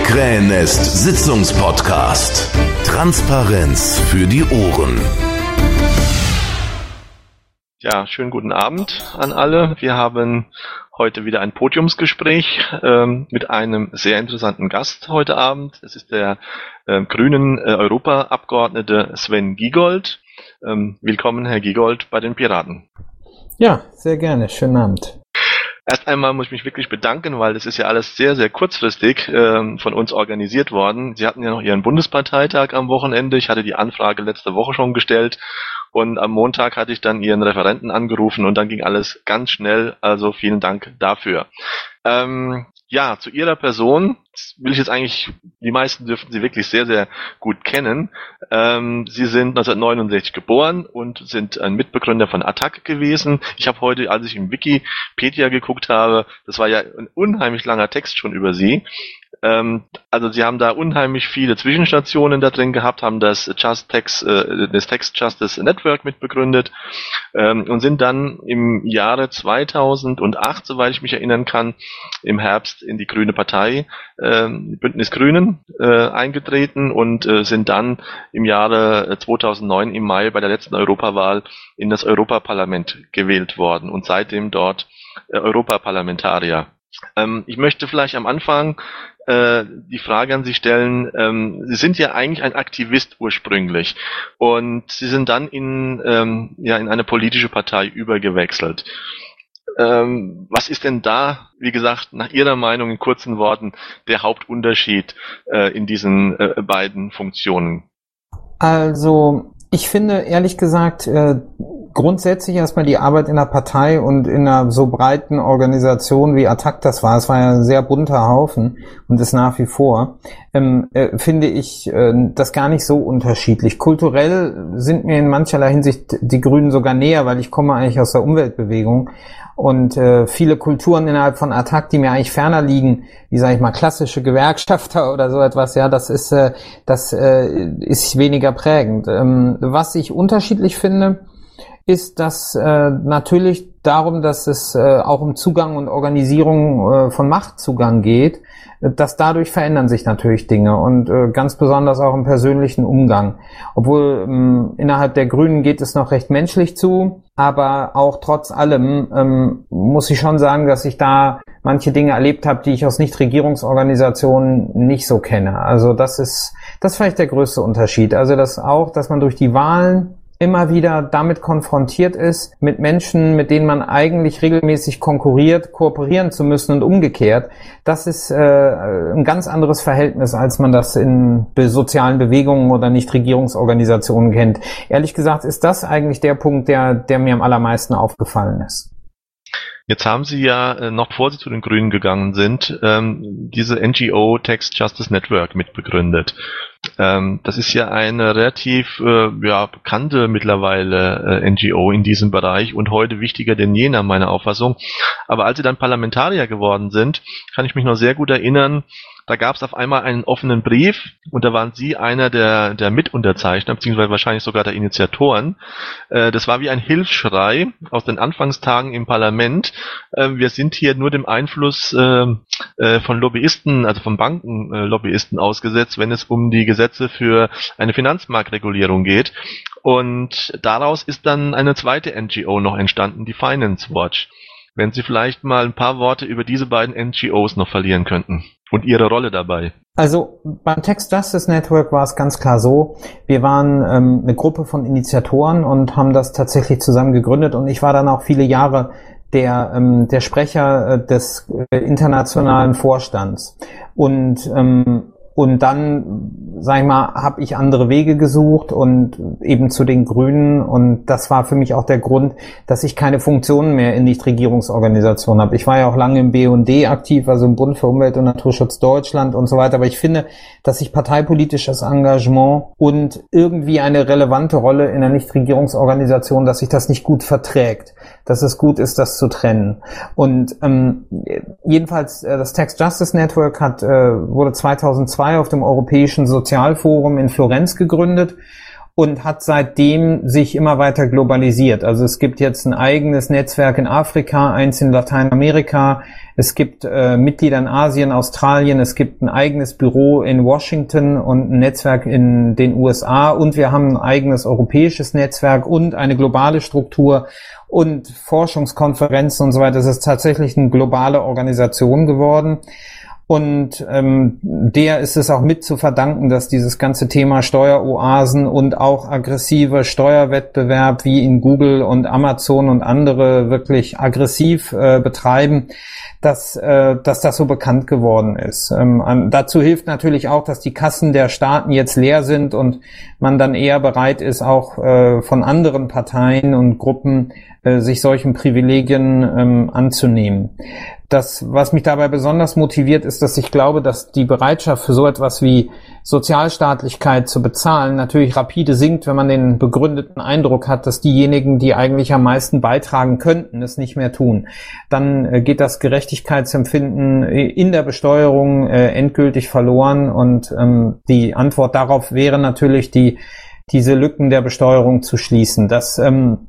Krähennest Sitzungspodcast. Transparenz für die Ohren. Ja, schönen guten Abend an alle. Wir haben heute wieder ein Podiumsgespräch mit einem sehr interessanten Gast heute Abend. Es ist der grünen Europaabgeordnete Sven Giegold. Willkommen, Herr Giegold, bei den Piraten. Ja, sehr gerne. Schönen Abend. Erst einmal muss ich mich wirklich bedanken, weil das ist ja alles sehr, sehr kurzfristig von uns organisiert worden. Sie hatten ja noch Ihren Bundesparteitag am Wochenende. Ich hatte die Anfrage letzte Woche schon gestellt und am Montag hatte ich dann Ihren Referenten angerufen und dann ging alles ganz schnell. Also vielen Dank dafür. Ja, zu Ihrer Person will ich jetzt eigentlich, die meisten dürften Sie wirklich sehr, sehr gut kennen. Sie sind 1969 geboren und sind ein Mitbegründer von Attac gewesen. Ich habe heute, als ich im Wikipedia geguckt habe, das war ja ein unheimlich langer Text schon über Sie. Also Sie haben da unheimlich viele Zwischenstationen da drin gehabt, haben das Text Justice Network mitbegründet und sind dann im Jahre 2008, soweit ich mich erinnern kann, im Herbst in die Grüne Partei, Bündnis Grünen, eingetreten und sind dann im Jahre 2009 im Mai bei der letzten Europawahl in das Europaparlament gewählt worden und seitdem dort Europaparlamentarier. Ich möchte vielleicht am Anfang die Frage an Sie stellen, Sie sind ja eigentlich ein Aktivist ursprünglich und Sie sind dann in eine politische Partei übergewechselt. Was ist denn da, wie gesagt, nach Ihrer Meinung in kurzen Worten der Hauptunterschied in diesen beiden Funktionen? Also, ich finde ehrlich gesagt grundsätzlich erstmal die Arbeit in der Partei und in einer so breiten Organisation wie Attac das war, es war ja ein sehr bunter Haufen und ist nach wie vor, finde ich das gar nicht so unterschiedlich. Kulturell sind mir in mancherlei Hinsicht die Grünen sogar näher, weil ich komme eigentlich aus der Umweltbewegung und viele Kulturen innerhalb von Attac, die mir eigentlich ferner liegen, wie sage ich mal klassische Gewerkschafter oder so etwas, ja, das ist weniger prägend. Was ich unterschiedlich finde, ist das natürlich darum, dass es auch um Zugang und Organisierung von Machtzugang geht, dass dadurch verändern sich natürlich Dinge und ganz besonders auch im persönlichen Umgang. Obwohl innerhalb der Grünen geht es noch recht menschlich zu, aber auch trotz allem muss ich schon sagen, dass ich da manche Dinge erlebt habe, die ich aus Nichtregierungsorganisationen nicht so kenne. Also das ist vielleicht der größte Unterschied. Also dass man durch die Wahlen immer wieder damit konfrontiert ist, mit Menschen, mit denen man eigentlich regelmäßig kooperieren zu müssen und umgekehrt. Das ist ein ganz anderes Verhältnis, als man das in sozialen Bewegungen oder Nichtregierungsorganisationen kennt. Ehrlich gesagt ist das eigentlich der Punkt, der mir am allermeisten aufgefallen ist. Jetzt haben Sie ja, noch bevor Sie zu den Grünen gegangen sind, diese NGO Text Justice Network mitbegründet. Das ist ja eine relativ bekannte mittlerweile NGO in diesem Bereich und heute wichtiger denn je nach meiner Auffassung. Aber als Sie dann Parlamentarier geworden sind, kann ich mich noch sehr gut erinnern, da gab es auf einmal einen offenen Brief und da waren Sie einer der Mitunterzeichner, beziehungsweise wahrscheinlich sogar der Initiatoren. Das war wie ein Hilfsschrei aus den Anfangstagen im Parlament. Wir sind hier nur dem Einfluss von Lobbyisten, also von Bankenlobbyisten ausgesetzt, wenn es um die Gesetze für eine Finanzmarktregulierung geht. Und daraus ist dann eine zweite NGO noch entstanden, die Finance Watch. Wenn Sie vielleicht mal ein paar Worte über diese beiden NGOs noch verlieren könnten und Ihre Rolle dabei. Also beim Text Justice Network war es ganz klar so, wir waren eine Gruppe von Initiatoren und haben das tatsächlich zusammen gegründet und ich war dann auch viele Jahre der Sprecher des internationalen Vorstands und dann, sag ich mal, habe ich andere Wege gesucht und eben zu den Grünen und das war für mich auch der Grund, dass ich keine Funktionen mehr in Nichtregierungsorganisationen habe. Ich war ja auch lange im BUND aktiv, also im Bund für Umwelt und Naturschutz Deutschland und so weiter, aber ich finde, dass sich parteipolitisches Engagement und irgendwie eine relevante Rolle in der Nichtregierungsorganisation, dass sich das nicht gut verträgt, dass es gut ist, das zu trennen. Und jedenfalls das Text Justice Network wurde 2002 auf dem Europäischen Sozialforum in Florenz gegründet und hat seitdem sich immer weiter globalisiert. Also es gibt jetzt ein eigenes Netzwerk in Afrika, eins in Lateinamerika, es gibt Mitglieder in Asien, Australien, es gibt ein eigenes Büro in Washington und ein Netzwerk in den USA und wir haben ein eigenes europäisches Netzwerk und eine globale Struktur und Forschungskonferenzen und so weiter. Es ist tatsächlich eine globale Organisation geworden. Und der ist es auch mit zu verdanken, dass dieses ganze Thema Steueroasen und auch aggressiver Steuerwettbewerb wie in Google und Amazon und andere wirklich aggressiv betreiben, dass das so bekannt geworden ist. Dazu hilft natürlich auch, dass die Kassen der Staaten jetzt leer sind und man dann eher bereit ist, auch von anderen Parteien und Gruppen sich solchen Privilegien anzunehmen. Das, was mich dabei besonders motiviert, ist, dass ich glaube, dass die Bereitschaft für so etwas wie Sozialstaatlichkeit zu bezahlen natürlich rapide sinkt, wenn man den begründeten Eindruck hat, dass diejenigen, die eigentlich am meisten beitragen könnten, es nicht mehr tun. Dann geht das Gerechtigkeitsempfinden in der Besteuerung endgültig verloren und die Antwort darauf wäre natürlich, diese Lücken der Besteuerung zu schließen. Das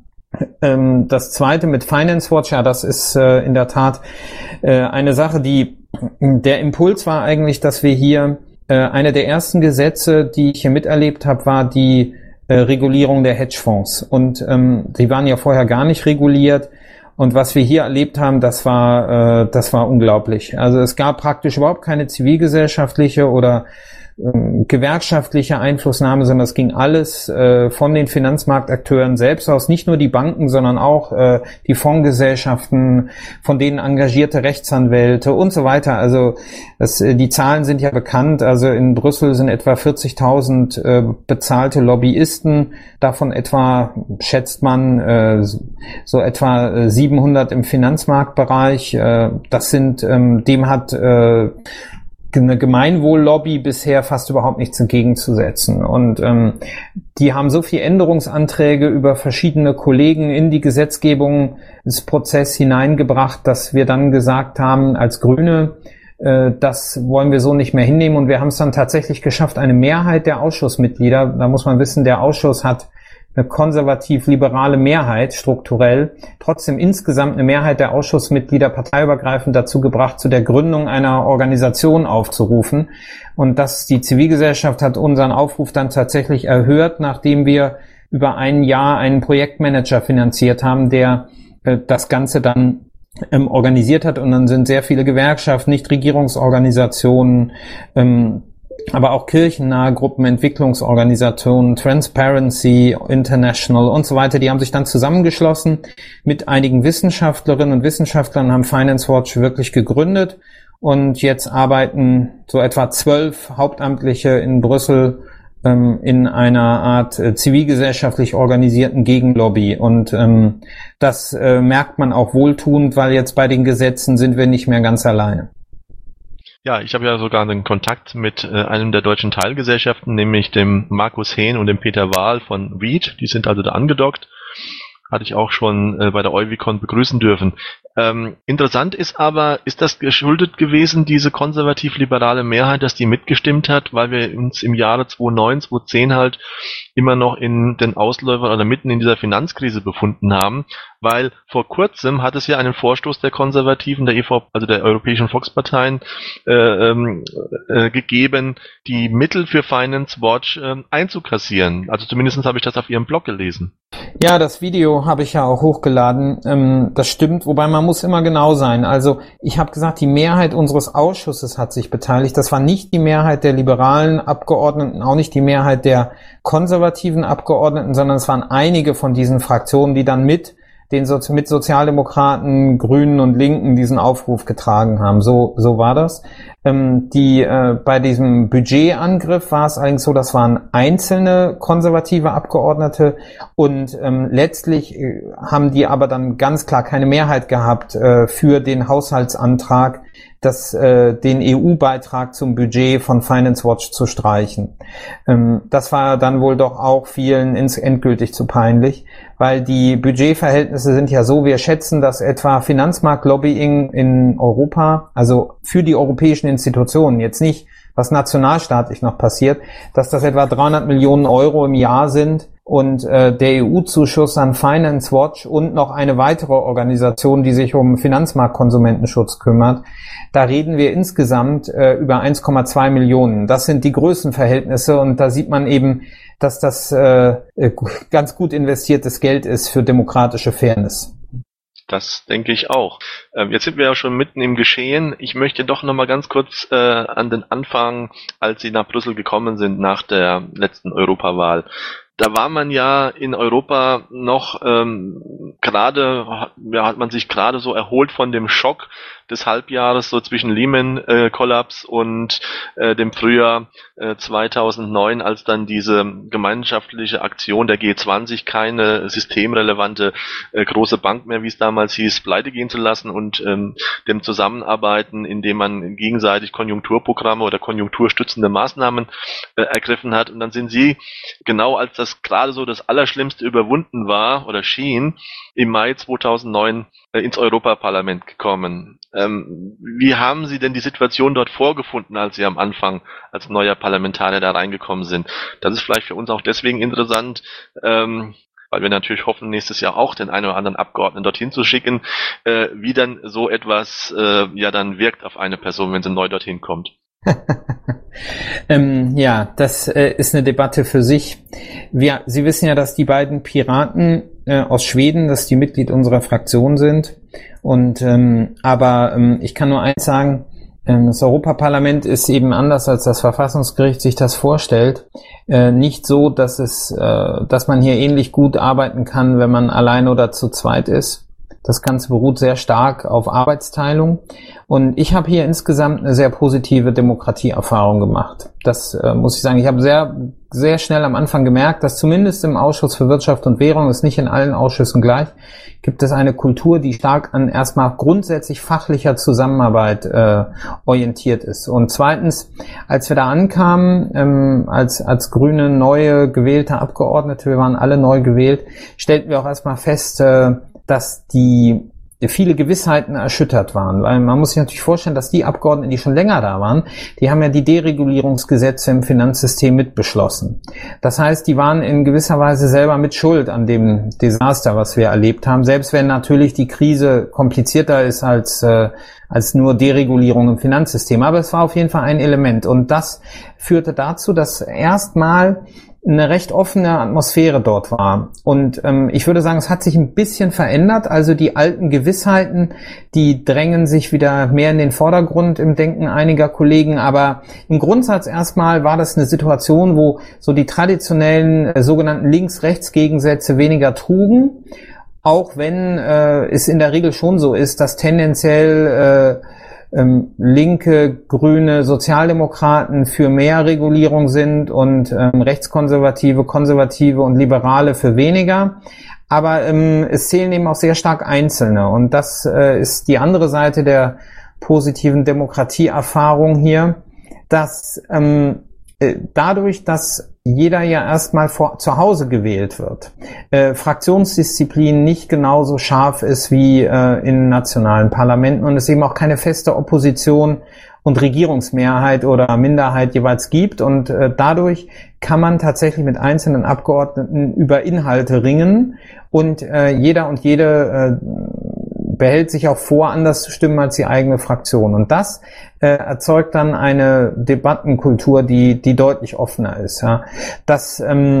Zweite mit Finance Watch, ja, das ist in der Tat eine Sache, der Impuls war eigentlich, dass wir hier eine der ersten Gesetze, die ich hier miterlebt habe, war die Regulierung der Hedgefonds. Und die waren ja vorher gar nicht reguliert. Und was wir hier erlebt haben, das war unglaublich. Also es gab praktisch überhaupt keine zivilgesellschaftliche oder gewerkschaftliche Einflussnahme, sondern es ging alles von den Finanzmarktakteuren selbst aus, nicht nur die Banken, sondern auch die Fondsgesellschaften, von denen engagierte Rechtsanwälte und so weiter. Also die Zahlen sind ja bekannt, also in Brüssel sind etwa 40.000 bezahlte Lobbyisten, davon etwa, schätzt man, so etwa 700 im Finanzmarktbereich. Das sind, dem hat eine Gemeinwohllobby bisher fast überhaupt nichts entgegenzusetzen. Und die haben so viele Änderungsanträge über verschiedene Kollegen in die Gesetzgebungsprozess hineingebracht, dass wir dann gesagt haben, als Grüne, das wollen wir so nicht mehr hinnehmen. Und wir haben es dann tatsächlich geschafft, eine Mehrheit der Ausschussmitglieder, da muss man wissen, der Ausschuss hat eine konservativ-liberale Mehrheit strukturell, trotzdem insgesamt eine Mehrheit der Ausschussmitglieder parteiübergreifend dazu gebracht, zu der Gründung einer Organisation aufzurufen. Und die Zivilgesellschaft hat unseren Aufruf dann tatsächlich erhört, nachdem wir über ein Jahr einen Projektmanager finanziert haben, der das Ganze dann organisiert hat. Und dann sind sehr viele Gewerkschaften, Nichtregierungsorganisationen, aber auch kirchennahe Gruppen, Entwicklungsorganisationen, Transparency International und so weiter, die haben sich dann zusammengeschlossen mit einigen Wissenschaftlerinnen und Wissenschaftlern, haben Finance Watch wirklich gegründet und jetzt arbeiten so etwa 12 Hauptamtliche in Brüssel in einer Art zivilgesellschaftlich organisierten Gegenlobby und das merkt man auch wohltuend, weil jetzt bei den Gesetzen sind wir nicht mehr ganz alleine. Ja, ich habe ja sogar einen Kontakt mit einem der deutschen Teilgesellschaften, nämlich dem Markus Hehn und dem Peter Wahl von REACH. Die sind also da angedockt. Hatte ich auch schon bei der EuviCon begrüßen dürfen. Interessant ist aber, ist das geschuldet gewesen, diese konservativ-liberale Mehrheit, dass die mitgestimmt hat, weil wir uns im Jahre 2009, 2010 halt immer noch in den Ausläufern oder mitten in dieser Finanzkrise befunden haben, weil vor kurzem hat es ja einen Vorstoß der Konservativen, der EVP, also der Europäischen Volksparteien, gegeben, die Mittel für Finance Watch einzukassieren. Also zumindest habe ich das auf ihrem Blog gelesen. Ja, das Video habe ich ja auch hochgeladen. Das stimmt, wobei man muss immer genau sein. Also ich habe gesagt, die Mehrheit unseres Ausschusses hat sich beteiligt. Das war nicht die Mehrheit der liberalen Abgeordneten, auch nicht die Mehrheit der konservativen Abgeordneten, sondern es waren einige von diesen Fraktionen, die dann mit Sozialdemokraten, Grünen und Linken diesen Aufruf getragen haben. So war das. Bei diesem Budgetangriff war es allerdings so, das waren einzelne konservative Abgeordnete und letztlich haben die aber dann ganz klar keine Mehrheit gehabt für den Haushaltsantrag, den EU-Beitrag zum Budget von Finance Watch zu streichen. Das war dann wohl doch auch vielen endgültig zu peinlich, weil die Budgetverhältnisse sind ja so, wir schätzen, dass etwa Finanzmarktlobbying in Europa, also für die europäischen Institutionen, jetzt nicht was nationalstaatlich noch passiert, dass das etwa 300 Millionen Euro im Jahr sind und der EU-Zuschuss an Finance Watch und noch eine weitere Organisation, die sich um Finanzmarktkonsumentenschutz kümmert. Da reden wir insgesamt über 1,2 Millionen. Das sind die Größenverhältnisse und da sieht man eben, dass das ganz gut investiertes Geld ist für demokratische Fairness. Das denke ich auch. Jetzt sind wir ja schon mitten im Geschehen. Ich möchte doch noch mal ganz kurz an den Anfang, als Sie nach Brüssel gekommen sind, nach der letzten Europawahl. Da war man ja in Europa noch hat man sich gerade so erholt von dem Schock des Halbjahres, so zwischen Lehman-Kollaps und dem Frühjahr 2009, als dann diese gemeinschaftliche Aktion der G20, keine systemrelevante große Bank mehr, wie es damals hieß, pleite gehen zu lassen und dem Zusammenarbeiten, indem man gegenseitig Konjunkturprogramme oder konjunkturstützende Maßnahmen ergriffen hat. Und dann sind Sie, genau als das gerade so das Allerschlimmste überwunden war oder schien, im Mai 2009 ins Europaparlament gekommen. Wie haben Sie denn die Situation dort vorgefunden, als Sie am Anfang als neuer Parlamentarier da reingekommen sind? Das ist vielleicht für uns auch deswegen interessant, weil wir natürlich hoffen, nächstes Jahr auch den einen oder anderen Abgeordneten dorthin zu schicken, wie dann so etwas dann wirkt auf eine Person, wenn sie neu dorthin kommt. Ja, das ist eine Debatte für sich. Sie wissen ja, dass die beiden Piraten aus Schweden, dass die Mitglied unserer Fraktion sind. Und aber ich kann nur eins sagen: Das Europaparlament ist eben anders, als das Verfassungsgericht sich das vorstellt. Nicht so, dass man hier ähnlich gut arbeiten kann, wenn man allein oder zu zweit ist. Das Ganze beruht sehr stark auf Arbeitsteilung. Und ich habe hier insgesamt eine sehr positive Demokratieerfahrung gemacht. Das muss ich sagen. Ich habe sehr, sehr schnell am Anfang gemerkt, dass zumindest im Ausschuss für Wirtschaft und Währung, ist nicht in allen Ausschüssen gleich, gibt es eine Kultur, die stark an erstmal grundsätzlich fachlicher Zusammenarbeit orientiert ist. Und zweitens, als wir da ankamen, als grüne, neue, gewählte Abgeordnete, wir waren alle neu gewählt, stellten wir auch erstmal fest, dass viele Gewissheiten erschüttert waren. Weil man muss sich natürlich vorstellen, dass die Abgeordneten, die schon länger da waren, die haben ja die Deregulierungsgesetze im Finanzsystem mitbeschlossen. Das heißt, die waren in gewisser Weise selber mit Schuld an dem Desaster, was wir erlebt haben. Selbst wenn natürlich die Krise komplizierter ist als nur Deregulierung im Finanzsystem. Aber es war auf jeden Fall ein Element. Und das führte dazu, dass erstmal eine recht offene Atmosphäre dort war. Und ich würde sagen, es hat sich ein bisschen verändert. Also die alten Gewissheiten, die drängen sich wieder mehr in den Vordergrund im Denken einiger Kollegen. Aber im Grundsatz erstmal war das eine Situation, wo so die traditionellen sogenannten Links-Rechts-Gegensätze weniger trugen. Auch wenn es in der Regel schon so ist, dass tendenziell linke, grüne Sozialdemokraten für mehr Regulierung sind und Rechtskonservative, Konservative und Liberale für weniger. Aber es zählen eben auch sehr stark Einzelne. Und das ist die andere Seite der positiven Demokratieerfahrung hier, dass dadurch, dass jeder ja erstmal zu Hause gewählt wird, Fraktionsdisziplin nicht genauso scharf ist wie in nationalen Parlamenten und es eben auch keine feste Opposition und Regierungsmehrheit oder Minderheit jeweils gibt. Und dadurch kann man tatsächlich mit einzelnen Abgeordneten über Inhalte ringen und jeder und jede behält sich auch vor, anders zu stimmen als die eigene Fraktion. Und das erzeugt dann eine Debattenkultur, die deutlich offener ist. Ja. Das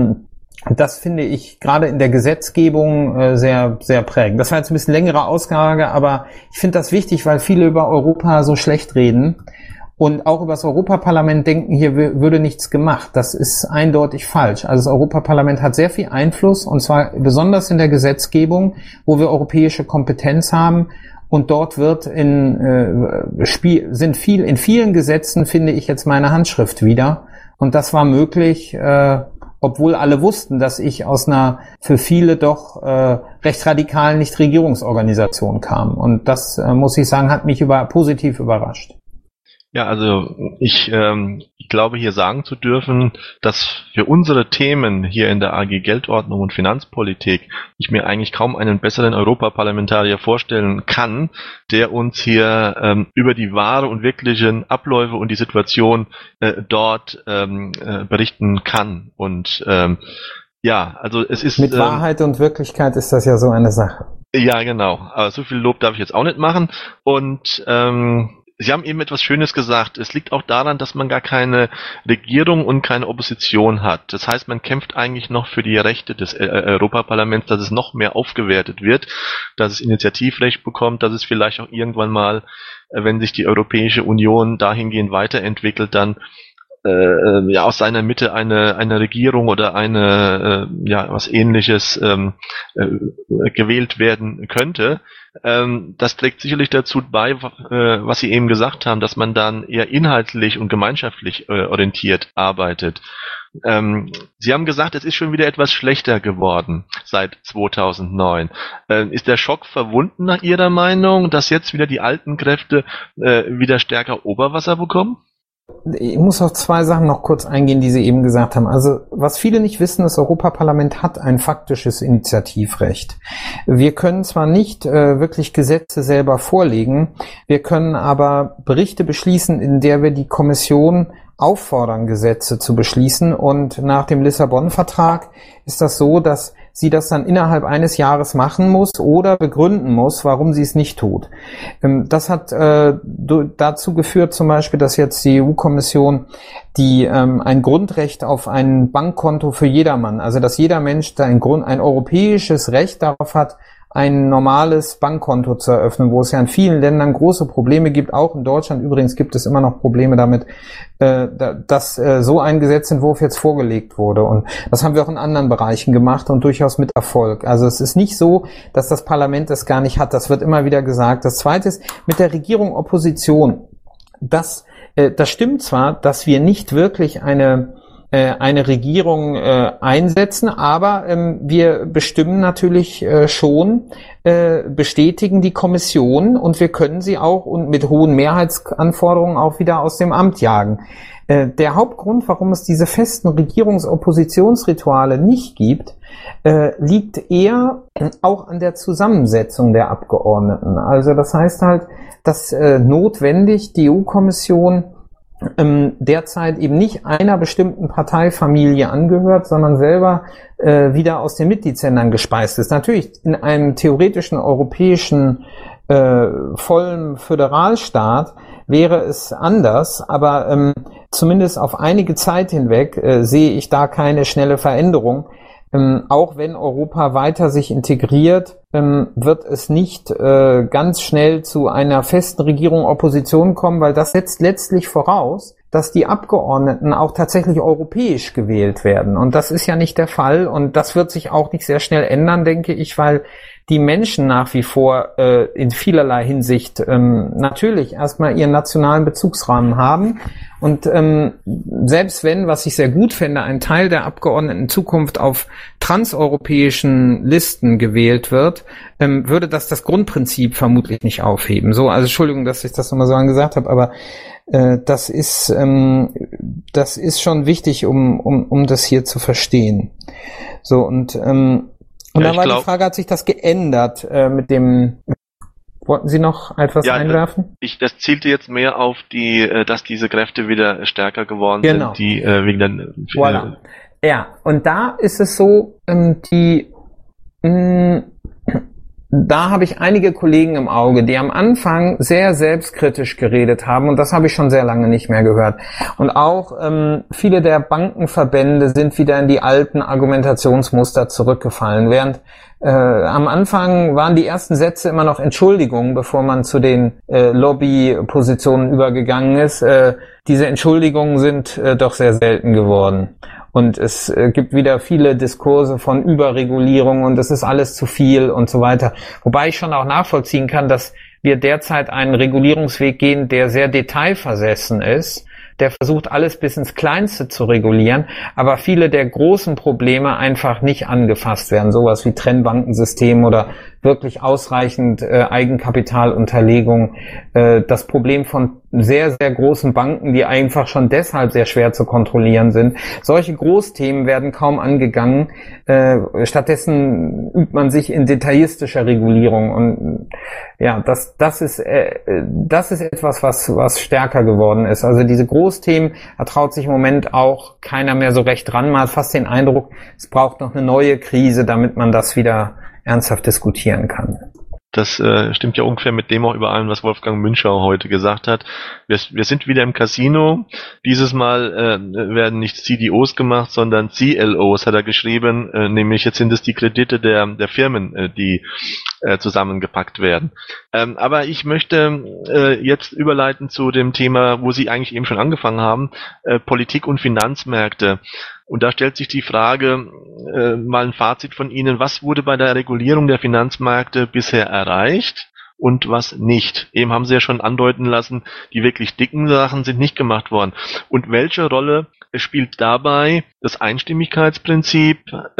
finde ich gerade in der Gesetzgebung sehr, sehr prägend. Das war jetzt ein bisschen längere Ausgabe, aber ich finde das wichtig, weil viele über Europa so schlecht reden und auch über das Europaparlament denken, hier würde nichts gemacht. Das ist eindeutig falsch. Also das Europaparlament hat sehr viel Einfluss, und zwar besonders in der Gesetzgebung, wo wir europäische Kompetenz haben. Und dort wird in vielen Gesetzen, finde ich jetzt meine Handschrift wieder. Und das war möglich, obwohl alle wussten, dass ich aus einer für viele doch recht radikalen Nichtregierungsorganisation kam. Und das, muss ich sagen, hat mich positiv überrascht. Ja, also ich glaube hier sagen zu dürfen, dass für unsere Themen hier in der AG Geldordnung und Finanzpolitik ich mir eigentlich kaum einen besseren Europaparlamentarier vorstellen kann, der uns hier über die wahre und wirklichen Abläufe und die Situation dort berichten kann. Und ja, also es ist... Mit Wahrheit und Wirklichkeit ist das ja so eine Sache. Ja, genau. Aber so viel Lob darf ich jetzt auch nicht machen. Und Sie haben eben etwas Schönes gesagt. Es liegt auch daran, dass man gar keine Regierung und keine Opposition hat. Das heißt, man kämpft eigentlich noch für die Rechte des Europaparlaments, dass es noch mehr aufgewertet wird, dass es Initiativrecht bekommt, dass es vielleicht auch irgendwann mal, wenn sich die Europäische Union dahingehend weiterentwickelt, dann ja aus seiner Mitte eine Regierung oder eine was Ähnliches gewählt werden könnte. Das trägt sicherlich dazu bei, was Sie eben gesagt haben, dass man dann eher inhaltlich und gemeinschaftlich orientiert arbeitet. Sie haben gesagt, es ist schon wieder etwas schlechter geworden seit 2009. Ist der Schock verwunden nach Ihrer Meinung, dass jetzt wieder die alten Kräfte wieder stärker Oberwasser bekommen? Ich muss auf zwei Sachen noch kurz eingehen, die Sie eben gesagt haben. Also, was viele nicht wissen, das Europaparlament hat ein faktisches Initiativrecht. Wir können zwar nicht wirklich Gesetze selber vorlegen, wir können aber Berichte beschließen, in der wir die Kommission auffordern, Gesetze zu beschließen. Und nach dem Lissabon-Vertrag ist das so, dass sie das dann innerhalb eines Jahres machen muss oder begründen muss, warum sie es nicht tut. Das hat dazu geführt zum Beispiel, dass jetzt die EU-Kommission ein Grundrecht auf ein Bankkonto für jedermann, also dass jeder Mensch da ein europäisches Recht darauf hat, ein normales Bankkonto zu eröffnen, wo es ja in vielen Ländern große Probleme gibt. Auch in Deutschland übrigens gibt es immer noch Probleme damit, dass so ein Gesetzentwurf jetzt vorgelegt wurde. Und das haben wir auch in anderen Bereichen gemacht und durchaus mit Erfolg. Also es ist nicht so, dass das Parlament es gar nicht hat. Das wird immer wieder gesagt. Das Zweite ist mit der Regierung Opposition. Das stimmt zwar, dass wir nicht wirklich eine Regierung einsetzen, aber wir bestimmen natürlich schon, bestätigen die Kommission und wir können sie auch und mit hohen Mehrheitsanforderungen auch wieder aus dem Amt jagen. Der Hauptgrund, warum es diese festen Regierungsoppositionsrituale nicht gibt, liegt eher auch an der Zusammensetzung der Abgeordneten. Also das heißt halt, dass notwendig die EU-Kommission derzeit eben nicht einer bestimmten Parteifamilie angehört, sondern selber wieder aus den Mitgliedsländern gespeist ist. Natürlich in einem theoretischen europäischen vollen Föderalstaat wäre es anders, aber zumindest auf einige Zeit hinweg sehe ich da keine schnelle Veränderung. Auch wenn Europa weiter sich integriert, wird es nicht ganz schnell zu einer festen Regierung Opposition kommen, weil das setzt letztlich voraus, dass die Abgeordneten auch tatsächlich europäisch gewählt werden. Und das ist ja nicht der Fall und das wird sich auch nicht sehr schnell ändern, denke ich, weil die Menschen nach wie vor in vielerlei Hinsicht natürlich erstmal ihren nationalen Bezugsrahmen haben. Und selbst wenn, was ich sehr gut fände, ein Teil der Abgeordneten in Zukunft auf transeuropäischen Listen gewählt wird, würde das Grundprinzip vermutlich nicht aufheben. So, also Entschuldigung, dass ich das nochmal so angesagt habe, aber das ist schon wichtig, um das hier zu verstehen. So, und dann war die Frage, hat sich das geändert mit dem... Wollten Sie noch etwas einwerfen? Das zielte jetzt mehr auf dass diese Kräfte wieder stärker geworden sind, die wegen der... Voilà. Ja, und da ist es so, da habe ich einige Kollegen im Auge, die am Anfang sehr selbstkritisch geredet haben und das habe ich schon sehr lange nicht mehr gehört. Und auch viele der Bankenverbände sind wieder in die alten Argumentationsmuster zurückgefallen, während am Anfang waren die ersten Sätze immer noch Entschuldigungen, bevor man zu den Lobbypositionen übergegangen ist. Diese Entschuldigungen sind doch sehr selten geworden. Und es gibt wieder viele Diskurse von Überregulierung und es ist alles zu viel und so weiter. Wobei ich schon auch nachvollziehen kann, dass wir derzeit einen Regulierungsweg gehen, der sehr detailversessen ist, der versucht, alles bis ins Kleinste zu regulieren, aber viele der großen Probleme einfach nicht angefasst werden. Sowas wie Trennbankensystem oder wirklich ausreichend Eigenkapitalunterlegung, das Problem von sehr, sehr großen Banken, die einfach schon deshalb sehr schwer zu kontrollieren sind. Solche Großthemen werden kaum angegangen. Stattdessen übt man sich in detailistischer Regulierung. Und ja, das ist etwas, was stärker geworden ist. Also diese Großthemen, da traut sich im Moment auch keiner mehr so recht ran. Man hat fast den Eindruck, es braucht noch eine neue Krise, damit man das wieder ernsthaft diskutieren kann. Das stimmt ja ungefähr mit dem auch überein, was Wolfgang Münchau heute gesagt hat. Wir sind wieder im Casino. Dieses Mal werden nicht CDOs gemacht, sondern CLOs, hat er geschrieben. Nämlich jetzt sind es die Kredite der Firmen, die zusammengepackt werden. Aber ich möchte jetzt überleiten zu dem Thema, wo Sie eigentlich eben schon angefangen haben, Politik und Finanzmärkte. Und da stellt sich die Frage, mal ein Fazit von Ihnen, was wurde bei der Regulierung der Finanzmärkte bisher erreicht und was nicht? Eben haben Sie ja schon andeuten lassen, die wirklich dicken Sachen sind nicht gemacht worden. Und welche Rolle spielt dabei das Einstimmigkeitsprinzip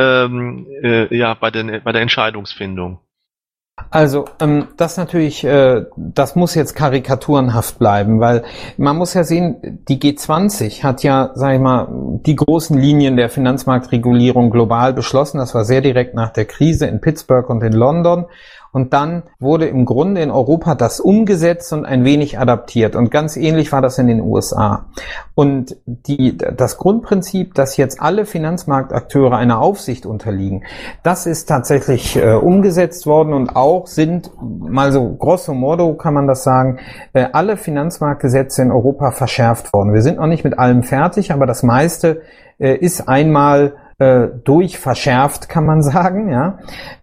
bei der Entscheidungsfindung? Also das natürlich, das muss jetzt karikaturenhaft bleiben, weil man muss ja sehen, die G20 hat ja, sag ich mal, die großen Linien der Finanzmarktregulierung global beschlossen. Das war sehr direkt nach der Krise in Pittsburgh und in London. Und dann wurde im Grunde in Europa das umgesetzt und ein wenig adaptiert. Und ganz ähnlich war das in den USA. Und das Grundprinzip, dass jetzt alle Finanzmarktakteure einer Aufsicht unterliegen, das ist tatsächlich umgesetzt worden und auch sind, mal so grosso modo kann man das sagen, alle Finanzmarktgesetze in Europa verschärft worden. Wir sind noch nicht mit allem fertig, aber das meiste ist einmal verschärft, kann man sagen, ja.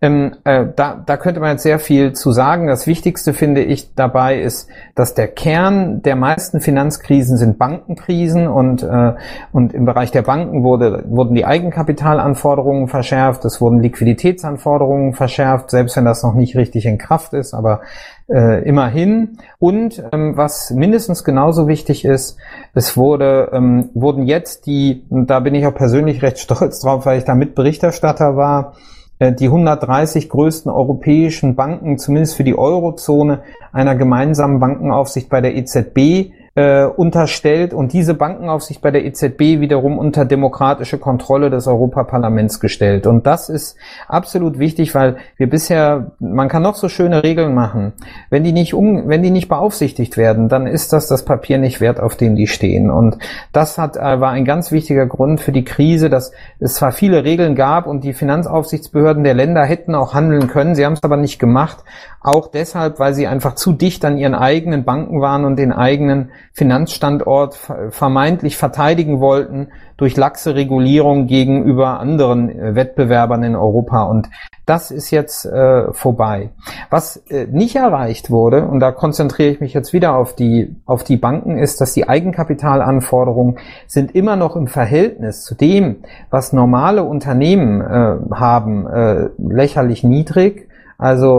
Da könnte man jetzt sehr viel zu sagen. Das Wichtigste, finde ich, dabei ist, dass der Kern der meisten Finanzkrisen sind Bankenkrisen und im Bereich der Banken wurden die Eigenkapitalanforderungen verschärft, es wurden Liquiditätsanforderungen verschärft, selbst wenn das noch nicht richtig in Kraft ist, aber immerhin. Und was mindestens genauso wichtig ist, es wurden jetzt und da bin ich auch persönlich recht stolz drauf, weil ich da Mitberichterstatter war, die 130 größten europäischen Banken, zumindest für die Eurozone, einer gemeinsamen Bankenaufsicht bei der EZB unterstellt und diese Bankenaufsicht bei der EZB wiederum unter demokratische Kontrolle des Europaparlaments gestellt. Und das ist absolut wichtig, weil man kann noch so schöne Regeln machen. Wenn die nicht beaufsichtigt werden, dann ist das Papier nicht wert, auf dem die stehen. Und das war ein ganz wichtiger Grund für die Krise, dass es zwar viele Regeln gab und die Finanzaufsichtsbehörden der Länder hätten auch handeln können, sie haben es aber nicht gemacht. Auch deshalb, weil sie einfach zu dicht an ihren eigenen Banken waren und den eigenen Finanzstandort vermeintlich verteidigen wollten durch laxe Regulierung gegenüber anderen Wettbewerbern in Europa. Und das ist jetzt vorbei. Was nicht erreicht wurde, und da konzentriere ich mich jetzt wieder auf die Banken, ist, dass die Eigenkapitalanforderungen sind immer noch im Verhältnis zu dem, was normale Unternehmen haben, lächerlich niedrig. Also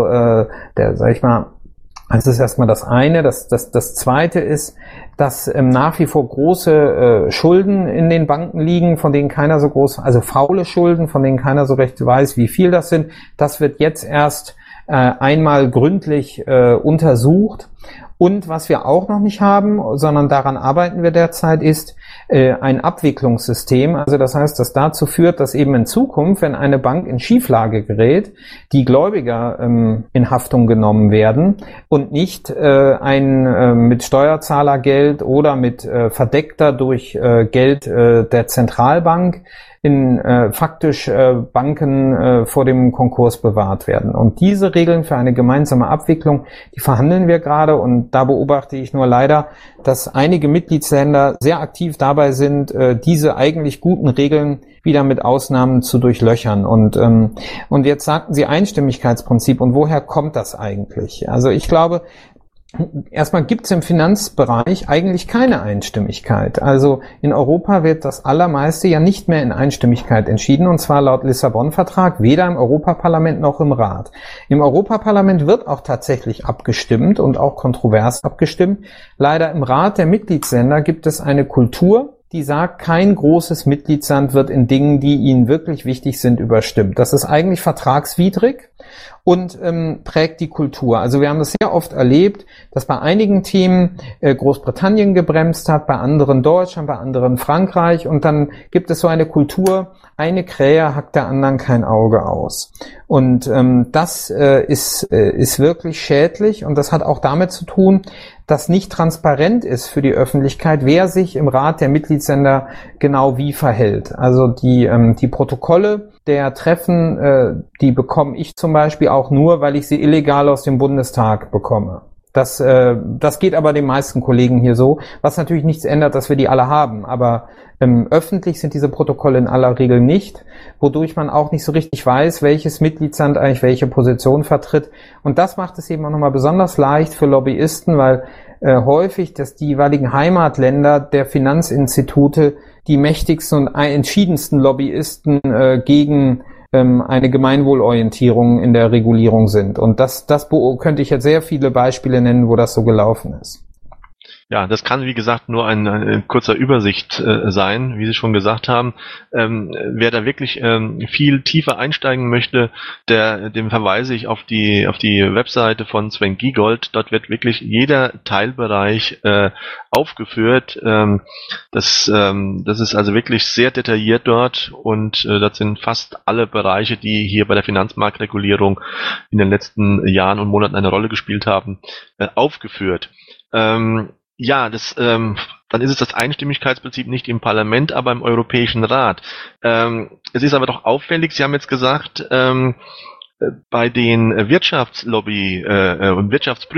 das ist erstmal das eine. Das zweite ist, dass nach wie vor große Schulden in den Banken liegen, von denen keiner so groß, also faule Schulden, von denen keiner so recht weiß, wie viel das sind. Das wird jetzt erst einmal gründlich untersucht. Und was wir auch noch nicht haben, sondern daran arbeiten wir derzeit, ist ein Abwicklungssystem. Also das heißt, das dazu führt, dass eben in Zukunft, wenn eine Bank in Schieflage gerät, die Gläubiger in Haftung genommen werden und nicht mit Steuerzahlergeld oder mit verdeckter durch Geld der Zentralbank faktisch Banken vor dem Konkurs bewahrt werden. Und diese Regeln für eine gemeinsame Abwicklung, die verhandeln wir gerade, und da beobachte ich nur leider, dass einige Mitgliedsländer sehr aktiv dabei sind, diese eigentlich guten Regeln wieder mit Ausnahmen zu durchlöchern. Und jetzt sagten Sie Einstimmigkeitsprinzip, und woher kommt das eigentlich? Also ich glaube, erstmal gibt es im Finanzbereich eigentlich keine Einstimmigkeit. Also in Europa wird das Allermeiste ja nicht mehr in Einstimmigkeit entschieden, und zwar laut Lissabon-Vertrag weder im Europaparlament noch im Rat. Im Europaparlament wird auch tatsächlich abgestimmt und auch kontrovers abgestimmt. Leider im Rat der Mitgliedsländer gibt es eine Kultur, die sagt, kein großes Mitgliedsland wird in Dingen, die ihnen wirklich wichtig sind, überstimmt. Das ist eigentlich vertragswidrig und prägt die Kultur. Also wir haben das sehr oft erlebt, dass bei einigen Themen Großbritannien gebremst hat, bei anderen Deutschland, bei anderen Frankreich, und dann gibt es so eine Kultur, eine Krähe hackt der anderen kein Auge aus. Und das ist wirklich schädlich, und das hat auch damit zu tun, dass nicht transparent ist für die Öffentlichkeit, wer sich im Rat der Mitgliedsländer genau wie verhält. Also die Protokolle der Treffen, die bekomme ich zum Beispiel auch nur, weil ich sie illegal aus dem Bundestag bekomme. Das geht aber den meisten Kollegen hier so, was natürlich nichts ändert, dass wir die alle haben. Aber öffentlich sind diese Protokolle in aller Regel nicht, wodurch man auch nicht so richtig weiß, welches Mitgliedsland eigentlich welche Position vertritt. Und das macht es eben auch nochmal besonders leicht für Lobbyisten, weil häufig, dass die jeweiligen Heimatländer der Finanzinstitute die mächtigsten und entschiedensten Lobbyisten gegen eine Gemeinwohlorientierung in der Regulierung sind. Und das könnte ich jetzt sehr viele Beispiele nennen, wo das so gelaufen ist. Ja, das kann, wie gesagt, nur ein kurzer Übersicht sein, wie Sie schon gesagt haben. Wer da wirklich viel tiefer einsteigen möchte, dem verweise ich auf die Webseite von Sven Giegold. Dort wird wirklich jeder Teilbereich aufgeführt. Das ist also wirklich sehr detailliert dort, und das sind fast alle Bereiche, die hier bei der Finanzmarktregulierung in den letzten Jahren und Monaten eine Rolle gespielt haben, aufgeführt. Ja, dann ist es das Einstimmigkeitsprinzip nicht im Parlament, aber im Europäischen Rat. Es ist aber doch auffällig, Sie haben jetzt gesagt, bei den und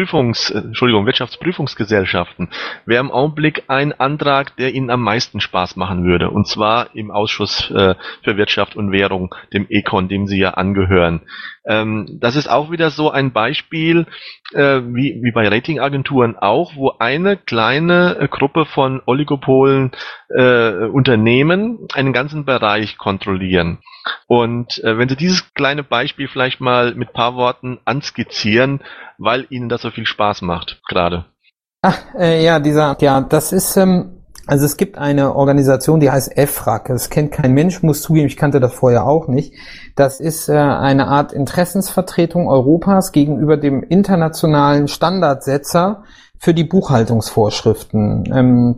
Wirtschaftsprüfungsgesellschaften wäre im Augenblick ein Antrag, der Ihnen am meisten Spaß machen würde, und zwar im Ausschuss für Wirtschaft und Währung, dem ECON, dem Sie ja angehören. Das ist auch wieder so ein Beispiel, wie bei Ratingagenturen auch, wo eine kleine Gruppe von Oligopolen Unternehmen einen ganzen Bereich kontrollieren. Und wenn Sie dieses kleine Beispiel vielleicht mal mit ein paar Worten anskizzieren, weil Ihnen das so viel Spaß macht gerade. Das ist, also es gibt eine Organisation, die heißt EFRAG. Das kennt kein Mensch, muss zugeben, ich kannte das vorher auch nicht. Das ist eine Art Interessensvertretung Europas gegenüber dem internationalen Standardsetzer für die Buchhaltungsvorschriften.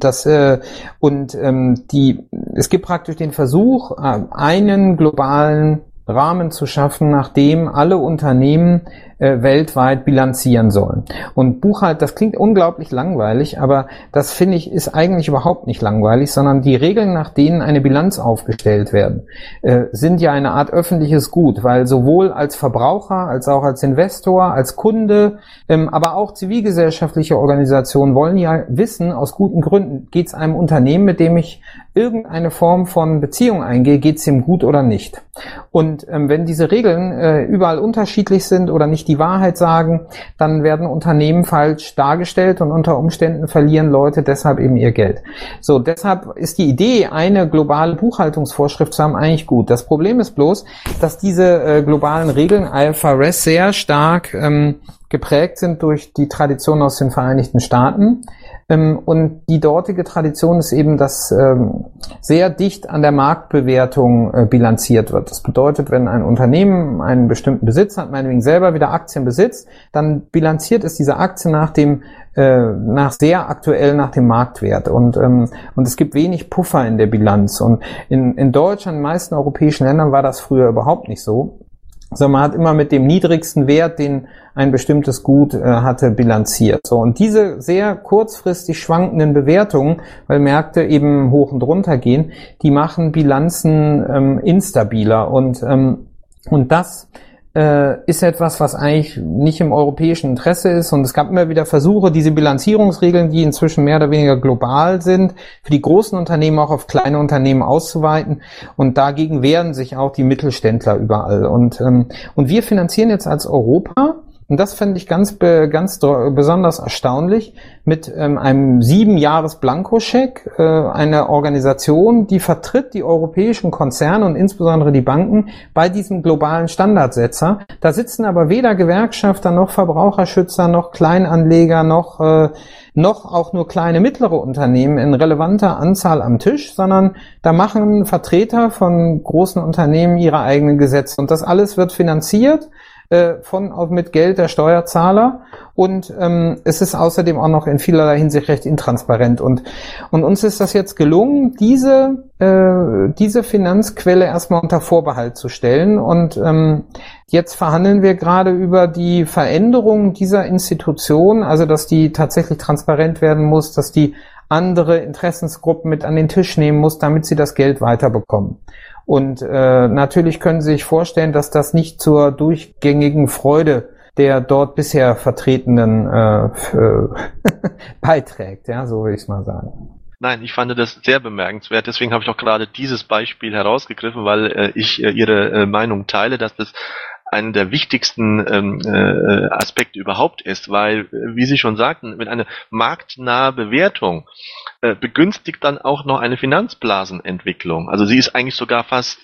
Es gibt praktisch den Versuch, einen globalen Rahmen zu schaffen, nach dem alle Unternehmen weltweit bilanzieren sollen. Und das klingt unglaublich langweilig, aber das finde ich ist eigentlich überhaupt nicht langweilig, sondern die Regeln, nach denen eine Bilanz aufgestellt werden, sind ja eine Art öffentliches Gut, weil sowohl als Verbraucher, als auch als Investor, als Kunde, aber auch zivilgesellschaftliche Organisationen wollen ja wissen, aus guten Gründen, geht es einem Unternehmen, mit dem ich irgendeine Form von Beziehung eingehe, geht es ihm gut oder nicht. Und wenn diese Regeln überall unterschiedlich sind oder nicht die Wahrheit sagen, dann werden Unternehmen falsch dargestellt und unter Umständen verlieren Leute deshalb eben ihr Geld. So, deshalb ist die Idee, eine globale Buchhaltungsvorschrift zu haben, eigentlich gut. Das Problem ist bloß, dass diese globalen Regeln IFRS sehr stark geprägt sind durch die Tradition aus den Vereinigten Staaten. Und die dortige Tradition ist eben, dass sehr dicht an der Marktbewertung bilanziert wird. Das bedeutet, wenn ein Unternehmen einen bestimmten Besitz hat, meinetwegen selber wieder Aktien besitzt, dann bilanziert es diese Aktie nach dem Marktwert. Und es gibt wenig Puffer in der Bilanz. Und in Deutschland, in den meisten europäischen Ländern war das früher überhaupt nicht so. Also man hat immer mit dem niedrigsten Wert, den ein bestimmtes Gut hatte, bilanziert. So, und diese sehr kurzfristig schwankenden Bewertungen, weil Märkte eben hoch und runter gehen, die machen Bilanzen instabiler. Und das ist etwas, was eigentlich nicht im europäischen Interesse ist. Und es gab immer wieder Versuche, diese Bilanzierungsregeln, die inzwischen mehr oder weniger global sind, für die großen Unternehmen auch auf kleine Unternehmen auszuweiten. Und dagegen wehren sich auch die Mittelständler überall. Und wir finanzieren jetzt als Europa und das finde ich ganz besonders erstaunlich, mit einem 7-Jahres-Blankoscheck eine Organisation, die vertritt die europäischen Konzerne und insbesondere die Banken bei diesem globalen Standardsetzer. Da sitzen aber weder Gewerkschafter noch Verbraucherschützer noch Kleinanleger noch auch nur kleine mittlere Unternehmen in relevanter Anzahl am Tisch, sondern da machen Vertreter von großen Unternehmen ihre eigenen Gesetze. Und das alles wird finanziert mit Geld der Steuerzahler, und es ist außerdem auch noch in vielerlei Hinsicht recht intransparent, und uns ist das jetzt gelungen, diese Finanzquelle erstmal unter Vorbehalt zu stellen, und jetzt verhandeln wir gerade über die Veränderung dieser Institution, also dass die tatsächlich transparent werden muss, dass die andere Interessensgruppen mit an den Tisch nehmen muss, damit sie das Geld weiterbekommen. Und natürlich können Sie sich vorstellen, dass das nicht zur durchgängigen Freude der dort bisher Vertretenen beiträgt, ja, so will ich es mal sagen. Nein, ich fand das sehr bemerkenswert, deswegen habe ich auch gerade dieses Beispiel herausgegriffen, weil ich Ihre Meinung teile, dass das einer der wichtigsten Aspekte überhaupt ist, weil, wie Sie schon sagten, mit einer marktnahe Bewertung begünstigt dann auch noch eine Finanzblasenentwicklung. Also sie ist eigentlich sogar fast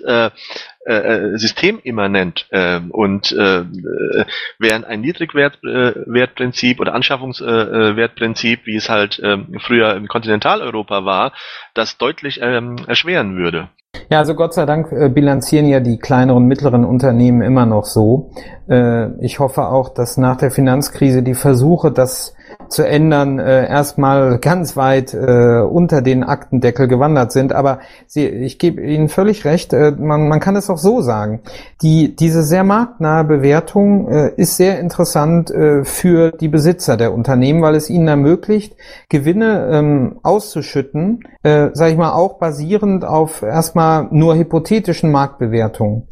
systemimmanent, und während ein Niedrigwertprinzip oder Anschaffungswertprinzip, wie es halt früher in Kontinentaleuropa war, das deutlich erschweren würde. Ja, also Gott sei Dank bilanzieren ja die kleineren und mittleren Unternehmen immer noch so. Ich hoffe auch, dass nach der Finanzkrise die Versuche, das zu ändern, erstmal ganz weit unter den Aktendeckel gewandert sind. Aber ich gebe Ihnen völlig recht, man kann es auch so sagen. Diese sehr marktnahe Bewertung ist sehr interessant für die Besitzer der Unternehmen, weil es ihnen ermöglicht, Gewinne auszuschütten, sage ich mal, auch basierend auf erstmal nur hypothetischen Marktbewertungen.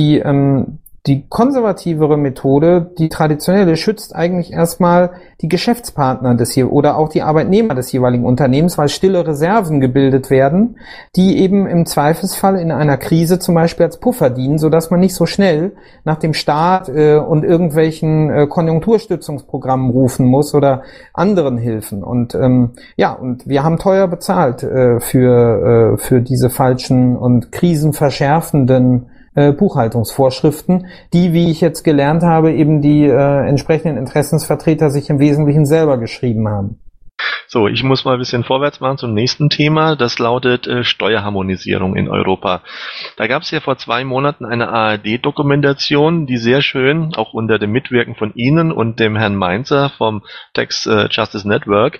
Die konservativere Methode, die traditionelle, schützt eigentlich erstmal die Geschäftspartner oder auch die Arbeitnehmer des jeweiligen Unternehmens, weil stille Reserven gebildet werden, die eben im Zweifelsfall in einer Krise zum Beispiel als Puffer dienen, sodass man nicht so schnell nach dem Staat und irgendwelchen Konjunkturstützungsprogrammen rufen muss oder anderen Hilfen. Und und wir haben teuer bezahlt für diese falschen und krisenverschärfenden Buchhaltungsvorschriften, die, wie ich jetzt gelernt habe, eben die entsprechenden Interessensvertreter sich im Wesentlichen selber geschrieben haben. So, ich muss mal ein bisschen vorwärts machen zum nächsten Thema. Das lautet Steuerharmonisierung in Europa. Da gab es ja vor 2 Monaten eine ARD-Dokumentation, die sehr schön, auch unter dem Mitwirken von Ihnen und dem Herrn Mainzer vom Tax Justice Network,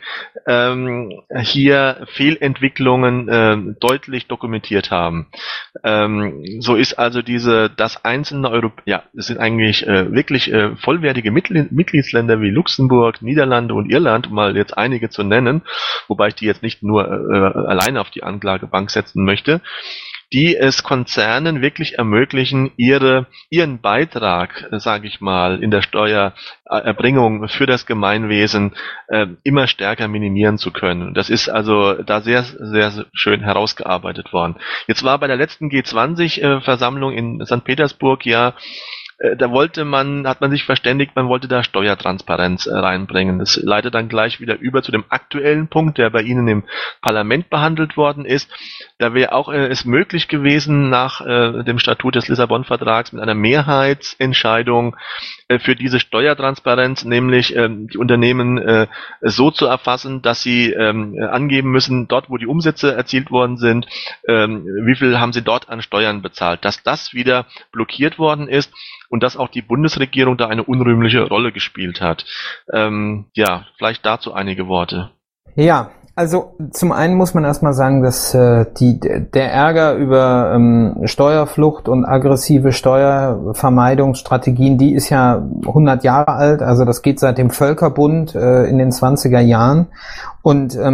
hier Fehlentwicklungen deutlich dokumentiert haben. So ist also das einzelne es sind eigentlich wirklich vollwertige Mitgliedsländer wie Luxemburg, Niederlande und Irland, um mal jetzt einige zu nennen, wobei ich die jetzt nicht nur alleine auf die Anklagebank setzen möchte, die es Konzernen wirklich ermöglichen, ihren Beitrag, sage ich mal, in der Steuererbringung für das Gemeinwesen immer stärker minimieren zu können. Das ist also da sehr, sehr schön herausgearbeitet worden. Jetzt war bei der letzten G20-Versammlung in St. Petersburg da hat man sich verständigt, man wollte da Steuertransparenz reinbringen. Das leitet dann gleich wieder über zu dem aktuellen Punkt, der bei Ihnen im Parlament behandelt worden ist. Da wäre auch es möglich gewesen, nach dem Statut des Lissabon-Vertrags mit einer Mehrheitsentscheidung für diese Steuertransparenz, nämlich die Unternehmen so zu erfassen, dass sie angeben müssen, dort wo die Umsätze erzielt worden sind, wie viel haben sie dort an Steuern bezahlt. Dass das wieder blockiert worden ist und dass auch die Bundesregierung da eine unrühmliche Rolle gespielt hat. Vielleicht dazu einige Worte. Ja, also zum einen muss man erstmal sagen, dass der Ärger über Steuerflucht und aggressive Steuervermeidungsstrategien, die ist ja 100 Jahre alt, also das geht seit dem Völkerbund in den 20er Jahren. Und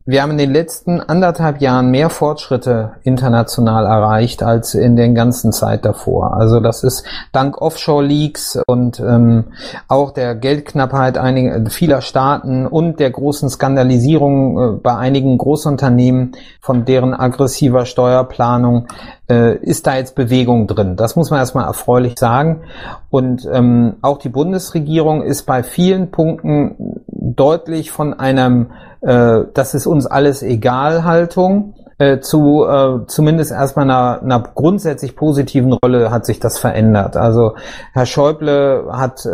wir haben in den letzten 1,5 Jahren mehr Fortschritte international erreicht als in der ganzen Zeit davor. Also das ist dank Offshore-Leaks und auch der Geldknappheit vieler Staaten und der großen Skandalisierung bei einigen Großunternehmen von deren aggressiver Steuerplanung ist da jetzt Bewegung drin. Das muss man erstmal erfreulich sagen. Und auch die Bundesregierung ist bei vielen Punkten deutlich von einem das ist uns alles egal Haltung zu zumindest erstmal einer grundsätzlich positiven Rolle hat sich das verändert. Also Herr Schäuble hat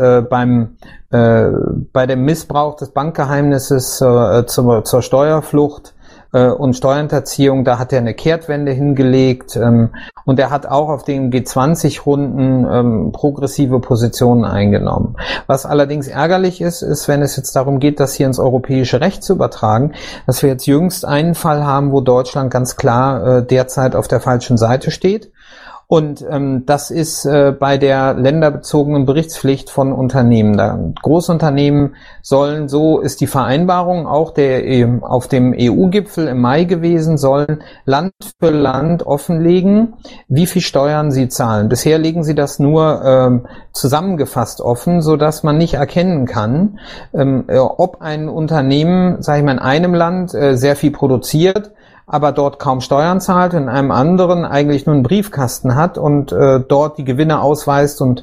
bei dem Missbrauch des Bankgeheimnisses zur Steuerflucht und Steuerhinterziehung, da hat er eine Kehrtwende hingelegt und er hat auch auf den G20-Runden progressive Positionen eingenommen. Was allerdings ärgerlich ist, wenn es jetzt darum geht, das hier ins europäische Recht zu übertragen, dass wir jetzt jüngst einen Fall haben, wo Deutschland ganz klar derzeit auf der falschen Seite steht. Und das ist bei der länderbezogenen Berichtspflicht von Unternehmen. Großunternehmen sollen, so ist die Vereinbarung auch auf dem EU-Gipfel im Mai gewesen, sollen Land für Land offenlegen, wie viel Steuern sie zahlen. Bisher legen sie das nur zusammengefasst offen, so dass man nicht erkennen kann, ob ein Unternehmen, sage ich mal, in einem Land sehr viel produziert, aber dort kaum Steuern zahlt, in einem anderen eigentlich nur einen Briefkasten hat und dort die Gewinne ausweist und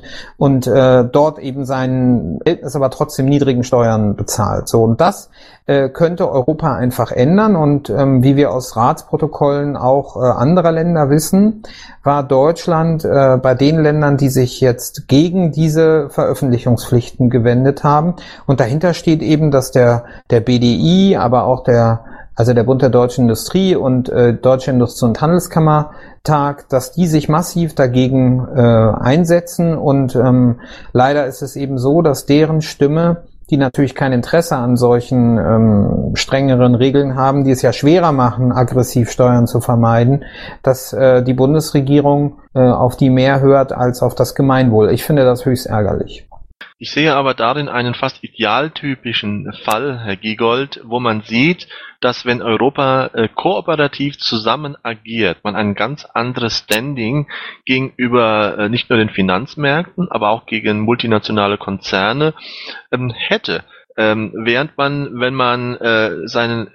dort eben seinen Verhältnis aber trotzdem niedrigen Steuern bezahlt. So, und das könnte Europa einfach ändern und wie wir aus Ratsprotokollen auch anderer Länder wissen, war Deutschland bei den Ländern, die sich jetzt gegen diese Veröffentlichungspflichten gewendet haben. Und dahinter steht eben, dass der BDI, aber auch der Bund der Deutschen Industrie und Deutsche Industrie- und Handelskammertag, dass die sich massiv dagegen einsetzen und leider ist es eben so, dass deren Stimme, die natürlich kein Interesse an solchen strengeren Regeln haben, die es ja schwerer machen, aggressiv Steuern zu vermeiden, dass die Bundesregierung auf die mehr hört als auf das Gemeinwohl. Ich finde das höchst ärgerlich. Ich sehe aber darin einen fast idealtypischen Fall, Herr Giegold, wo man sieht, dass wenn Europa kooperativ zusammen agiert, man ein ganz anderes Standing gegenüber nicht nur den Finanzmärkten, aber auch gegen multinationale Konzerne hätte. Während man, wenn man seinen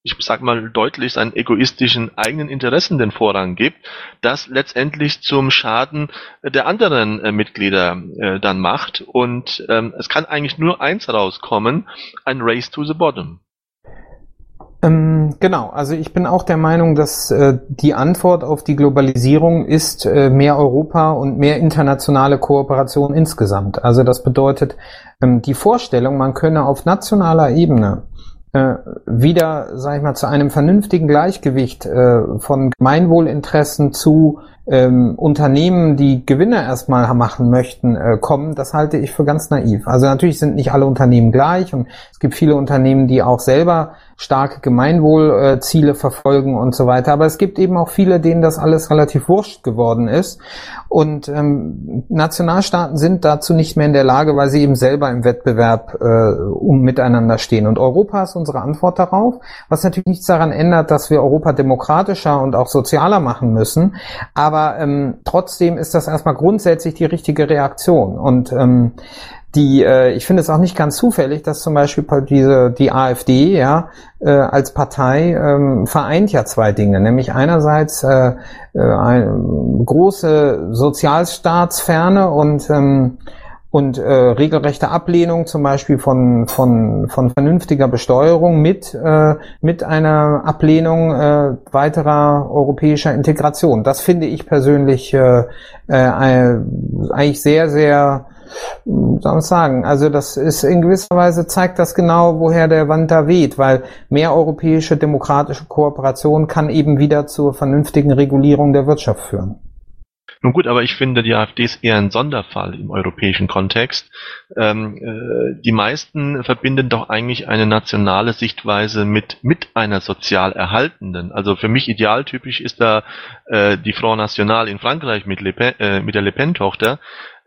egoistischen eigenen Interessen den Vorrang gibt, das letztendlich zum Schaden der anderen Mitglieder dann macht. Und es kann eigentlich nur eins rauskommen, ein Race to the Bottom. Genau, also ich bin auch der Meinung, dass die Antwort auf die Globalisierung ist mehr Europa und mehr internationale Kooperation insgesamt. Also das bedeutet die Vorstellung, man könne auf nationaler Ebene wieder, sag ich mal, zu einem vernünftigen Gleichgewicht von Gemeinwohlinteressen zu Unternehmen, die Gewinne erstmal machen möchten, kommen, das halte ich für ganz naiv. Also natürlich sind nicht alle Unternehmen gleich und es gibt viele Unternehmen, die auch selber starke Gemeinwohlziele verfolgen und so weiter. Aber es gibt eben auch viele, denen das alles relativ wurscht geworden ist. Und Nationalstaaten sind dazu nicht mehr in der Lage, weil sie eben selber im Wettbewerb miteinander stehen. Und Europa ist unsere Antwort darauf, was natürlich nichts daran ändert, dass wir Europa demokratischer und auch sozialer machen müssen. Aber trotzdem ist das erstmal grundsätzlich die richtige Reaktion. Und ich finde es auch nicht ganz zufällig, dass zum Beispiel die AfD als Partei vereint ja zwei Dinge, nämlich einerseits eine große Sozialstaatsferne und regelrechte Ablehnung zum Beispiel von vernünftiger Besteuerung mit einer Ablehnung weiterer europäischer Integration. Das finde ich persönlich eigentlich sehr, sehr, wie soll man sagen, also das ist in gewisser Weise, zeigt das genau, woher der Wind da weht, weil mehr europäische demokratische Kooperation kann eben wieder zur vernünftigen Regulierung der Wirtschaft führen. Nun gut, aber ich finde, die AfD ist eher ein Sonderfall im europäischen Kontext. Die meisten verbinden doch eigentlich eine nationale Sichtweise mit einer sozial erhaltenden. Also für mich idealtypisch ist da die Front National in Frankreich mit der Le Pen-Tochter,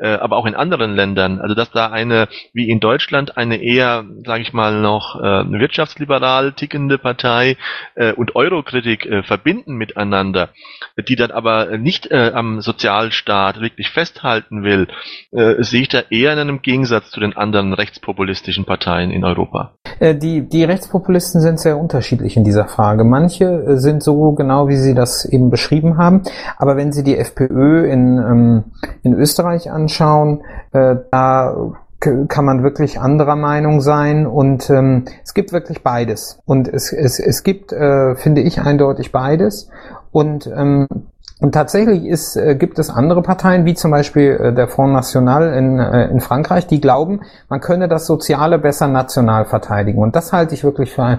aber auch in anderen Ländern. Also dass da wie in Deutschland, eine eher, sage ich mal, noch wirtschaftsliberal tickende Partei und Eurokritik verbinden miteinander, die dann aber nicht am Sozialstaat wirklich festhalten will, sehe ich da eher in einem Gegensatz zu den anderen rechtspopulistischen Parteien in Europa. Die Rechtspopulisten sind sehr unterschiedlich in dieser Frage. Manche sind so genau, wie Sie das eben beschrieben haben. Aber wenn Sie die FPÖ in Österreich anschauen, da kann man wirklich anderer Meinung sein und es gibt wirklich beides. Und es gibt, finde ich, eindeutig beides. Und tatsächlich gibt es andere Parteien, wie zum Beispiel der Front National in Frankreich, die glauben, man könne das Soziale besser national verteidigen. Und das halte ich wirklich für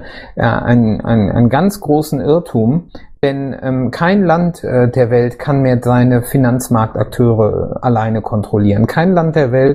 einen ganz großen Irrtum, denn kein Land der Welt kann mehr seine Finanzmarktakteure alleine kontrollieren. Kein Land der Welt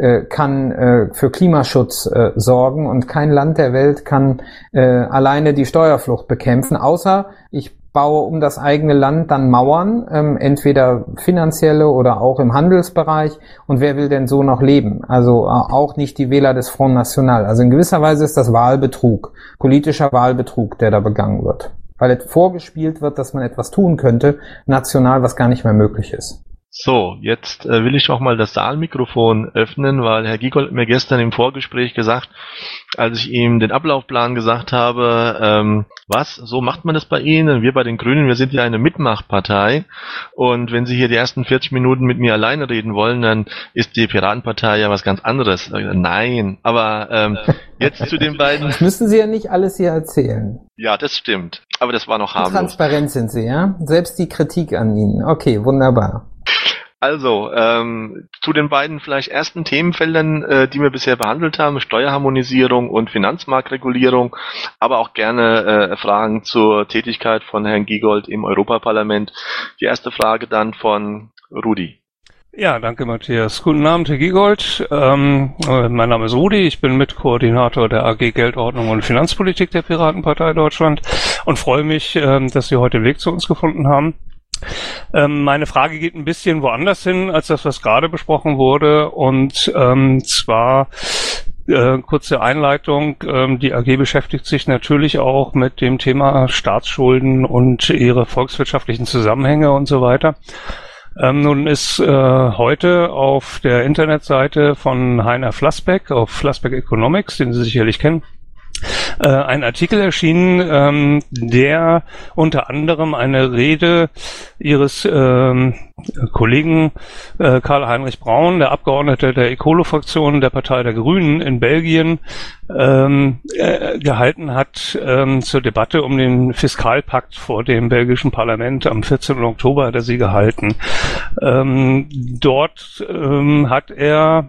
kann für Klimaschutz sorgen und kein Land der Welt kann alleine die Steuerflucht bekämpfen, außer ich baue um das eigene Land dann Mauern, entweder finanzielle oder auch im Handelsbereich. Und wer will denn so noch leben? Also auch nicht die Wähler des Front National. Also in gewisser Weise ist das Wahlbetrug, politischer Wahlbetrug, der da begangen wird. Weil vorgespielt wird, dass man etwas tun könnte, national, was gar nicht mehr möglich ist. So, jetzt will ich doch mal das Saalmikrofon öffnen, weil Herr Giegold mir gestern im Vorgespräch gesagt, als ich ihm den Ablaufplan gesagt habe, so macht man das bei Ihnen? Wir bei den Grünen, wir sind ja eine Mitmachpartei und wenn Sie hier die ersten 40 Minuten mit mir alleine reden wollen, dann ist die Piratenpartei ja was ganz anderes. Nein, aber jetzt zu den beiden... Das müssen Sie ja nicht alles hier erzählen. Ja, das stimmt, aber das war noch harmlos. Transparent sind Sie, ja? Selbst die Kritik an Ihnen. Okay, wunderbar. Also, zu den beiden vielleicht ersten Themenfeldern, die wir bisher behandelt haben, Steuerharmonisierung und Finanzmarktregulierung, aber auch gerne Fragen zur Tätigkeit von Herrn Giegold im Europaparlament. Die erste Frage dann von Rudi. Ja, danke Matthias. Guten Abend, Herr Giegold. Mein Name ist Rudi, ich bin Mitkoordinator der AG Geldordnung und Finanzpolitik der Piratenpartei Deutschland und freue mich, dass Sie heute den Weg zu uns gefunden haben. Meine Frage geht ein bisschen woanders hin, als das, was gerade besprochen wurde. Und zwar kurze Einleitung. Die AG beschäftigt sich natürlich auch mit dem Thema Staatsschulden und ihre volkswirtschaftlichen Zusammenhänge und so weiter. Nun ist heute auf der Internetseite von Heiner Flassbeck, auf Flassbeck Economics, den Sie sicherlich kennen, ein Artikel erschienen, der unter anderem eine Rede Ihres Kollegen Karl-Heinrich Braun, der Abgeordnete der Ecolo-Fraktion der Partei der Grünen in Belgien, gehalten hat zur Debatte um den Fiskalpakt vor dem belgischen Parlament. Am 14. Oktober hat er sie gehalten. Dort hat er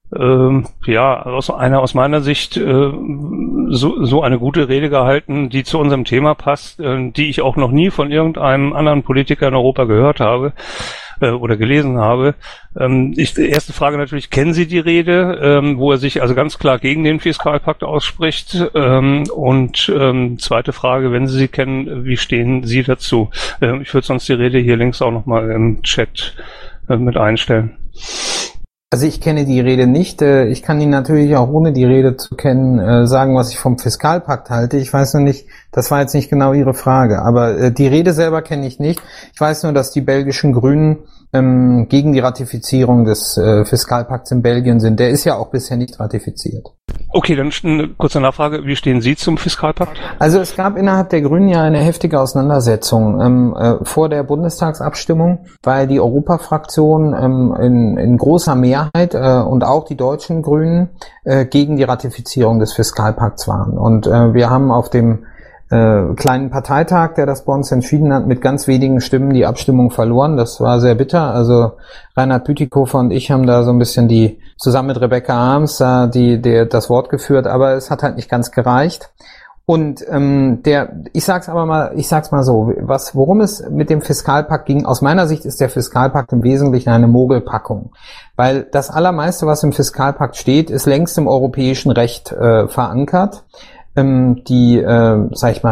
aus meiner Sicht so eine gute Rede gehalten, die zu unserem Thema passt, die ich auch noch nie von irgendeinem anderen Politiker in Europa gehört habe oder gelesen habe. Erste Frage natürlich, kennen Sie die Rede, wo er sich also ganz klar gegen den Fiskalpakt ausspricht? Und zweite Frage, wenn Sie sie kennen, wie stehen Sie dazu? Ich würde sonst die Rede hier links auch nochmal im Chat mit einstellen. Also ich kenne die Rede nicht. Ich kann Ihnen natürlich auch ohne die Rede zu kennen sagen, was ich vom Fiskalpakt halte. Ich weiß nur nicht, das war jetzt nicht genau Ihre Frage, aber die Rede selber kenne ich nicht. Ich weiß nur, dass die belgischen Grünen gegen die Ratifizierung des Fiskalpakts in Belgien sind. Der ist ja auch bisher nicht ratifiziert. Okay, dann eine kurze Nachfrage. Wie stehen Sie zum Fiskalpakt? Also es gab innerhalb der Grünen ja eine heftige Auseinandersetzung vor der Bundestagsabstimmung, weil die Europafraktion in großer Mehrheit und auch die deutschen Grünen gegen die Ratifizierung des Fiskalpakts waren. Und wir haben auf dem kleinen Parteitag, der das bei uns entschieden hat, mit ganz wenigen Stimmen die Abstimmung verloren. Das war sehr bitter. Also Reinhard Bütikofer und ich haben da so ein bisschen zusammen mit Rebecca Harms das Wort geführt, aber es hat halt nicht ganz gereicht. Und ich sag's mal so, worum es mit dem Fiskalpakt ging, aus meiner Sicht ist der Fiskalpakt im Wesentlichen eine Mogelpackung. Weil das Allermeiste, was im Fiskalpakt steht, ist längst im europäischen Recht verankert. der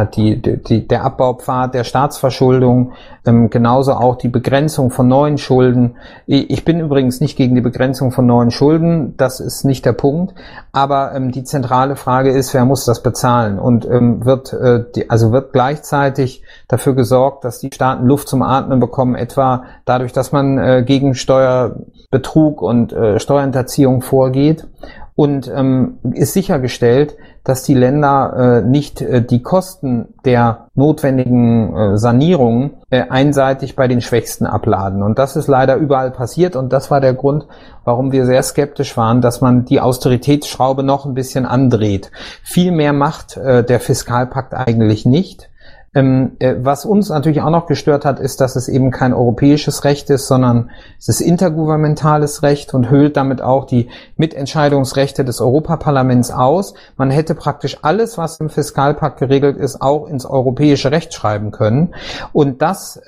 Abbaupfad der Staatsverschuldung, genauso auch die Begrenzung von neuen Schulden. Ich bin übrigens nicht gegen die Begrenzung von neuen Schulden, das ist nicht der Punkt, aber die zentrale Frage ist, wer muss das bezahlen, und wird gleichzeitig dafür gesorgt, dass die Staaten Luft zum Atmen bekommen, etwa dadurch, dass man gegen Steuerbetrug und Steuerhinterziehung vorgeht, und ist sichergestellt, dass die Länder nicht die Kosten der notwendigen Sanierung einseitig bei den Schwächsten abladen. Und das ist leider überall passiert, und das war der Grund, warum wir sehr skeptisch waren, dass man die Austeritätsschraube noch ein bisschen andreht. Viel mehr macht der Fiskalpakt eigentlich nicht. Was uns natürlich auch noch gestört hat, ist, dass es eben kein europäisches Recht ist, sondern es ist intergouvernementales Recht und höhlt damit auch die Mitentscheidungsrechte des Europaparlaments aus. Man hätte praktisch alles, was im Fiskalpakt geregelt ist, auch ins europäische Recht schreiben können. Und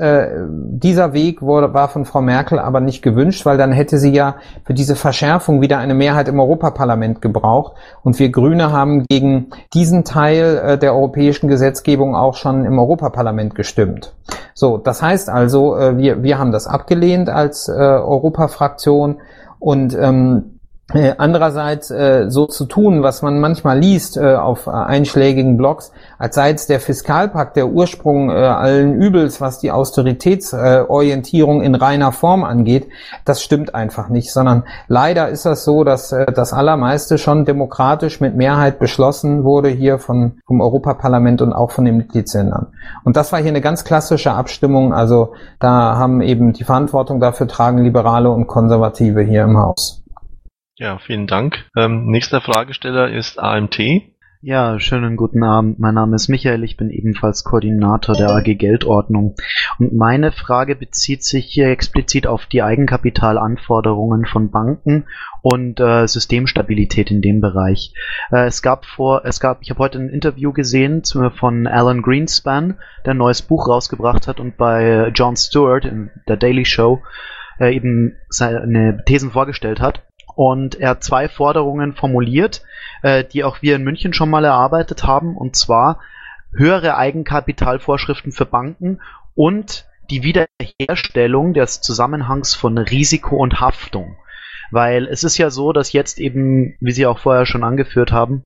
dieser Weg war von Frau Merkel aber nicht gewünscht, weil dann hätte sie ja für diese Verschärfung wieder eine Mehrheit im Europaparlament gebraucht. Und wir Grüne haben gegen diesen Teil der europäischen Gesetzgebung auch schon im Europaparlament gestimmt. So, das heißt also, wir haben das abgelehnt als Europafraktion, und andererseits so zu tun, was man manchmal liest auf einschlägigen Blogs, als sei es der Fiskalpakt der Ursprung allen Übels, was die Austeritätsorientierung in reiner Form angeht, das stimmt einfach nicht, sondern leider ist das so, dass das Allermeiste schon demokratisch mit Mehrheit beschlossen wurde hier vom Europaparlament und auch von den Mitgliedsländern. Und das war hier eine ganz klassische Abstimmung, also da haben eben die Verantwortung dafür tragen Liberale und Konservative hier im Haus. Ja, vielen Dank. Nächster Fragesteller ist AMT. Ja, schönen guten Abend. Mein Name ist Michael. Ich bin ebenfalls Koordinator der AG Geldordnung. Und meine Frage bezieht sich hier explizit auf die Eigenkapitalanforderungen von Banken und Systemstabilität in dem Bereich. Ich habe heute ein Interview gesehen von Alan Greenspan, der ein neues Buch rausgebracht hat und bei Jon Stewart in der Daily Show eben seine Thesen vorgestellt hat. Und er hat 2 Forderungen formuliert, die auch wir in München schon mal erarbeitet haben, und zwar höhere Eigenkapitalvorschriften für Banken und die Wiederherstellung des Zusammenhangs von Risiko und Haftung. Weil es ist ja so, dass jetzt eben, wie Sie auch vorher schon angeführt haben,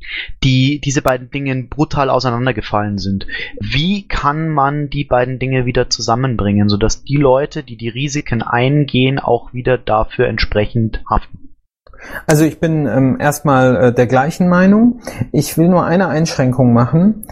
diese beiden Dinge brutal auseinandergefallen sind. Wie kann man die beiden Dinge wieder zusammenbringen, sodass die Leute, die die Risiken eingehen, auch wieder dafür entsprechend haften? Also ich bin erstmal der gleichen Meinung. Ich will nur eine Einschränkung machen.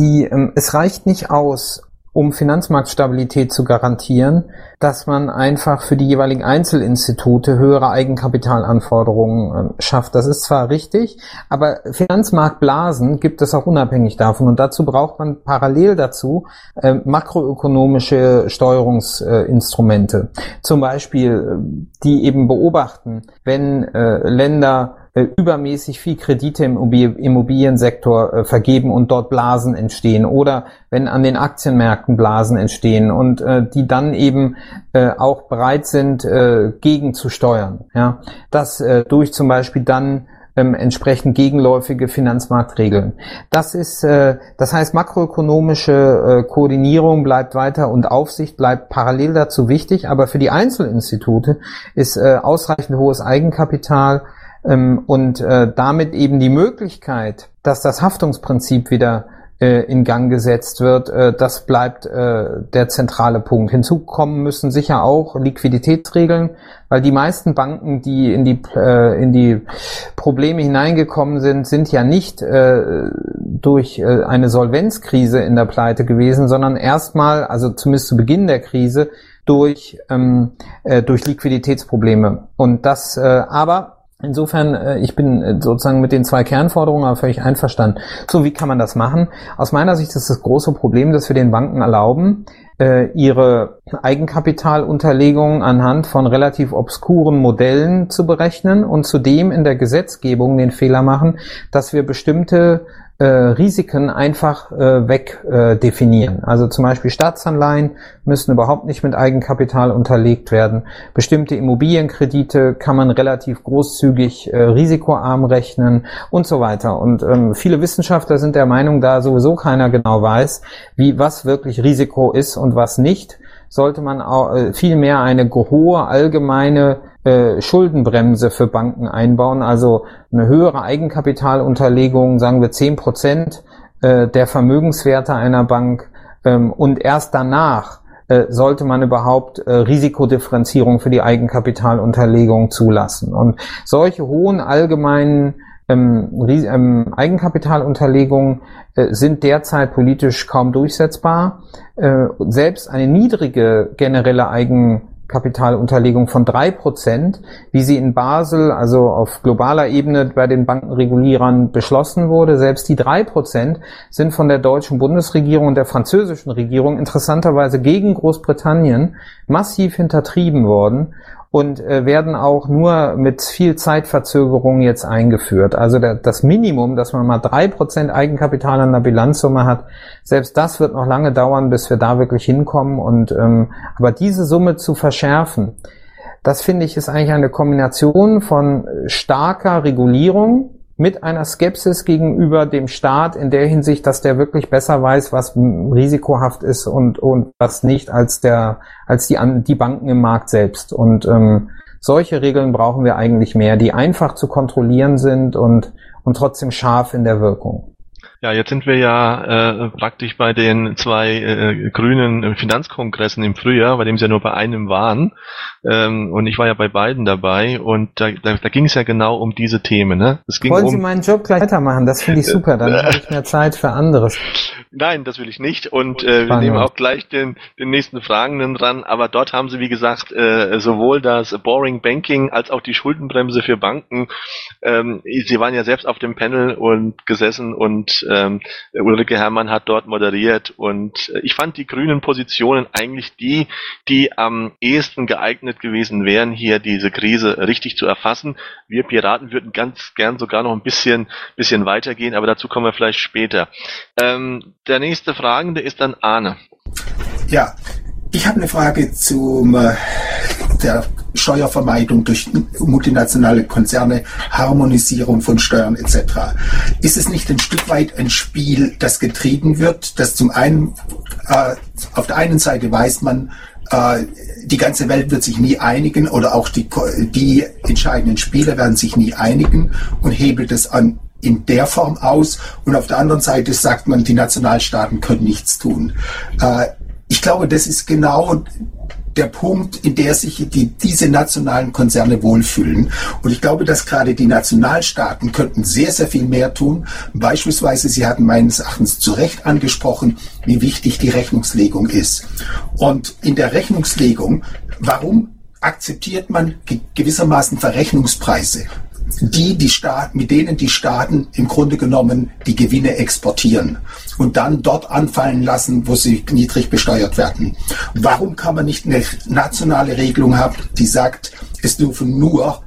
Es reicht nicht aus, um Finanzmarktstabilität zu garantieren, dass man einfach für die jeweiligen Einzelinstitute höhere Eigenkapitalanforderungen schafft. Das ist zwar richtig, aber Finanzmarktblasen gibt es auch unabhängig davon, und dazu braucht man parallel dazu makroökonomische Steuerungsinstrumente. Zum Beispiel, die eben beobachten, wenn Länder übermäßig viel Kredite im Immobiliensektor vergeben und dort Blasen entstehen, oder wenn an den Aktienmärkten Blasen entstehen und die dann eben auch bereit sind, gegen zu steuern. Ja, das durch zum Beispiel dann entsprechend gegenläufige Finanzmarktregeln. Das heißt, makroökonomische Koordinierung bleibt weiter und Aufsicht bleibt parallel dazu wichtig, aber für die Einzelinstitute ist ausreichend hohes Eigenkapital und damit eben die Möglichkeit, dass das Haftungsprinzip wieder in Gang gesetzt wird, das bleibt der zentrale Punkt. Hinzu kommen müssen sicher auch Liquiditätsregeln, weil die meisten Banken, die in die Probleme hineingekommen sind ja nicht durch eine Solvenzkrise in der Pleite gewesen, sondern erstmal, also zumindest zu Beginn der Krise, durch Liquiditätsprobleme. Und das aber insofern, ich bin sozusagen mit den 2 Kernforderungen aber völlig einverstanden. So, wie kann man das machen? Aus meiner Sicht ist das große Problem, dass wir den Banken erlauben, ihre Eigenkapitalunterlegung anhand von relativ obskuren Modellen zu berechnen und zudem in der Gesetzgebung den Fehler machen, dass wir bestimmte Risiken einfach wegdefinieren. Also zum Beispiel Staatsanleihen müssen überhaupt nicht mit Eigenkapital unterlegt werden. Bestimmte Immobilienkredite kann man relativ großzügig risikoarm rechnen und so weiter. Und viele Wissenschaftler sind der Meinung, da sowieso keiner genau weiß, was wirklich Risiko ist und was nicht, sollte man auch vielmehr eine hohe allgemeine Schuldenbremse für Banken einbauen, also eine höhere Eigenkapitalunterlegung, sagen wir 10% der Vermögenswerte einer Bank, und erst danach sollte man überhaupt Risikodifferenzierung für die Eigenkapitalunterlegung zulassen. Und solche hohen allgemeinen Eigenkapitalunterlegungen sind derzeit politisch kaum durchsetzbar. Selbst eine niedrige generelle Eigenkapitalunterlegung von 3%, wie sie in Basel, also auf globaler Ebene bei den Bankenregulierern beschlossen wurde, selbst die 3% sind von der deutschen Bundesregierung und der französischen Regierung interessanterweise gegen Großbritannien massiv hintertrieben worden und werden auch nur mit viel Zeitverzögerung jetzt eingeführt. Also das Minimum, dass man mal 3% Eigenkapital an der Bilanzsumme hat, selbst das wird noch lange dauern, bis wir da wirklich hinkommen. Und aber diese Summe zu verschärfen, das finde ich ist eigentlich eine Kombination von starker Regulierung mit einer Skepsis gegenüber dem Staat in der Hinsicht, dass der wirklich besser weiß, was risikohaft ist und was nicht, als die Banken im Markt selbst. Und solche Regeln brauchen wir eigentlich mehr, die einfach zu kontrollieren sind und trotzdem scharf in der Wirkung. Ja, jetzt sind wir ja praktisch bei den zwei grünen Finanzkongressen im Frühjahr, bei dem sie ja nur bei einem waren. Und ich war ja bei beiden dabei und da ging es ja genau um diese Themen. Ne? Wollen Sie meinen Job gleich weitermachen? Das finde ich super, dann habe ich mehr Zeit für anderes. Nein, das will ich nicht. Und wir nehmen auch gleich den nächsten Fragenden dran. Aber dort haben sie, wie gesagt, sowohl das Boring Banking als auch die Schuldenbremse für Banken. Sie waren ja selbst auf dem Panel und gesessen und Ulrike Herrmann hat dort moderiert. Und ich fand die grünen Positionen eigentlich die am ehesten geeignet gewesen wären, hier diese Krise richtig zu erfassen. Wir Piraten würden ganz gern sogar noch ein bisschen weitergehen, aber dazu kommen wir vielleicht später. Der nächste Fragende ist dann Arne. Ja, ich habe eine Frage zu der Steuervermeidung durch multinationale Konzerne, Harmonisierung von Steuern etc. Ist es nicht ein Stück weit ein Spiel, das getrieben wird, das zum einen auf der einen Seite weiß man, die ganze Welt wird sich nie einigen oder auch die entscheidenden Spieler werden sich nie einigen und hebelt es an in der Form aus, und auf der anderen Seite sagt man, die Nationalstaaten können nichts tun. Ich glaube, das ist genau der Punkt, in der sich diese nationalen Konzerne wohlfühlen. Und ich glaube, dass gerade die Nationalstaaten könnten sehr, sehr viel mehr tun. Beispielsweise, Sie hatten meines Erachtens zu Recht angesprochen, wie wichtig die Rechnungslegung ist. Und in der Rechnungslegung, warum akzeptiert man gewissermaßen Verrechnungspreise, mit denen die Staaten im Grunde genommen die Gewinne exportieren und dann dort anfallen lassen, wo sie niedrig besteuert werden? Warum kann man nicht eine nationale Regelung haben, die sagt, es dürfen nur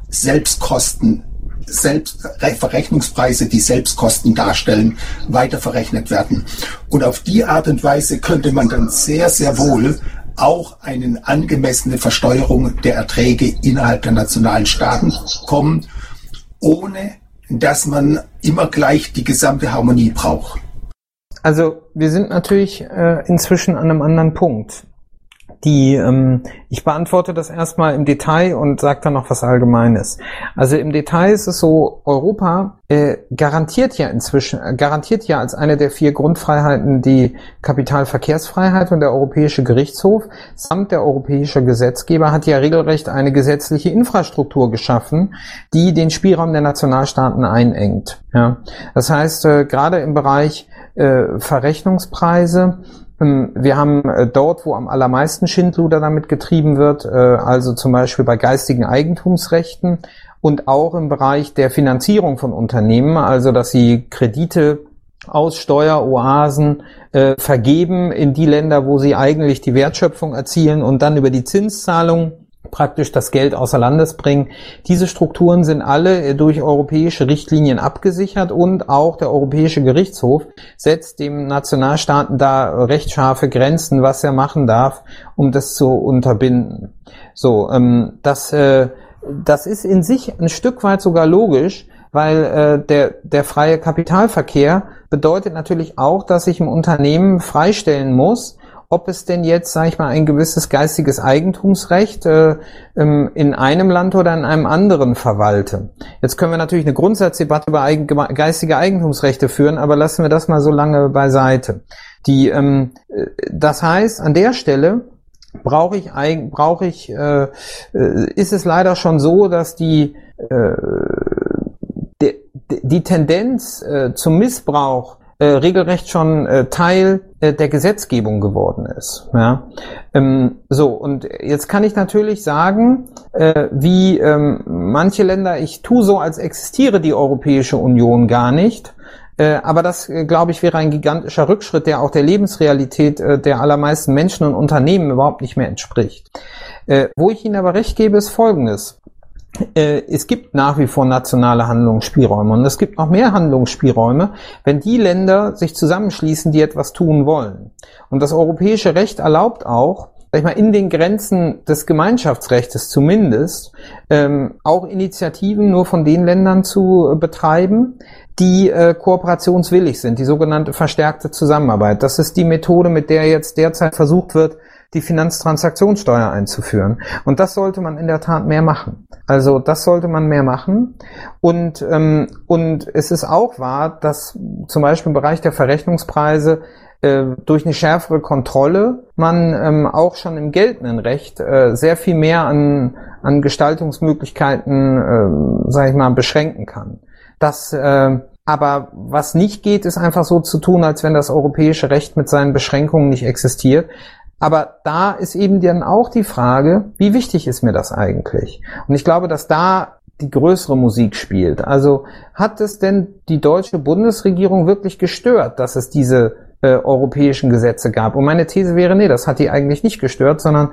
Verrechnungspreise, die Selbstkosten darstellen, weiter verrechnet werden? Und auf die Art und Weise könnte man dann sehr, sehr wohl auch eine angemessene Versteuerung der Erträge innerhalb der nationalen Staaten kommen, ohne dass man immer gleich die gesamte Harmonie braucht. Also wir sind natürlich inzwischen an einem anderen Punkt. Ich beantworte das erstmal im Detail und sage dann noch was Allgemeines. Also im Detail ist es so, Europa garantiert ja als eine der 4 Grundfreiheiten die Kapitalverkehrsfreiheit, und der Europäische Gerichtshof samt der europäische Gesetzgeber hat ja regelrecht eine gesetzliche Infrastruktur geschaffen, die den Spielraum der Nationalstaaten einengt. Ja. Das heißt, gerade im Bereich Verrechnungspreise, wir haben dort, wo am allermeisten Schindluder damit getrieben wird, also zum Beispiel bei geistigen Eigentumsrechten und auch im Bereich der Finanzierung von Unternehmen, also dass sie Kredite aus Steueroasen vergeben in die Länder, wo sie eigentlich die Wertschöpfung erzielen und dann über die Zinszahlung praktisch das Geld außer Landes bringen. Diese Strukturen sind alle durch europäische Richtlinien abgesichert und auch der Europäische Gerichtshof setzt dem Nationalstaaten da recht scharfe Grenzen, was er machen darf, um das zu unterbinden. So, das ist in sich ein Stück weit sogar logisch, weil der freie Kapitalverkehr bedeutet natürlich auch, dass ich im Unternehmen freistellen muss, ob es denn jetzt, sage ich mal, ein gewisses geistiges Eigentumsrecht in einem Land oder in einem anderen verwalte. Jetzt können wir natürlich eine Grundsatzdebatte über geistige Eigentumsrechte führen, aber lassen wir das mal so lange beiseite. Das heißt, an der Stelle ist es leider schon so, dass die Tendenz zum Missbrauch regelrecht schon Teil der Gesetzgebung geworden ist. Ja? So, und jetzt kann ich natürlich sagen, wie manche Länder, ich tue so, als existiere die Europäische Union gar nicht. Aber das, glaube ich, wäre ein gigantischer Rückschritt, der auch der Lebensrealität der allermeisten Menschen und Unternehmen überhaupt nicht mehr entspricht. Wo ich Ihnen aber recht gebe, ist Folgendes. Es gibt nach wie vor nationale Handlungsspielräume und es gibt noch mehr Handlungsspielräume, wenn die Länder sich zusammenschließen, die etwas tun wollen. Und das europäische Recht erlaubt auch, sag ich mal, in den Grenzen des Gemeinschaftsrechts zumindest, auch Initiativen nur von den Ländern zu betreiben, die kooperationswillig sind, die sogenannte verstärkte Zusammenarbeit. Das ist die Methode, mit der jetzt derzeit versucht wird, die Finanztransaktionssteuer einzuführen. Und das sollte man in der Tat mehr machen. Also das sollte man mehr machen. Und es ist auch wahr, dass zum Beispiel im Bereich der Verrechnungspreise durch eine schärfere Kontrolle man auch schon im geltenden Recht sehr viel mehr an Gestaltungsmöglichkeiten, sage ich mal, beschränken kann. Aber was nicht geht, ist einfach so zu tun, als wenn das europäische Recht mit seinen Beschränkungen nicht existiert. Aber da ist eben dann auch die Frage, wie wichtig ist mir das eigentlich? Und ich glaube, dass da die größere Musik spielt. Also hat es denn die deutsche Bundesregierung wirklich gestört, dass es diese europäischen Gesetze gab? Und meine These wäre, nee, das hat die eigentlich nicht gestört, sondern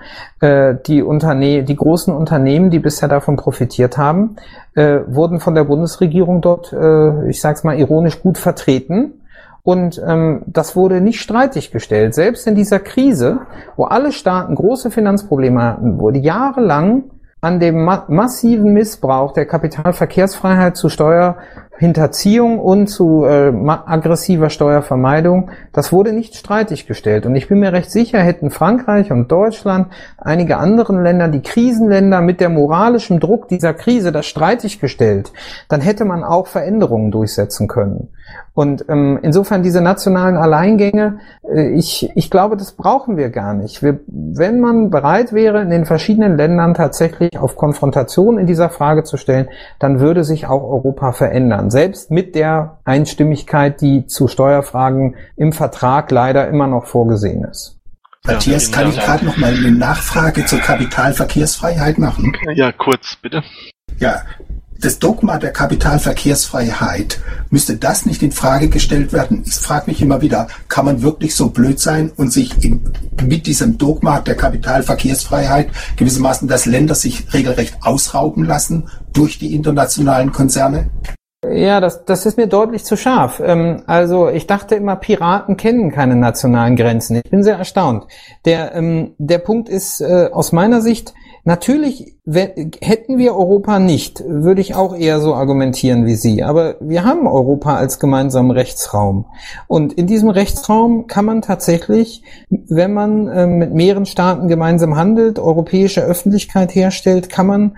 die großen Unternehmen, die bisher davon profitiert haben, wurden von der Bundesregierung dort, ich sag's mal ironisch, gut vertreten. Und das wurde nicht streitig gestellt. Selbst in dieser Krise, wo alle Staaten große Finanzprobleme hatten, wurde jahrelang an dem massiven Missbrauch der Kapitalverkehrsfreiheit zu Steuerhinterziehung und zu aggressiver Steuervermeidung, das wurde nicht streitig gestellt. Und ich bin mir recht sicher, hätten Frankreich und Deutschland, einige anderen Länder, die Krisenländer mit der moralischen Druck dieser Krise das streitig gestellt, dann hätte man auch Veränderungen durchsetzen können. Und insofern diese nationalen Alleingänge, ich glaube, das brauchen wir gar nicht. Wenn man bereit wäre, in den verschiedenen Ländern tatsächlich auf Konfrontation in dieser Frage zu stellen, dann würde sich auch Europa verändern. Selbst mit der Einstimmigkeit, die zu Steuerfragen im Vertrag leider immer noch vorgesehen ist. Matthias, kann ich gerade noch mal eine Nachfrage zur Kapitalverkehrsfreiheit machen? Ja, kurz, bitte. Ja. Das Dogma der Kapitalverkehrsfreiheit, müsste das nicht in Frage gestellt werden? Ich frage mich immer wieder, kann man wirklich so blöd sein und sich mit diesem Dogma der Kapitalverkehrsfreiheit gewissermaßen, dass Länder sich regelrecht ausrauben lassen durch die internationalen Konzerne? Ja, das ist mir deutlich zu scharf. Also ich dachte immer, Piraten kennen keine nationalen Grenzen. Ich bin sehr erstaunt. Der Punkt ist aus meiner Sicht, natürlich, hätten wir Europa nicht, würde ich auch eher so argumentieren wie Sie. Aber wir haben Europa als gemeinsamen Rechtsraum. Und in diesem Rechtsraum kann man tatsächlich, wenn man mit mehreren Staaten gemeinsam handelt, europäische Öffentlichkeit herstellt, können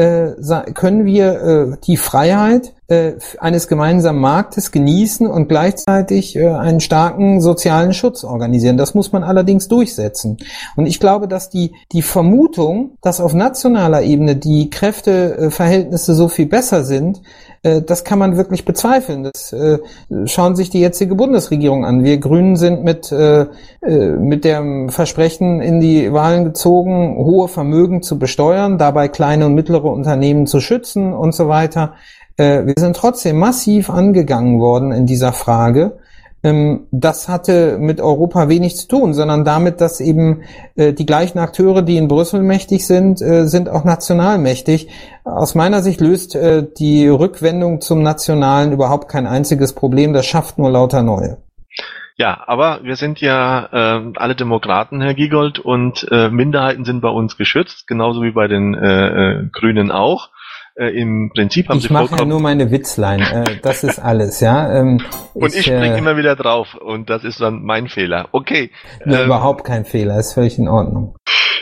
wir die Freiheit eines gemeinsamen Marktes genießen und gleichzeitig einen starken sozialen Schutz organisieren. Das muss man allerdings durchsetzen. Und ich glaube, dass die Vermutung, dass auf nationaler Ebene die Kräfteverhältnisse so viel besser sind, das kann man wirklich bezweifeln. Das schauen sich die jetzige Bundesregierung an. Wir Grünen sind mit dem Versprechen in die Wahlen gezogen, hohe Vermögen zu besteuern, dabei kleine und mittlere Unternehmen zu schützen und so weiter. Wir sind trotzdem massiv angegangen worden in dieser Frage. das hatte mit Europa wenig zu tun, sondern damit, dass eben die gleichen Akteure, die in Brüssel mächtig sind, sind auch national mächtig. Aus meiner Sicht löst die Rückwendung zum Nationalen überhaupt kein einziges Problem, das schafft nur lauter neue. Ja, aber wir sind ja alle Demokraten, Herr Giegold, und Minderheiten sind bei uns geschützt, genauso wie bei den Grünen auch. Im Prinzip haben Sie vollkommen... Ich mache ja nur meine Witzlein, das ist alles, ja. Und ich springe immer wieder drauf und das ist dann mein Fehler. Okay. Überhaupt kein Fehler, ist völlig in Ordnung.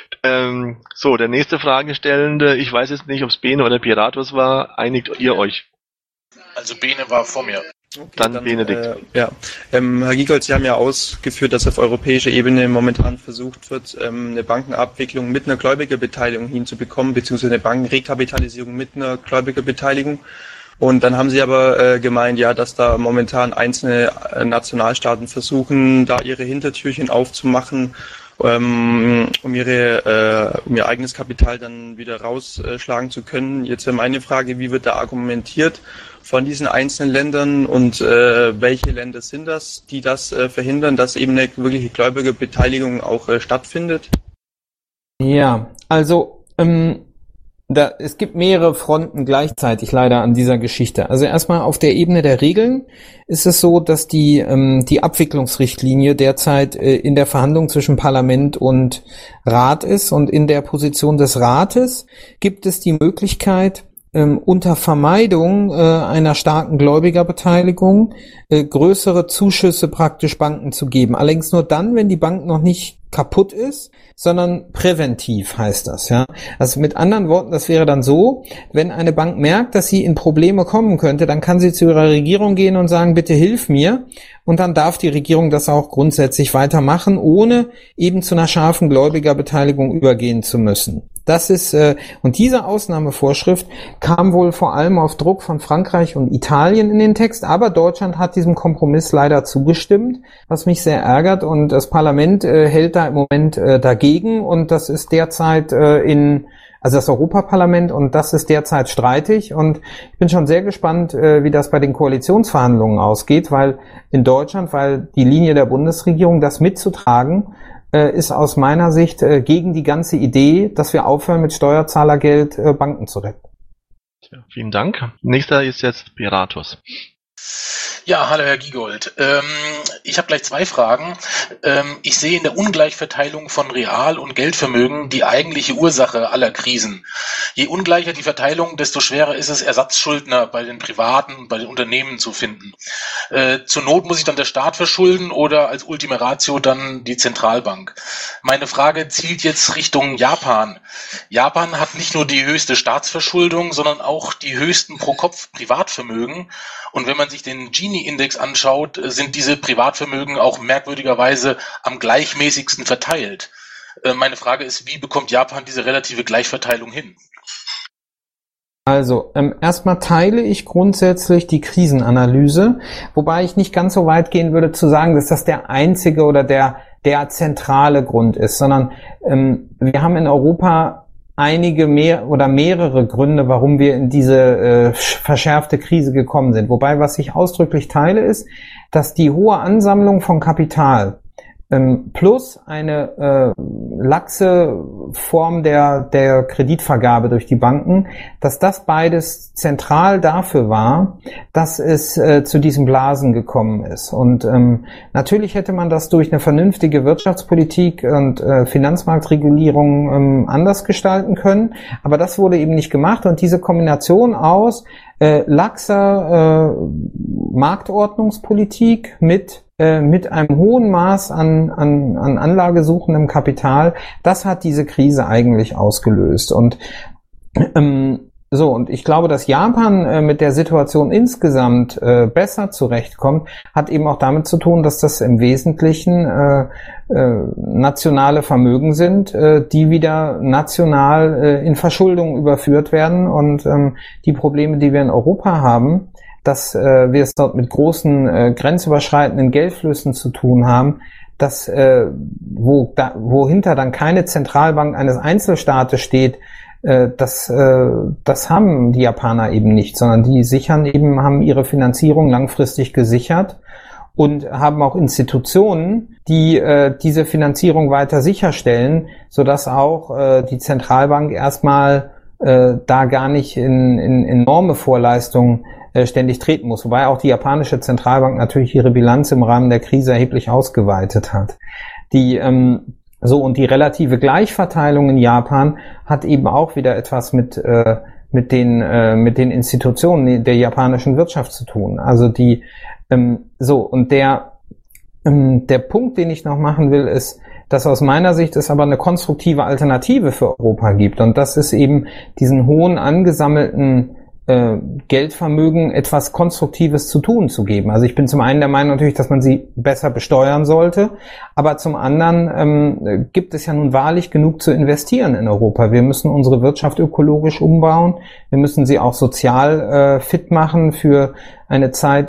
So, der nächste Fragestellende, ich weiß jetzt nicht, ob es Bene oder Piratus war, einigt ihr euch? Also Bene war vor mir. Okay, dann Benedikt. Herr Giegold, Sie haben ja ausgeführt, dass auf europäischer Ebene momentan versucht wird, eine Bankenabwicklung mit einer Gläubigerbeteiligung hinzubekommen, beziehungsweise eine Bankenrekapitalisierung mit einer Gläubigerbeteiligung. Und dann haben Sie aber gemeint, ja, dass da momentan einzelne Nationalstaaten versuchen, da ihre Hintertürchen aufzumachen, um ihr eigenes Kapital dann wieder rausschlagen zu können. Jetzt wäre meine Frage, wie wird da argumentiert von diesen einzelnen Ländern und welche Länder sind das, die das verhindern, dass eben eine wirkliche Gläubigerbeteiligung auch stattfindet? Ja, also es gibt mehrere Fronten gleichzeitig leider an dieser Geschichte. Also erstmal auf der Ebene der Regeln ist es so, dass die Abwicklungsrichtlinie derzeit in der Verhandlung zwischen Parlament und Rat ist, und in der Position des Rates gibt es die Möglichkeit, unter Vermeidung einer starken Gläubigerbeteiligung größere Zuschüsse praktisch Banken zu geben. Allerdings nur dann, wenn die Bank noch nicht kaputt ist, sondern präventiv heißt das, ja. Also mit anderen Worten, das wäre dann so, wenn eine Bank merkt, dass sie in Probleme kommen könnte, dann kann sie zu ihrer Regierung gehen und sagen, bitte hilf mir, und dann darf die Regierung das auch grundsätzlich weitermachen, ohne eben zu einer scharfen Gläubigerbeteiligung übergehen zu müssen. Das ist, und diese Ausnahmevorschrift kam wohl vor allem auf Druck von Frankreich und Italien in den Text, aber Deutschland hat diesem Kompromiss leider zugestimmt, was mich sehr ärgert, und das Parlament hält da im Moment dagegen, und das ist derzeit also das Europaparlament, und das ist derzeit streitig, und ich bin schon sehr gespannt, wie das bei den Koalitionsverhandlungen ausgeht, weil in Deutschland, weil die Linie der Bundesregierung, das mitzutragen, ist aus meiner Sicht gegen die ganze Idee, dass wir aufhören, mit Steuerzahlergeld Banken zu retten. Ja, vielen Dank. Nächster ist jetzt Piratus. Ja, hallo Herr Giegold. Ich habe gleich zwei Fragen. Ich sehe in der Ungleichverteilung von Real- und Geldvermögen die eigentliche Ursache aller Krisen. Je ungleicher die Verteilung, desto schwerer ist es, Ersatzschuldner bei den Privaten und bei den Unternehmen zu finden. Zur Not muss sich dann der Staat verschulden oder als Ultima Ratio dann die Zentralbank. Meine Frage zielt jetzt Richtung Japan. Japan hat nicht nur die höchste Staatsverschuldung, sondern auch die höchsten Pro-Kopf-Privatvermögen. Und wenn man sich den Gini-Index anschaut, sind diese Privatvermögen auch merkwürdigerweise am gleichmäßigsten verteilt. Meine Frage ist, wie bekommt Japan diese relative Gleichverteilung hin? Also, erstmal teile ich grundsätzlich die Krisenanalyse, wobei ich nicht ganz so weit gehen würde zu sagen, dass das der einzige oder der zentrale Grund ist, sondern wir haben in Europa mehrere Gründe, warum wir in diese verschärfte Krise gekommen sind. Wobei, was ich ausdrücklich teile, ist, dass die hohe Ansammlung von Kapital plus eine laxe Form der Kreditvergabe durch die Banken, dass das beides zentral dafür war, dass es zu diesen Blasen gekommen ist. Und natürlich hätte man das durch eine vernünftige Wirtschaftspolitik und Finanzmarktregulierung anders gestalten können, aber das wurde eben nicht gemacht, und diese Kombination aus laxer Marktordnungspolitik mit einem hohen Maß an anlagesuchendem Kapital, das hat diese Krise eigentlich ausgelöst. Und und ich glaube, dass Japan mit der Situation insgesamt besser zurechtkommt, hat eben auch damit zu tun, dass das im Wesentlichen nationale Vermögen sind, die wieder national in Verschuldung überführt werden, und die Probleme, die wir in Europa haben, dass wir es dort mit großen grenzüberschreitenden Geldflüssen zu tun haben, dass wohinter dann keine Zentralbank eines Einzelstaates steht, das haben die Japaner eben nicht, sondern die haben ihre Finanzierung langfristig gesichert. und haben auch Institutionen, die diese Finanzierung weiter sicherstellen, sodass auch die Zentralbank erstmal da gar nicht in enorme Vorleistungen ständig treten muss. Wobei auch die japanische Zentralbank natürlich ihre Bilanz im Rahmen der Krise erheblich ausgeweitet hat. Und die relative Gleichverteilung in Japan hat eben auch wieder etwas mit den Institutionen der japanischen Wirtschaft zu tun. Also der Punkt, den ich noch machen will, ist, dass aus meiner Sicht es aber eine konstruktive Alternative für Europa gibt. Und das ist eben diesen hohen angesammelten Geldvermögen etwas Konstruktives zu tun zu geben. Also ich bin zum einen der Meinung natürlich, dass man sie besser besteuern sollte, aber zum anderen gibt es ja nun wahrlich genug zu investieren in Europa. Wir müssen unsere Wirtschaft ökologisch umbauen, wir müssen sie auch sozial fit machen für eine Zeit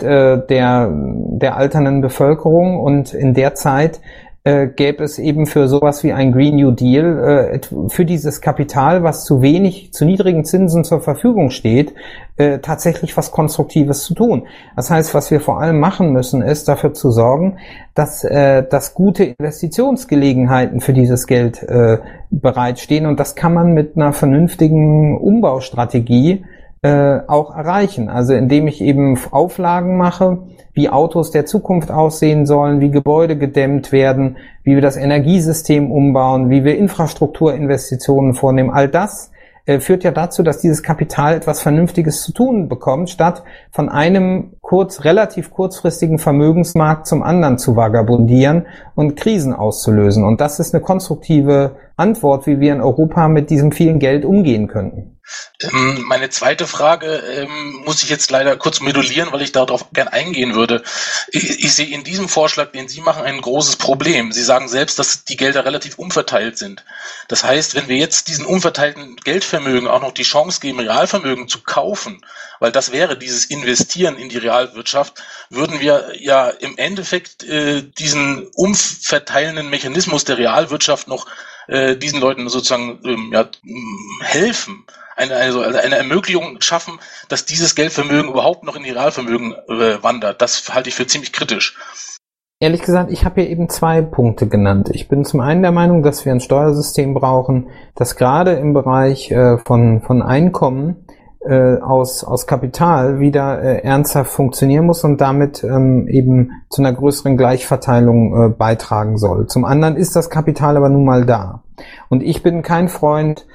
der alternden Bevölkerung, und in der Zeit gäbe es eben für sowas wie ein Green New Deal, für dieses Kapital, was zu niedrigen Zinsen zur Verfügung steht, tatsächlich was Konstruktives zu tun. Das heißt, was wir vor allem machen müssen, ist dafür zu sorgen, dass gute Investitionsgelegenheiten für dieses Geld bereitstehen, und das kann man mit einer vernünftigen Umbaustrategie auch erreichen. Also indem ich eben Auflagen mache, wie Autos der Zukunft aussehen sollen, wie Gebäude gedämmt werden, wie wir das Energiesystem umbauen, wie wir Infrastrukturinvestitionen vornehmen. All das führt ja dazu, dass dieses Kapital etwas Vernünftiges zu tun bekommt, statt von einem relativ kurzfristigen Vermögensmarkt zum anderen zu vagabundieren und Krisen auszulösen. Und das ist eine konstruktive Antwort, wie wir in Europa mit diesem vielen Geld umgehen könnten. Meine zweite Frage muss ich jetzt leider kurz modulieren, weil ich darauf gern eingehen würde. Ich sehe in diesem Vorschlag, den Sie machen, ein großes Problem. Sie sagen selbst, dass die Gelder relativ umverteilt sind. Das heißt, wenn wir jetzt diesen umverteilten Geldvermögen auch noch die Chance geben, Realvermögen zu kaufen, weil das wäre dieses Investieren in die Realwirtschaft, würden wir ja im Endeffekt diesen umverteilenden Mechanismus der Realwirtschaft noch diesen Leuten sozusagen helfen. Eine Ermöglichung schaffen, dass dieses Geldvermögen überhaupt noch in die Realvermögen wandert. Das halte ich für ziemlich kritisch. Ehrlich gesagt, ich habe hier eben 2 Punkte genannt. Ich bin zum einen der Meinung, dass wir ein Steuersystem brauchen, das gerade im Bereich von Einkommen aus Kapital wieder ernsthaft funktionieren muss und damit eben zu einer größeren Gleichverteilung beitragen soll. Zum anderen ist das Kapital aber nun mal da. Und ich bin kein Freund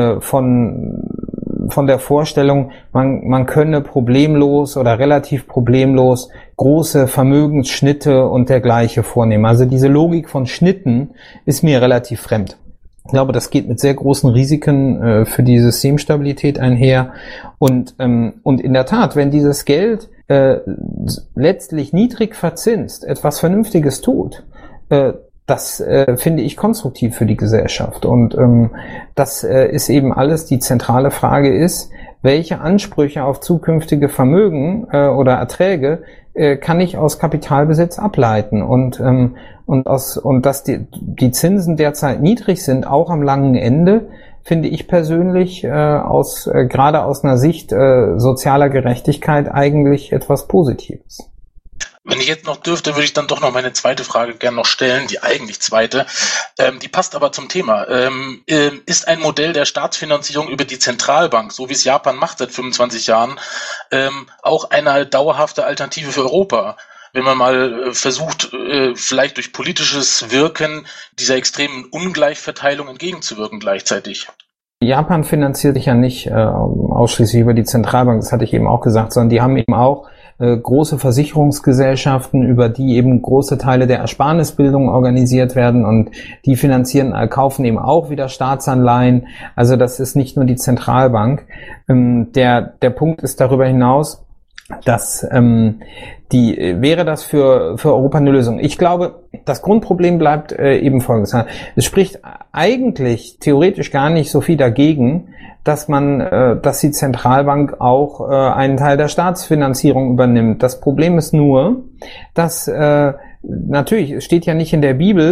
von der Vorstellung, man könne problemlos oder relativ problemlos große Vermögensschnitte und dergleichen vornehmen. Also diese Logik von Schnitten ist mir relativ fremd. Ich glaube, das geht mit sehr großen Risiken für die Systemstabilität einher. Und in der Tat, wenn dieses Geld letztlich niedrig verzinst etwas Vernünftiges tut, das finde ich konstruktiv für die Gesellschaft. Und das ist eben alles. Die zentrale Frage ist, welche Ansprüche auf zukünftige Vermögen oder Erträge kann ich aus Kapitalbesitz ableiten? Und dass die Zinsen derzeit niedrig sind, auch am langen Ende, finde ich persönlich gerade aus einer Sicht sozialer Gerechtigkeit eigentlich etwas Positives. Wenn ich jetzt noch dürfte, würde ich dann doch noch meine zweite Frage gerne noch stellen, die eigentlich zweite. Die passt aber zum Thema. Ist ein Modell der Staatsfinanzierung über die Zentralbank, so wie es Japan macht seit 25 Jahren, auch eine dauerhafte Alternative für Europa? Wenn man mal versucht, vielleicht durch politisches Wirken dieser extremen Ungleichverteilung entgegenzuwirken gleichzeitig. Japan finanziert sich ja nicht ausschließlich über die Zentralbank, das hatte ich eben auch gesagt, sondern die haben eben auch große Versicherungsgesellschaften, über die eben große Teile der Ersparnisbildung organisiert werden, und die kaufen eben auch wieder Staatsanleihen. Also das ist nicht nur die Zentralbank. Der Punkt ist darüber hinaus, dass wäre das für Europa eine Lösung. Ich glaube, das Grundproblem bleibt eben folgendes. Es spricht eigentlich theoretisch gar nicht so viel dagegen, dass die Zentralbank auch einen Teil der Staatsfinanzierung übernimmt. Das Problem ist nur, dass natürlich, es steht ja nicht in der Bibel,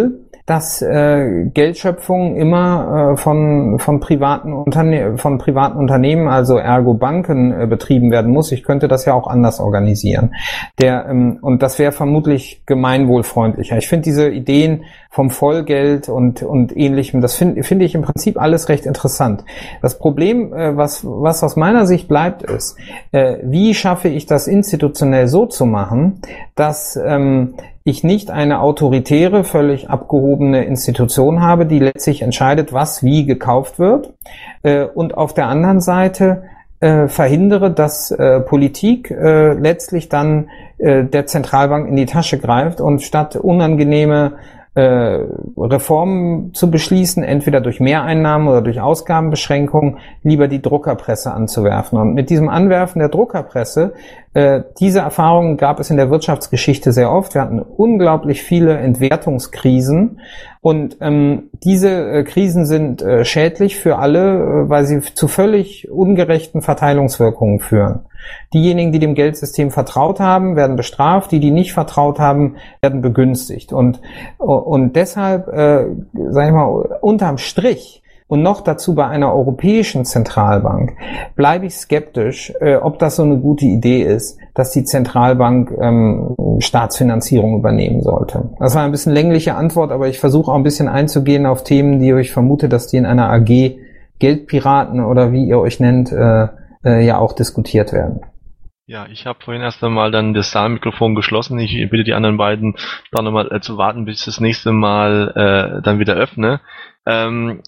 dass Geldschöpfung immer von privaten Unternehmen, also ergo Banken, betrieben werden muss. Ich könnte das ja auch anders organisieren. Und das wäre vermutlich gemeinwohlfreundlicher. Ich finde diese Ideen vom Vollgeld und Ähnlichem, das finde ich im Prinzip alles recht interessant. Das Problem, was aus meiner Sicht bleibt, ist, wie schaffe ich das institutionell so zu machen, dass ich nicht eine autoritäre, völlig abgehobene Institution habe, die letztlich entscheidet, was wie gekauft wird, und auf der anderen Seite verhindere, dass Politik letztlich dann der Zentralbank in die Tasche greift und statt unangenehme Reformen zu beschließen, entweder durch Mehreinnahmen oder durch Ausgabenbeschränkungen, lieber die Druckerpresse anzuwerfen. Und mit diesem Anwerfen der Druckerpresse, diese Erfahrungen gab es in der Wirtschaftsgeschichte sehr oft. Wir hatten unglaublich viele Entwertungskrisen und diese Krisen sind schädlich für alle, weil sie zu völlig ungerechten Verteilungswirkungen führen. Diejenigen, die dem Geldsystem vertraut haben, werden bestraft, die nicht vertraut haben, werden begünstigt. Und deshalb, sage ich mal, unterm Strich und noch dazu bei einer europäischen Zentralbank bleibe ich skeptisch, ob das so eine gute Idee ist, dass die Zentralbank Staatsfinanzierung übernehmen sollte. Das war ein bisschen längliche Antwort, aber ich versuche auch ein bisschen einzugehen auf Themen, die ich vermute, dass die in einer AG Geldpiraten oder wie ihr euch nennt, ja auch diskutiert werden. Ja, ich habe vorhin erst einmal dann das Saalmikrofon geschlossen. Ich bitte die anderen beiden dann nochmal zu warten, bis ich das nächste Mal dann wieder öffne. Wir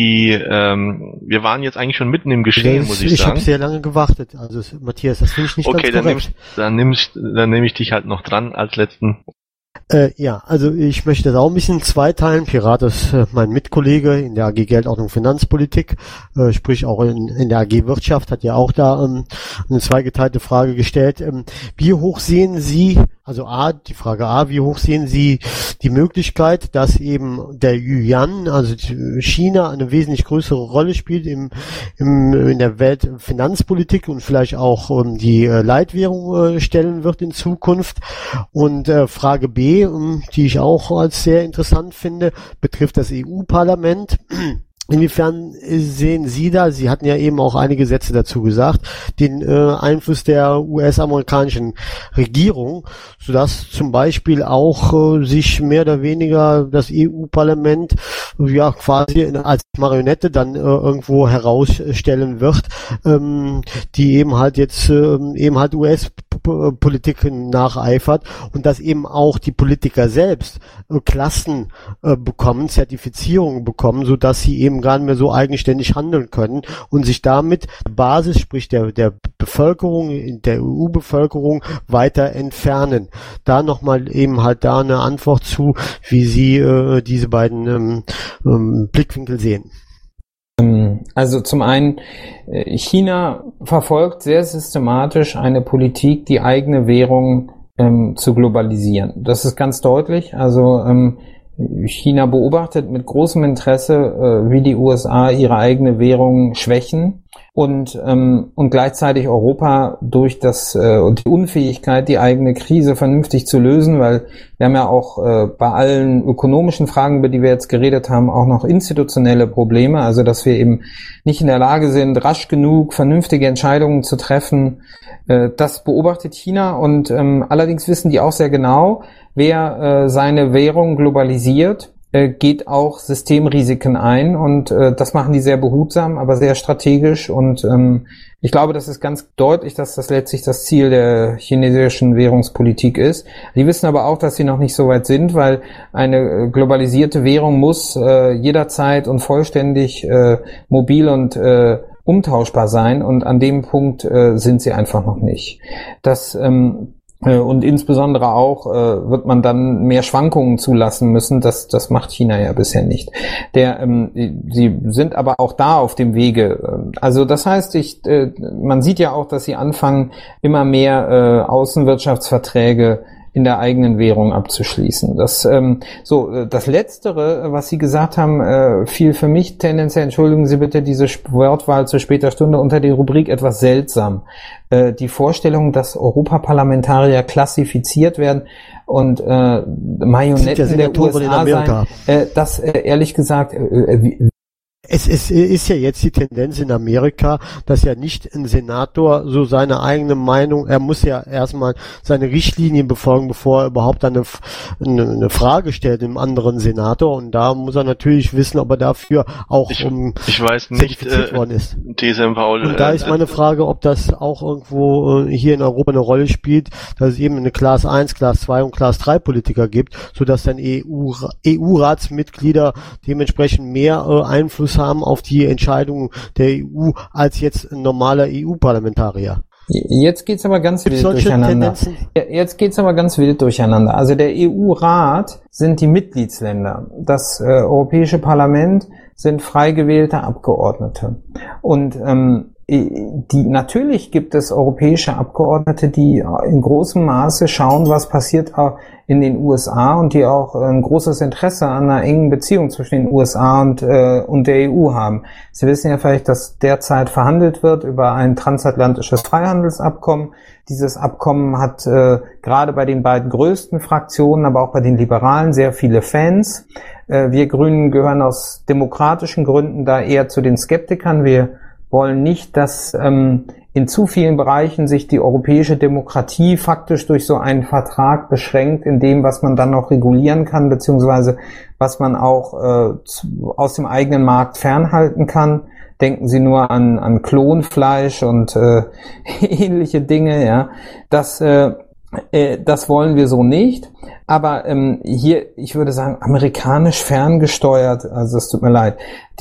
waren jetzt eigentlich schon mitten im Geschehen, muss ich sagen. Ich habe sehr lange gewartet. Also Matthias, das finde ich nicht ganz korrekt. Dann nehme ich dich halt noch dran als letzten. Ja, also ich möchte das auch ein bisschen zweiteilen. Pirat ist mein Mitkollege in der AG Geldordnung Finanzpolitik, sprich auch in der AG Wirtschaft, hat ja auch da eine zweigeteilte Frage gestellt. Wie hoch sehen Sie, also die Frage A, wie hoch sehen Sie die Möglichkeit, dass eben der Yuan, also China, eine wesentlich größere Rolle spielt in der Weltfinanzpolitik und vielleicht auch die Leitwährung stellen wird in Zukunft? Und Frage B, die ich auch als sehr interessant finde, betrifft das EU-Parlament. Inwiefern sehen Sie da, Sie hatten ja eben auch einige Sätze dazu gesagt, den Einfluss der US-amerikanischen Regierung, sodass zum Beispiel auch sich mehr oder weniger das EU-Parlament ja quasi als Marionette dann irgendwo herausstellen wird, die eben halt jetzt eben halt US-Politik nacheifert und dass eben auch die Politiker selbst Klassen bekommen, Zertifizierungen bekommen, sodass sie eben gar nicht mehr so eigenständig handeln können und sich damit die Basis, sprich der Bevölkerung, der EU-Bevölkerung weiter entfernen. Da nochmal eben halt da eine Antwort zu, wie Sie diese beiden Blickwinkel sehen. Also zum einen, China verfolgt sehr systematisch eine Politik, die eigene Währung zu globalisieren. Das ist ganz deutlich. Also China beobachtet mit großem Interesse, wie die USA ihre eigene Währung schwächen und gleichzeitig Europa durch die Unfähigkeit, die eigene Krise vernünftig zu lösen, weil wir haben ja auch bei allen ökonomischen Fragen, über die wir jetzt geredet haben, auch noch institutionelle Probleme, also dass wir eben nicht in der Lage sind, rasch genug vernünftige Entscheidungen zu treffen. Das beobachtet China und allerdings wissen die auch sehr genau, wer seine Währung globalisiert, geht auch Systemrisiken ein und das machen die sehr behutsam, aber sehr strategisch und ich glaube, das ist ganz deutlich, dass das letztlich das Ziel der chinesischen Währungspolitik ist. Die wissen aber auch, dass sie noch nicht so weit sind, weil eine globalisierte Währung muss jederzeit und vollständig mobil und umtauschbar sein und an dem Punkt sind sie einfach noch nicht. Und insbesondere auch wird man dann mehr Schwankungen zulassen müssen. Das macht China ja bisher nicht. Sie sind aber auch da auf dem Wege. Also das heißt, man sieht ja auch, dass sie anfangen, immer mehr Außenwirtschaftsverträge in der eigenen Währung abzuschließen. Das Letztere, was Sie gesagt haben, fiel für mich tendenziell, entschuldigen Sie bitte diese Wortwahl zu später Stunde, unter die Rubrik etwas seltsam. Die Vorstellung, dass Europaparlamentarier klassifiziert werden und Marionetten der USA sein, das ehrlich gesagt Es ist ja jetzt die Tendenz in Amerika, dass ja nicht ein Senator so seine eigene Meinung, er muss ja erstmal seine Richtlinien befolgen, bevor er überhaupt eine Frage stellt dem anderen Senator, und da muss er natürlich wissen, ob er dafür auch ich weiß nicht, worden ist. Paul, und da ist meine Frage, ob das auch irgendwo hier in Europa eine Rolle spielt, dass es eben eine Class 1, Class 2 und Class 3 Politiker gibt, sodass dann EU-Ratsmitglieder dementsprechend mehr Einfluss haben auf die Entscheidungen der EU als jetzt ein normaler EU-Parlamentarier. Jetzt geht's aber ganz wild durcheinander. Also der EU-Rat sind die Mitgliedsländer. Das Europäische Parlament sind frei gewählte Abgeordnete. Und natürlich gibt es europäische Abgeordnete, die in großem Maße schauen, was passiert in den USA, und die auch ein großes Interesse an einer engen Beziehung zwischen den USA und der EU haben. Sie wissen ja vielleicht, dass derzeit verhandelt wird über ein transatlantisches Freihandelsabkommen. Dieses Abkommen hat gerade bei den beiden größten Fraktionen, aber auch bei den Liberalen sehr viele Fans. Wir Grünen gehören aus demokratischen Gründen da eher zu den Skeptikern. Wir wollen nicht, dass in zu vielen Bereichen sich die europäische Demokratie faktisch durch so einen Vertrag beschränkt in dem, was man dann noch regulieren kann, beziehungsweise was man auch aus dem eigenen Markt fernhalten kann. Denken Sie nur an Klonfleisch und ähnliche Dinge, ja. Das wollen wir so nicht. Aber hier, ich würde sagen, amerikanisch ferngesteuert, also es tut mir leid,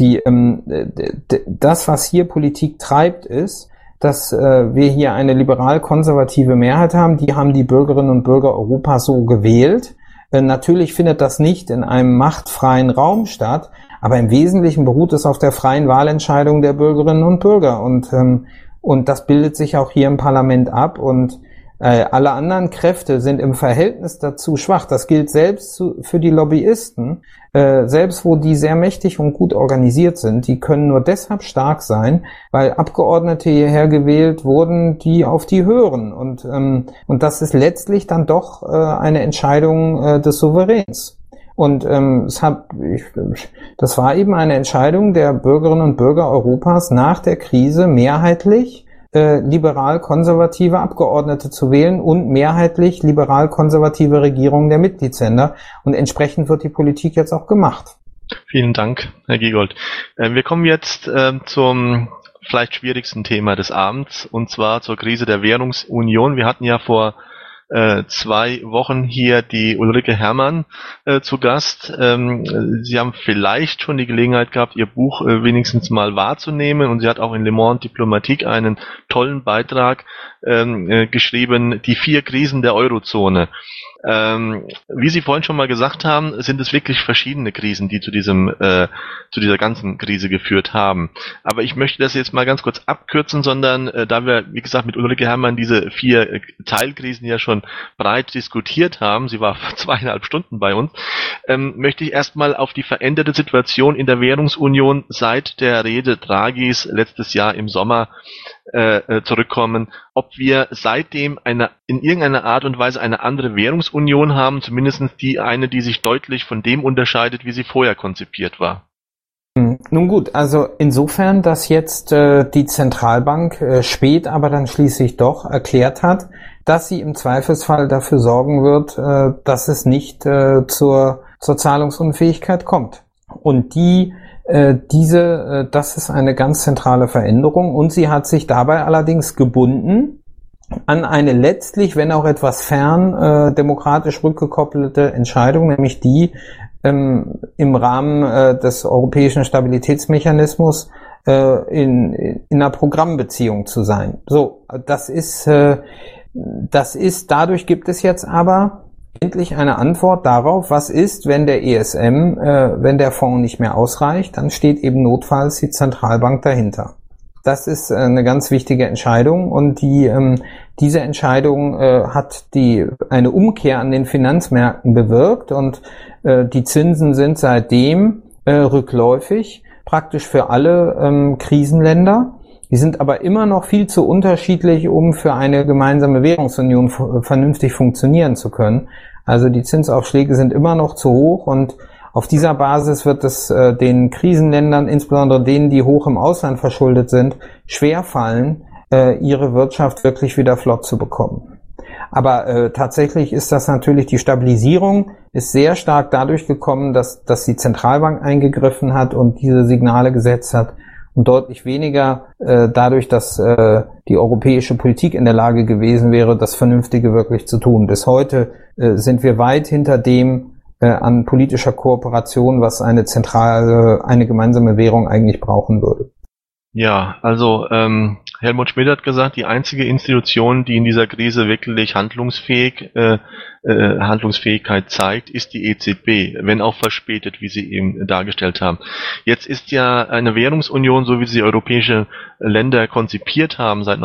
das, was hier Politik treibt, ist, dass wir hier eine liberal-konservative Mehrheit haben. Die haben die Bürgerinnen und Bürger Europas so gewählt. Natürlich findet das nicht in einem machtfreien Raum statt, aber im Wesentlichen beruht es auf der freien Wahlentscheidung der Bürgerinnen und Bürger. Und das bildet sich auch hier im Parlament ab, und alle anderen Kräfte sind im Verhältnis dazu schwach. Das gilt selbst für die Lobbyisten, selbst wo die sehr mächtig und gut organisiert sind. Die können nur deshalb stark sein, weil Abgeordnete hierher gewählt wurden, die auf die hören. Und das ist letztlich dann doch eine Entscheidung des Souveräns. Und das war eben eine Entscheidung der Bürgerinnen und Bürger Europas nach der Krise mehrheitlich liberal-konservative Abgeordnete zu wählen und mehrheitlich liberal-konservative Regierungen der Mitgliedsländer. Und entsprechend wird die Politik jetzt auch gemacht. Vielen Dank, Herr Giegold. Wir kommen jetzt zum vielleicht schwierigsten Thema des Abends, und zwar zur Krise der Währungsunion. Wir hatten ja vor 2 Wochen hier die Ulrike Herrmann zu Gast. Sie haben vielleicht schon die Gelegenheit gehabt, ihr Buch wenigstens mal wahrzunehmen, und sie hat auch in Le Monde Diplomatique einen tollen Beitrag geschrieben, die 4 Krisen der Eurozone. Wie Sie vorhin schon mal gesagt haben, sind es wirklich verschiedene Krisen, die zu dieser ganzen Krise geführt haben. Aber ich möchte das jetzt mal ganz kurz abkürzen, sondern da wir, wie gesagt, mit Ulrike Herrmann diese 4 Teilkrisen ja schon breit diskutiert haben, sie war vor 2,5 Stunden bei uns, möchte ich erstmal auf die veränderte Situation in der Währungsunion seit der Rede Draghis letztes Jahr im Sommer zurückkommen, ob wir seitdem in irgendeiner Art und Weise eine andere Währungsunion haben, zumindest eine, die sich deutlich von dem unterscheidet, wie sie vorher konzipiert war. Nun gut, also insofern, dass jetzt die Zentralbank spät, aber dann schließlich doch erklärt hat, dass sie im Zweifelsfall dafür sorgen wird, dass es nicht zur Zahlungsunfähigkeit kommt. Und das ist eine ganz zentrale Veränderung, und sie hat sich dabei allerdings gebunden an eine letztlich, wenn auch etwas fern, demokratisch rückgekoppelte Entscheidung, nämlich die im Rahmen des europäischen Stabilitätsmechanismus in einer Programmbeziehung zu sein. So, dadurch gibt es jetzt aber endlich eine Antwort darauf, was ist, wenn der ESM, wenn der Fonds nicht mehr ausreicht, dann steht eben notfalls die Zentralbank dahinter. Das ist eine ganz wichtige Entscheidung und diese Entscheidung hat eine Umkehr an den Finanzmärkten bewirkt und die Zinsen sind seitdem rückläufig, praktisch für alle Krisenländer. Die sind aber immer noch viel zu unterschiedlich, um für eine gemeinsame Währungsunion vernünftig funktionieren zu können. Also die Zinsaufschläge sind immer noch zu hoch und auf dieser Basis wird es den Krisenländern, insbesondere denen, die hoch im Ausland verschuldet sind, schwerfallen, ihre Wirtschaft wirklich wieder flott zu bekommen. Aber tatsächlich ist das natürlich, die Stabilisierung ist sehr stark dadurch gekommen, dass die Zentralbank eingegriffen hat und diese Signale gesetzt hat und deutlich weniger dadurch, dass die europäische Politik in der Lage gewesen wäre, das Vernünftige wirklich zu tun. Bis heute sind wir weit hinter dem an politischer Kooperation, was eine gemeinsame Währung eigentlich brauchen würde. Ja, also Helmut Schmidt hat gesagt, die einzige Institution, die in dieser Krise wirklich Handlungsfähigkeit zeigt, ist die EZB, wenn auch verspätet, wie Sie eben dargestellt haben. Jetzt ist ja eine Währungsunion, so wie sie europäische Länder konzipiert haben seit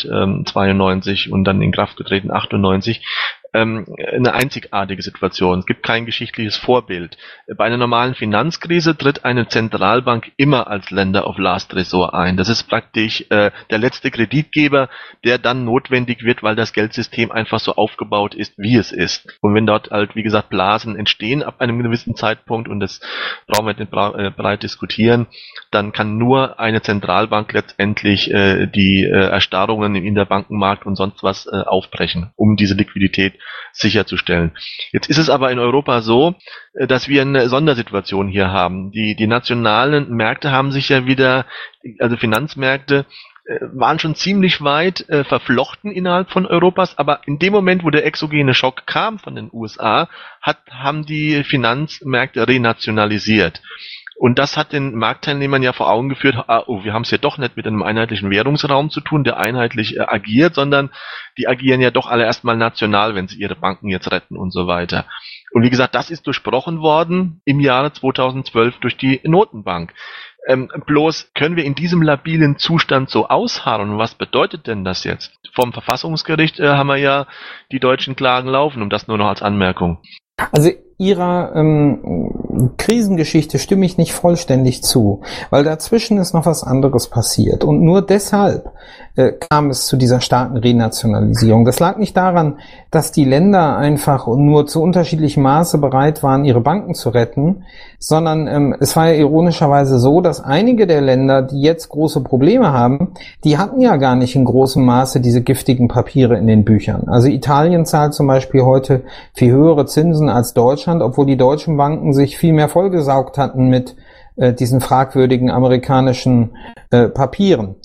1992 und dann in Kraft getreten 98, eine einzigartige Situation. Es gibt kein geschichtliches Vorbild. Bei einer normalen Finanzkrise tritt eine Zentralbank immer als Lender of Last Resort ein. Das ist praktisch der letzte Kreditgeber, der dann notwendig wird, weil das Geldsystem einfach so aufgebaut ist, wie es ist. Und wenn dort halt, wie gesagt, Blasen entstehen ab einem gewissen Zeitpunkt, und das brauchen wir nicht breit diskutieren, dann kann nur eine Zentralbank letztendlich die Erstarrungen im Interbankenmarkt und sonst was aufbrechen, um diese Liquidität sicherzustellen. Jetzt ist es aber in Europa so, dass wir eine Sondersituation hier haben. Die nationalen Märkte haben sich ja wieder, also Finanzmärkte, waren schon ziemlich weit verflochten innerhalb von Europas, aber in dem Moment, wo der exogene Schock kam von den USA, haben die Finanzmärkte renationalisiert. Und das hat den Marktteilnehmern ja vor Augen geführt, wir haben es ja doch nicht mit einem einheitlichen Währungsraum zu tun, der einheitlich agiert, sondern die agieren ja doch alle erstmal national, wenn sie ihre Banken jetzt retten und so weiter. Und wie gesagt, das ist durchbrochen worden im Jahre 2012 durch die Notenbank. Bloß können wir in diesem labilen Zustand so ausharren. Was bedeutet denn das jetzt? Vom Verfassungsgericht haben wir ja die deutschen Klagen laufen, um das nur noch als Anmerkung. Also Ihrer Krisengeschichte stimme ich nicht vollständig zu, weil dazwischen ist noch was anderes passiert und nur deshalb kam es zu dieser starken Renationalisierung. Das lag nicht daran, dass die Länder einfach nur zu unterschiedlichem Maße bereit waren, ihre Banken zu retten, sondern es war ja ironischerweise so, dass einige der Länder, die jetzt große Probleme haben, die hatten ja gar nicht in großem Maße diese giftigen Papiere in den Büchern. Also Italien zahlt zum Beispiel heute viel höhere Zinsen als Deutschland, obwohl die deutschen Banken sich viel mehr vollgesaugt hatten mit diesen fragwürdigen amerikanischen Papieren.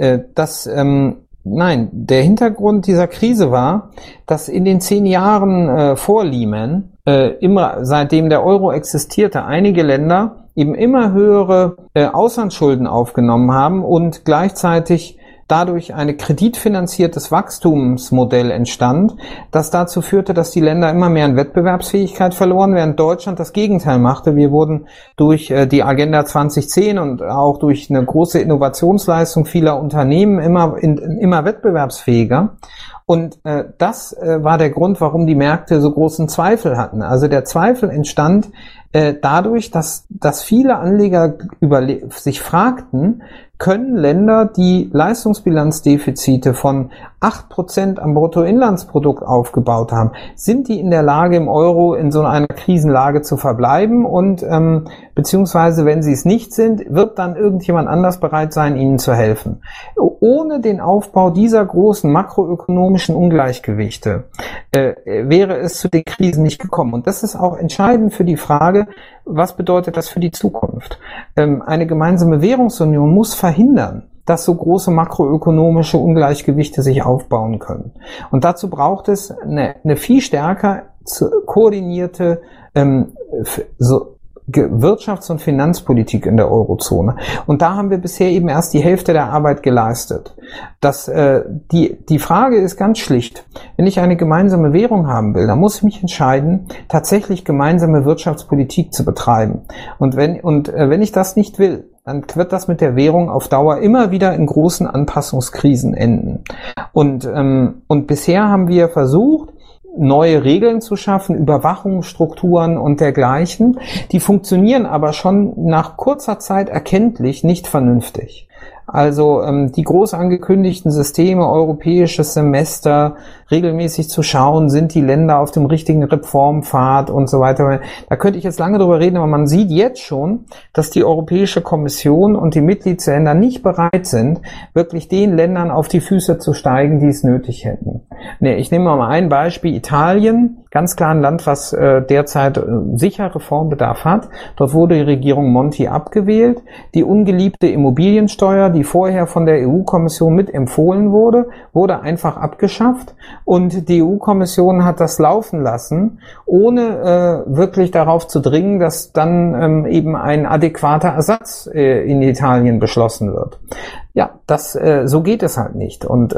Nein, der Hintergrund dieser Krise war, dass in den 10 Jahren vor Lehman, immer seitdem der Euro existierte, einige Länder eben immer höhere Auslandsschulden aufgenommen haben und gleichzeitig dadurch ein kreditfinanziertes Wachstumsmodell entstand, das dazu führte, dass die Länder immer mehr an Wettbewerbsfähigkeit verloren, während Deutschland das Gegenteil machte. Wir wurden durch die Agenda 2010 und auch durch eine große Innovationsleistung vieler Unternehmen immer wettbewerbsfähiger. Und das war der Grund, warum die Märkte so großen Zweifel hatten. Also der Zweifel entstand dadurch, dass viele Anleger sich fragten, können Länder, die Leistungsbilanzdefizite von 8% am Bruttoinlandsprodukt aufgebaut haben, sind die in der Lage, im Euro in so einer Krisenlage zu verbleiben und beziehungsweise, wenn sie es nicht sind, wird dann irgendjemand anders bereit sein, ihnen zu helfen. Ohne den Aufbau dieser großen makroökonomischen Ungleichgewichte wäre es zu den Krisen nicht gekommen. Und das ist auch entscheidend für die Frage, was bedeutet das für die Zukunft? Eine gemeinsame Währungsunion muss verhindern, dass so große makroökonomische Ungleichgewichte sich aufbauen können. Und dazu braucht es eine viel stärker koordinierte Wirtschafts- und Finanzpolitik in der Eurozone. Und da haben wir bisher eben erst die Hälfte der Arbeit geleistet. Die Frage ist ganz schlicht. Wenn ich eine gemeinsame Währung haben will, dann muss ich mich entscheiden, tatsächlich gemeinsame Wirtschaftspolitik zu betreiben. Und wenn ich das nicht will, dann wird das mit der Währung auf Dauer immer wieder in großen Anpassungskrisen enden. Und bisher haben wir versucht, neue Regeln zu schaffen, Überwachungsstrukturen und dergleichen. Die funktionieren aber schon nach kurzer Zeit erkenntlich nicht vernünftig. Also die groß angekündigten Systeme, europäisches Semester, regelmäßig zu schauen, sind die Länder auf dem richtigen Reformpfad und so weiter. Da könnte ich jetzt lange drüber reden, aber man sieht jetzt schon, dass die Europäische Kommission und die Mitgliedsländer nicht bereit sind, wirklich den Ländern auf die Füße zu steigen, die es nötig hätten. Ich nehme mal ein Beispiel. Italien, ganz klar ein Land, was derzeit sicher Reformbedarf hat. Dort wurde die Regierung Monti abgewählt. Die ungeliebte Immobiliensteuer, die vorher von der EU-Kommission mit empfohlen wurde, wurde einfach abgeschafft. Und die EU-Kommission hat das laufen lassen, ohne wirklich darauf zu dringen, dass dann eben ein adäquater Ersatz in Italien beschlossen wird. Ja, so geht es halt nicht. Und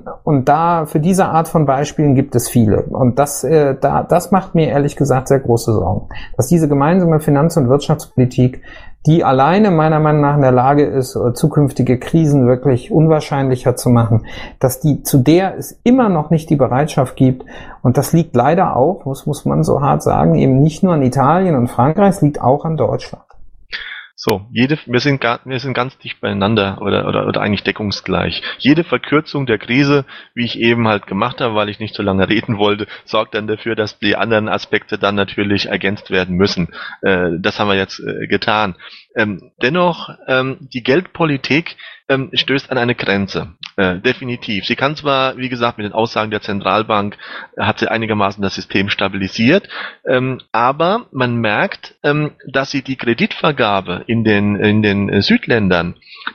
da für diese Art von Beispielen gibt es viele. Und das macht mir ehrlich gesagt sehr große Sorgen, dass diese gemeinsame Finanz- und Wirtschaftspolitik, die alleine meiner Meinung nach in der Lage ist, zukünftige Krisen wirklich unwahrscheinlicher zu machen, zu der es immer noch nicht die Bereitschaft gibt. Und das liegt leider auch, muss man so hart sagen, eben nicht nur an Italien und Frankreich, es liegt auch an Deutschland. So, wir sind ganz dicht beieinander oder eigentlich deckungsgleich. Jede Verkürzung der Krise, wie ich eben halt gemacht habe, weil ich nicht so lange reden wollte, sorgt dann dafür, dass die anderen Aspekte dann natürlich ergänzt werden müssen. Das haben wir jetzt getan. Dennoch, die Geldpolitik stößt an eine Grenze. Definitiv. Sie kann zwar, wie gesagt, mit den Aussagen der Zentralbank hat sie einigermaßen das System stabilisiert, aber man merkt, dass sie die Kreditvergabe in den Südländern,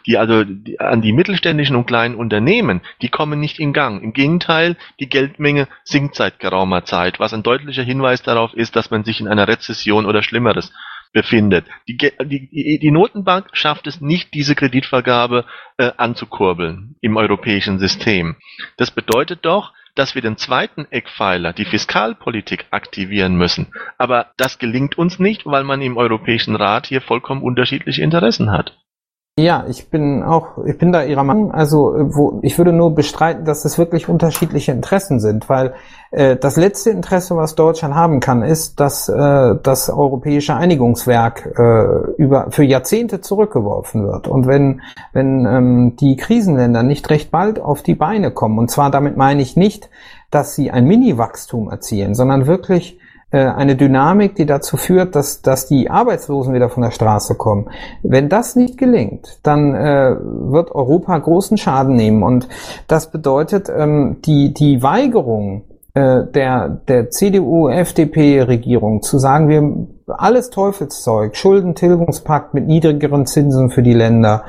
an die mittelständischen und kleinen Unternehmen, die kommen nicht in Gang. Im Gegenteil, die Geldmenge sinkt seit geraumer Zeit, was ein deutlicher Hinweis darauf ist, dass man sich in einer Rezession oder Schlimmeres befindet. Die Notenbank schafft es nicht, diese Kreditvergabe anzukurbeln im europäischen System. Das bedeutet doch, dass wir den zweiten Eckpfeiler, die Fiskalpolitik, aktivieren müssen. Aber das gelingt uns nicht, weil man im Europäischen Rat hier vollkommen unterschiedliche Interessen hat. Ja, ich bin da Ihrer Meinung. Also, ich würde nur bestreiten, dass es wirklich unterschiedliche Interessen sind, weil das letzte Interesse, was Deutschland haben kann, ist, dass das europäische Einigungswerk für Jahrzehnte zurückgeworfen wird. Und wenn die Krisenländer nicht recht bald auf die Beine kommen, und zwar damit meine ich nicht, dass sie ein Mini-Wachstum erzielen, sondern wirklich eine Dynamik, die dazu führt, dass die Arbeitslosen wieder von der Straße kommen. Wenn das nicht gelingt, dann wird Europa großen Schaden nehmen. Und das bedeutet, die Weigerung der CDU-FDP-Regierung zu sagen, wir alles Teufelszeug, Schuldentilgungspakt mit niedrigeren Zinsen für die Länder,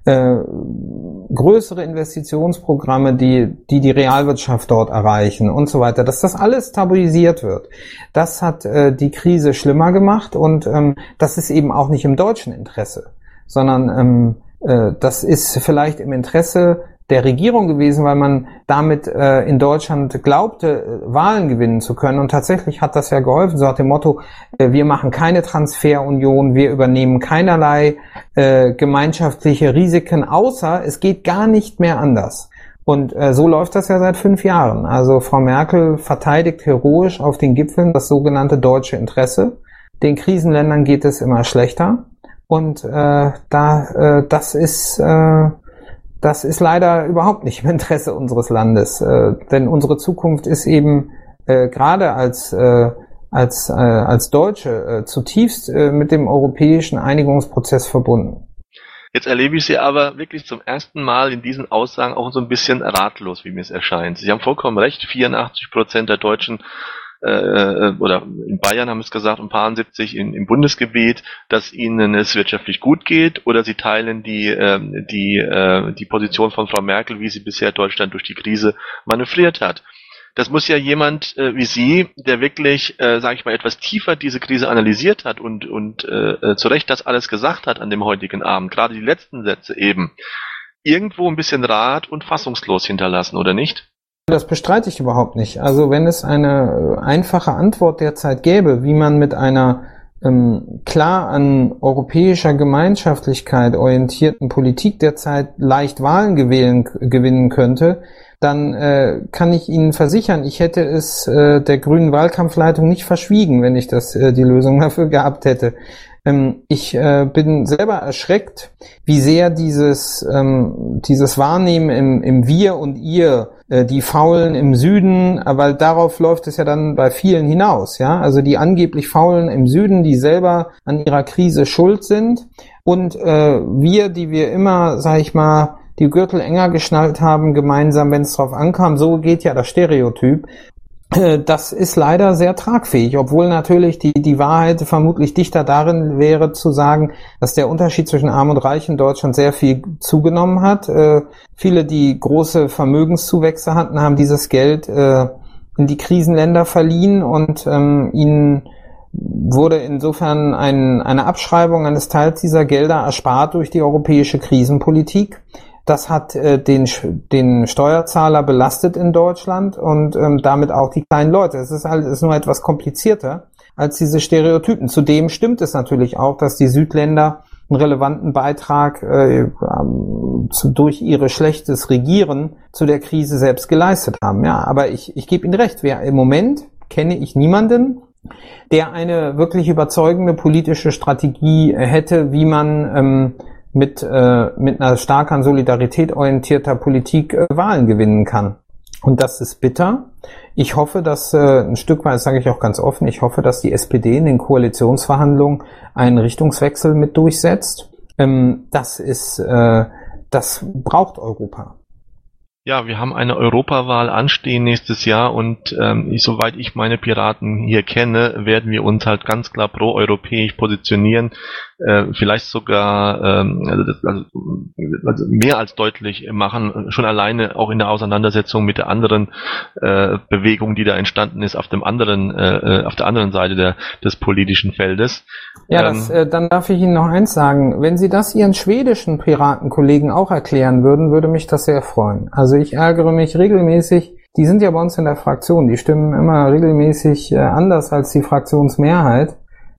größere Investitionsprogramme, die Realwirtschaft dort erreichen und so weiter, dass das alles tabuisiert wird. Das hat die Krise schlimmer gemacht und das ist eben auch nicht im deutschen Interesse, sondern das ist vielleicht im Interesse der Regierung gewesen, weil man damit in Deutschland glaubte, Wahlen gewinnen zu können. Und tatsächlich hat das ja geholfen, so nach dem Motto, wir machen keine Transferunion, wir übernehmen keinerlei gemeinschaftliche Risiken, außer es geht gar nicht mehr anders. Und so läuft das ja seit 5 Jahren. Also Frau Merkel verteidigt heroisch auf den Gipfeln das sogenannte deutsche Interesse. Den Krisenländern geht es immer schlechter. Und das ist leider überhaupt nicht im Interesse unseres Landes, denn unsere Zukunft ist eben gerade als Deutsche zutiefst mit dem europäischen Einigungsprozess verbunden. Jetzt erlebe ich Sie aber wirklich zum ersten Mal in diesen Aussagen auch so ein bisschen ratlos, wie mir es erscheint. Sie haben vollkommen recht, 84% der Deutschen oder in Bayern haben es gesagt, und 70 im Bundesgebiet, dass ihnen es wirtschaftlich gut geht, oder sie teilen die Position von Frau Merkel, wie sie bisher Deutschland durch die Krise manövriert hat. Das muss ja jemand wie Sie, der wirklich, sage ich mal, etwas tiefer diese Krise analysiert hat und zu Recht das alles gesagt hat an dem heutigen Abend, gerade die letzten Sätze eben, irgendwo ein bisschen rat und fassungslos hinterlassen, oder nicht? Das bestreite ich überhaupt nicht. Also wenn es eine einfache Antwort derzeit gäbe, wie man mit einer klar an europäischer Gemeinschaftlichkeit orientierten Politik derzeit leicht Wahlen gewinnen könnte, dann kann ich Ihnen versichern, ich hätte es der grünen Wahlkampfleitung nicht verschwiegen, wenn ich die Lösung dafür gehabt hätte. Ich bin selber erschreckt, wie sehr dieses Wahrnehmen im Wir und Ihr, die Faulen im Süden, weil darauf läuft es ja dann bei vielen hinaus, ja, also die angeblich Faulen im Süden, die selber an ihrer Krise schuld sind, und wir, die wir immer, sag ich mal, die Gürtel enger geschnallt haben, gemeinsam, wenn es drauf ankam, so geht ja das Stereotyp. Das ist leider sehr tragfähig, obwohl natürlich die Wahrheit vermutlich dichter darin wäre zu sagen, dass der Unterschied zwischen Arm und Reich in Deutschland sehr viel zugenommen hat. Viele, die große Vermögenszuwächse hatten, haben dieses Geld in die Krisenländer verliehen, und ihnen wurde insofern eine Abschreibung eines Teils dieser Gelder erspart durch die europäische Krisenpolitik. Das hat den Steuerzahler belastet in Deutschland und damit auch die kleinen Leute. Es ist nur etwas komplizierter als diese Stereotypen. Zudem stimmt es natürlich auch, dass die Südländer einen relevanten Beitrag durch ihr schlechtes Regieren zu der Krise selbst geleistet haben. Ja, aber ich gebe Ihnen recht. Im Moment kenne ich niemanden, der eine wirklich überzeugende politische Strategie hätte, wie man mit einer stark an Solidarität orientierter Politik Wahlen gewinnen kann. Und das ist bitter. Ich hoffe, dass ein Stück weit, das sage ich auch ganz offen, ich hoffe, dass die SPD in den Koalitionsverhandlungen einen Richtungswechsel mit durchsetzt. Das braucht Europa. Ja, wir haben eine Europawahl anstehen nächstes Jahr, und soweit ich meine Piraten hier kenne, werden wir uns halt ganz klar pro-europäisch positionieren, vielleicht sogar also mehr als deutlich machen, schon alleine auch in der Auseinandersetzung mit der anderen Bewegung, die da entstanden ist auf der anderen Seite des politischen Feldes. Ja, dann darf ich Ihnen noch eins sagen. Wenn Sie das Ihren schwedischen Piratenkollegen auch erklären würden, würde mich das sehr freuen. Also ich ärgere mich regelmäßig. Die sind ja bei uns in der Fraktion. Die stimmen immer regelmäßig anders als die Fraktionsmehrheit.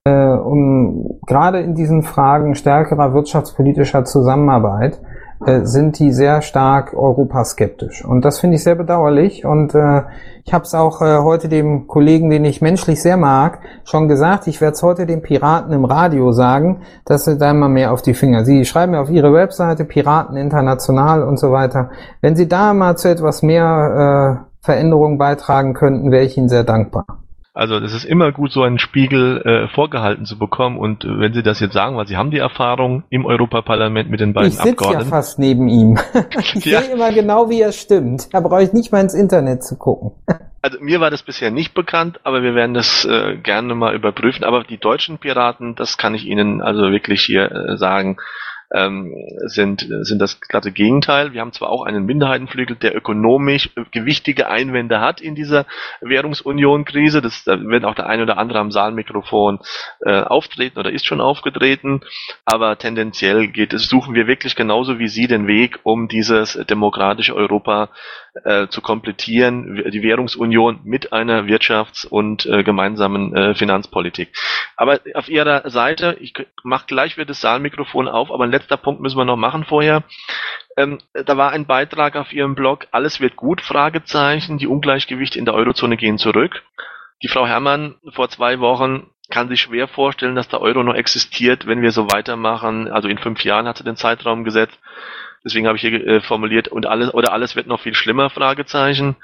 Und gerade in diesen Fragen stärkerer wirtschaftspolitischer Zusammenarbeit sind die sehr stark europaskeptisch. Und das finde ich sehr bedauerlich. Und ich habe es auch heute dem Kollegen, den ich menschlich sehr mag, schon gesagt. Ich werde es heute den Piraten im Radio sagen, dass sie da mal mehr auf die Finger. Sie schreiben ja auf ihre Webseite Piraten International und so weiter. Wenn Sie da mal zu etwas mehr Veränderung beitragen könnten, wäre ich Ihnen sehr dankbar. Also es ist immer gut, so einen Spiegel vorgehalten zu bekommen, und wenn Sie das jetzt sagen, weil Sie haben die Erfahrung im Europaparlament mit den beiden Abgeordneten. Ich sitze ja fast neben ihm. Ich sehe immer genau, wie er stimmt. Da brauche ich nicht mal ins Internet zu gucken. Also mir war das bisher nicht bekannt, aber wir werden das gerne mal überprüfen. Aber die deutschen Piraten, das kann ich Ihnen also wirklich hier sagen, sind das glatte Gegenteil. Wir haben zwar auch einen Minderheitenflügel, der ökonomisch gewichtige Einwände hat in dieser Währungsunion-Krise. Da wird auch der eine oder andere am Saalmikrofon auftreten oder ist schon aufgetreten. Aber tendenziell suchen wir wirklich genauso wie Sie den Weg, um dieses demokratische Europa zu komplettieren, die Währungsunion mit einer Wirtschafts- und gemeinsamen Finanzpolitik. Aber auf Ihrer Seite, ich mache gleich wieder das Saalmikrofon auf, aber ein letzter Punkt müssen wir noch machen vorher. Da war ein Beitrag auf Ihrem Blog, alles wird gut, Fragezeichen, die Ungleichgewichte in der Eurozone gehen zurück. Die Frau Herrmann vor 2 Wochen kann sich schwer vorstellen, dass der Euro noch existiert, wenn wir so weitermachen. Also in 5 Jahren hat sie den Zeitraum gesetzt. Deswegen habe ich hier formuliert, alles wird noch viel schlimmer, Fragezeichen.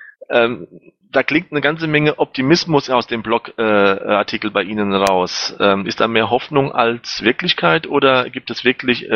Da klingt eine ganze Menge Optimismus aus dem Blogartikel bei Ihnen raus. Ist da mehr Hoffnung als Wirklichkeit, oder gibt es wirklich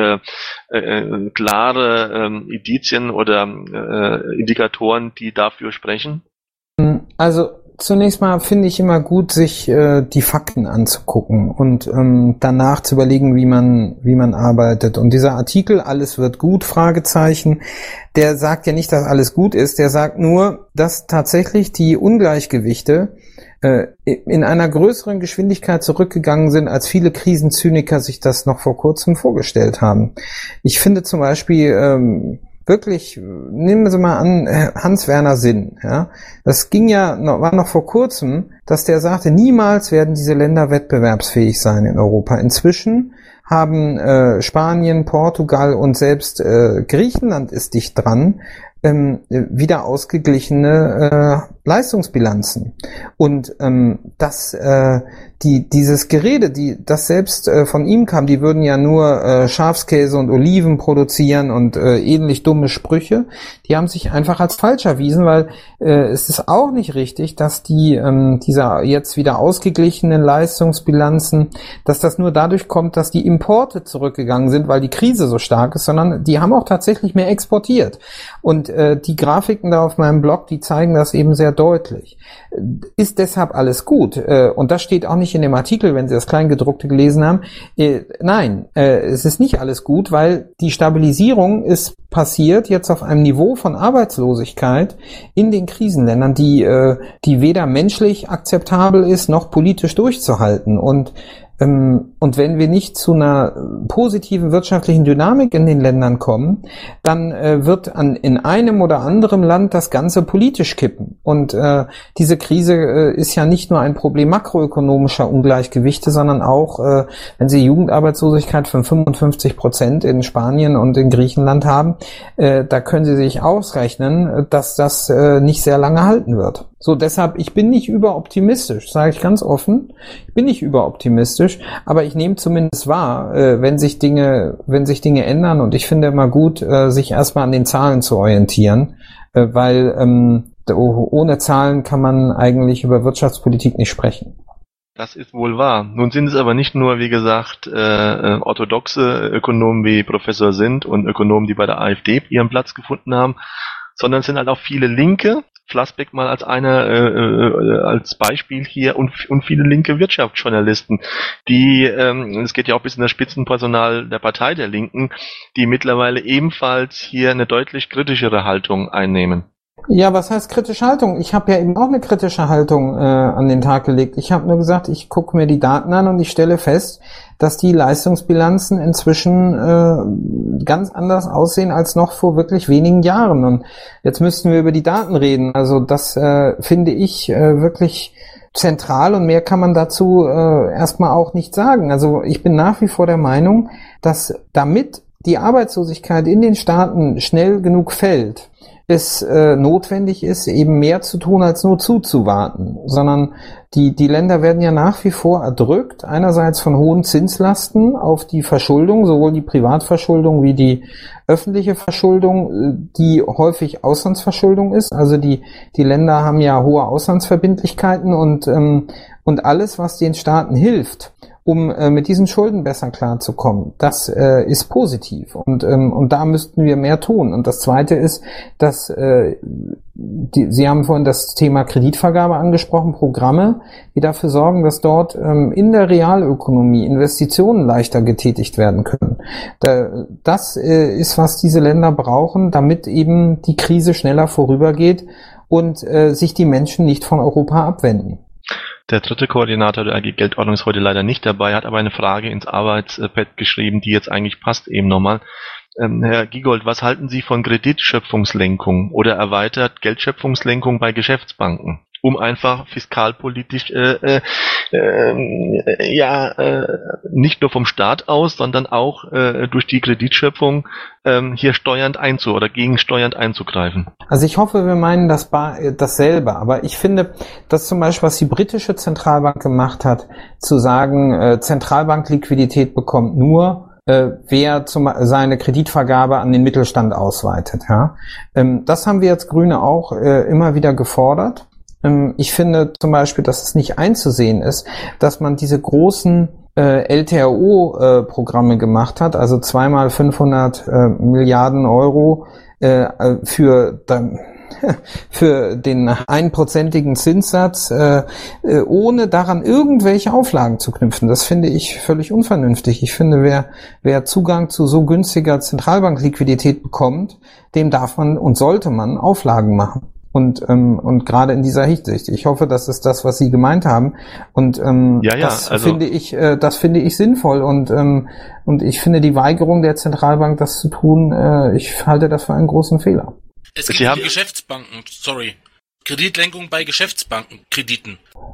klare Indizien oder Indikatoren, die dafür sprechen? Also zunächst mal finde ich immer gut, sich die Fakten anzugucken und danach zu überlegen, wie man arbeitet. Und dieser Artikel, alles wird gut, Fragezeichen, der sagt ja nicht, dass alles gut ist, der sagt nur, dass tatsächlich die Ungleichgewichte in einer größeren Geschwindigkeit zurückgegangen sind, als viele Krisenzyniker sich das noch vor kurzem vorgestellt haben. Ich finde zum Beispiel, wirklich, nehmen Sie mal an, Hans-Werner Sinn, ja. Das war noch vor kurzem, dass der sagte, niemals werden diese Länder wettbewerbsfähig sein in Europa. Inzwischen haben Spanien, Portugal und selbst Griechenland ist dicht dran, wieder ausgeglichene Leistungsbilanzen. Und dieses Gerede, das selbst von ihm kam, die würden ja nur Schafskäse und Oliven produzieren und ähnlich dumme Sprüche, die haben sich einfach als falsch erwiesen, weil es ist auch nicht richtig, dass dieser jetzt wieder ausgeglichenen Leistungsbilanzen, dass das nur dadurch kommt, dass die Importe zurückgegangen sind, weil die Krise so stark ist, sondern die haben auch tatsächlich mehr exportiert. Und die Grafiken da auf meinem Blog, die zeigen das eben sehr deutlich. Ist deshalb alles gut? Und das steht auch nicht in dem Artikel, wenn Sie das Kleingedruckte gelesen haben. Nein, es ist nicht alles gut, weil die Stabilisierung ist passiert jetzt auf einem Niveau von Arbeitslosigkeit in den Krisenländern, die weder menschlich akzeptabel ist, noch politisch durchzuhalten. Und wenn wir nicht zu einer positiven wirtschaftlichen Dynamik in den Ländern kommen, dann wird in einem oder anderen Land das Ganze politisch kippen. Und diese Krise ist ja nicht nur ein Problem makroökonomischer Ungleichgewichte, sondern auch, wenn Sie Jugendarbeitslosigkeit von 55% in Spanien und in Griechenland haben, da können Sie sich ausrechnen, dass das nicht sehr lange halten wird. So, deshalb, ich bin nicht überoptimistisch, sage ich ganz offen. Ich bin nicht überoptimistisch, aber ich nehme zumindest wahr, wenn sich Dinge ändern, und ich finde immer gut, sich erstmal an den Zahlen zu orientieren, weil ohne Zahlen kann man eigentlich über Wirtschaftspolitik nicht sprechen. Das ist wohl wahr. Nun sind es aber nicht nur, wie gesagt, orthodoxe Ökonomen wie Professor Sind und Ökonomen, die bei der AfD ihren Platz gefunden haben, sondern es sind halt auch viele Linke, Flassbeck mal als Beispiel hier, und viele linke Wirtschaftsjournalisten, die, es geht ja auch bis in das Spitzenpersonal der Partei der Linken, die mittlerweile ebenfalls hier eine deutlich kritischere Haltung einnehmen. Ja, was heißt kritische Haltung? Ich habe ja eben auch eine kritische Haltung an den Tag gelegt. Ich habe nur gesagt, ich gucke mir die Daten an und ich stelle fest, dass die Leistungsbilanzen inzwischen ganz anders aussehen als noch vor wirklich wenigen Jahren. Und jetzt müssten wir über die Daten reden. Also das finde ich wirklich zentral, und mehr kann man dazu erstmal auch nicht sagen. Also ich bin nach wie vor der Meinung, dass damit die Arbeitslosigkeit in den Staaten schnell genug fällt, es notwendig ist, eben mehr zu tun, als nur zuzuwarten, sondern die Länder werden ja nach wie vor erdrückt, einerseits von hohen Zinslasten auf die Verschuldung, sowohl die Privatverschuldung wie die öffentliche Verschuldung, die häufig Auslandsverschuldung ist. Also die Länder haben ja hohe Auslandsverbindlichkeiten, und alles, was den Staaten hilft, um mit diesen Schulden besser klarzukommen, das ist positiv, und da müssten wir mehr tun. Und das Zweite ist, dass Sie haben vorhin das Thema Kreditvergabe angesprochen, Programme, die dafür sorgen, dass dort in der Realökonomie Investitionen leichter getätigt werden können. Das ist, was diese Länder brauchen, damit eben die Krise schneller vorübergeht und sich die Menschen nicht von Europa abwenden. Der dritte Koordinator der AG Geldordnung ist heute leider nicht dabei, hat aber eine Frage ins Arbeitspad geschrieben, die jetzt eigentlich passt eben nochmal. Herr Giegold, was halten Sie von Kreditschöpfungslenkung oder erweitert Geldschöpfungslenkung bei Geschäftsbanken, um einfach fiskalpolitisch nicht nur vom Staat aus, sondern auch durch die Kreditschöpfung hier gegensteuernd einzugreifen? Also ich hoffe, wir meinen dasselbe, aber ich finde, dass zum Beispiel, was die britische Zentralbank gemacht hat, zu sagen, Zentralbankliquidität bekommt nur, wer seine Kreditvergabe an den Mittelstand ausweitet. Ja? Das haben wir als Grüne auch immer wieder gefordert. Ich finde zum Beispiel, dass es nicht einzusehen ist, dass man diese großen LTRO-Programme gemacht hat, also 2x 500 Milliarden Euro für den 1%igen Zinssatz, ohne daran irgendwelche Auflagen zu knüpfen. Das finde ich völlig unvernünftig. Ich finde, wer Zugang zu so günstiger Zentralbankliquidität bekommt, dem darf man und sollte man Auflagen machen. Und gerade in dieser Hinsicht. Ich hoffe, das ist das, was Sie gemeint haben. Und finde ich sinnvoll. Und ich finde die Weigerung der Zentralbank, das zu tun, ich halte das für einen großen Fehler. Es gibt die Geschäftsbanken, Kreditlenkung bei Geschäftsbankenkrediten.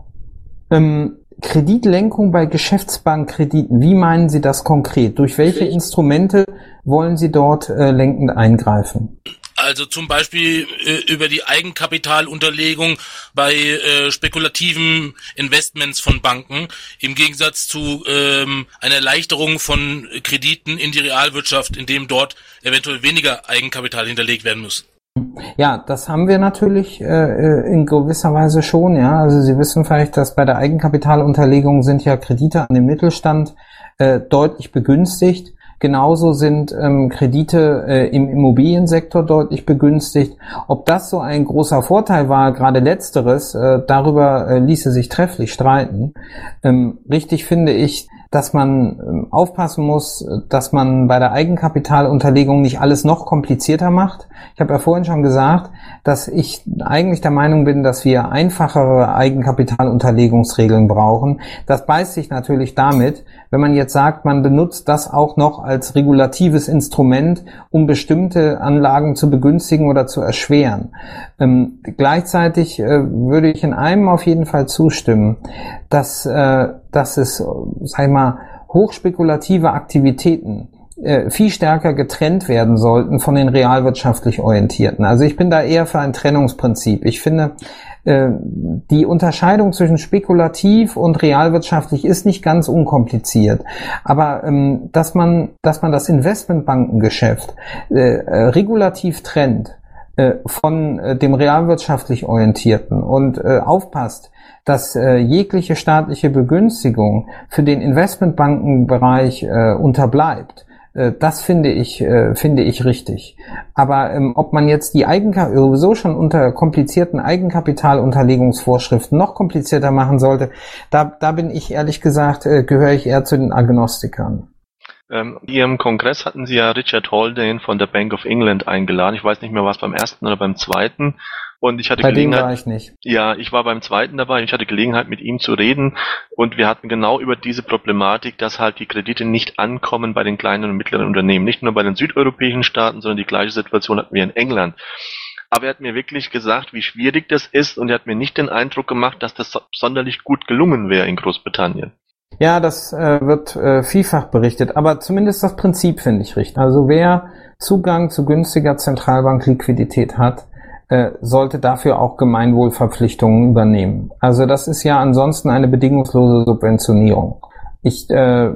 Kreditlenkung bei Geschäftsbankkrediten. Wie meinen Sie das konkret? Durch welche Instrumente wollen Sie dort lenkend eingreifen? Also zum Beispiel über die Eigenkapitalunterlegung bei spekulativen Investments von Banken im Gegensatz zu einer Erleichterung von Krediten in die Realwirtschaft, in dem dort eventuell weniger Eigenkapital hinterlegt werden muss. Ja, das haben wir natürlich in gewisser Weise schon. Ja, also Sie wissen vielleicht, dass bei der Eigenkapitalunterlegung sind ja Kredite an den Mittelstand deutlich begünstigt. Genauso sind Kredite im Immobiliensektor deutlich begünstigt. Ob das so ein großer Vorteil war, gerade letzteres, darüber ließe sich trefflich streiten. Richtig finde ich, dass man aufpassen muss, dass man bei der Eigenkapitalunterlegung nicht alles noch komplizierter macht. Ich habe ja vorhin schon gesagt, dass ich eigentlich der Meinung bin, dass wir einfachere Eigenkapitalunterlegungsregeln brauchen. Das beißt sich natürlich damit, wenn man jetzt sagt, man benutzt das auch noch als regulatives Instrument, um bestimmte Anlagen zu begünstigen oder zu erschweren. Gleichzeitig würde ich in einem auf jeden Fall zustimmen, dass es, sag ich mal, hochspekulative Aktivitäten viel stärker getrennt werden sollten von den realwirtschaftlich Orientierten. Also ich bin da eher für ein Trennungsprinzip. Ich finde, die Unterscheidung zwischen spekulativ und realwirtschaftlich ist nicht ganz unkompliziert. Aber dass man das Investmentbankengeschäft regulativ trennt von dem realwirtschaftlich Orientierten und aufpasst, dass jegliche staatliche Begünstigung für den Investmentbankenbereich unterbleibt. Das finde ich richtig. Aber ob man jetzt die sowieso schon unter komplizierten Eigenkapitalunterlegungsvorschriften noch komplizierter machen sollte, da bin ich ehrlich gesagt, gehöre ich eher zu den Agnostikern. In Ihrem Kongress hatten Sie ja Richard Haldane von der Bank of England eingeladen. Ich weiß nicht mehr, was beim ersten oder beim zweiten. Und ich hatte Gelegenheit. Dem war ich nicht. Ja, ich war beim zweiten dabei. Ich hatte Gelegenheit, mit ihm zu reden. Und wir hatten genau über diese Problematik, dass halt die Kredite nicht ankommen bei den kleinen und mittleren Unternehmen. Nicht nur bei den südeuropäischen Staaten, sondern die gleiche Situation hatten wir in England. Aber er hat mir wirklich gesagt, wie schwierig das ist. Und er hat mir nicht den Eindruck gemacht, dass das sonderlich gut gelungen wäre in Großbritannien. Ja, das wird vielfach berichtet, aber zumindest das Prinzip finde ich richtig. Also wer Zugang zu günstiger Zentralbankliquidität hat, sollte dafür auch Gemeinwohlverpflichtungen übernehmen. Also das ist ja ansonsten eine bedingungslose Subventionierung. Ich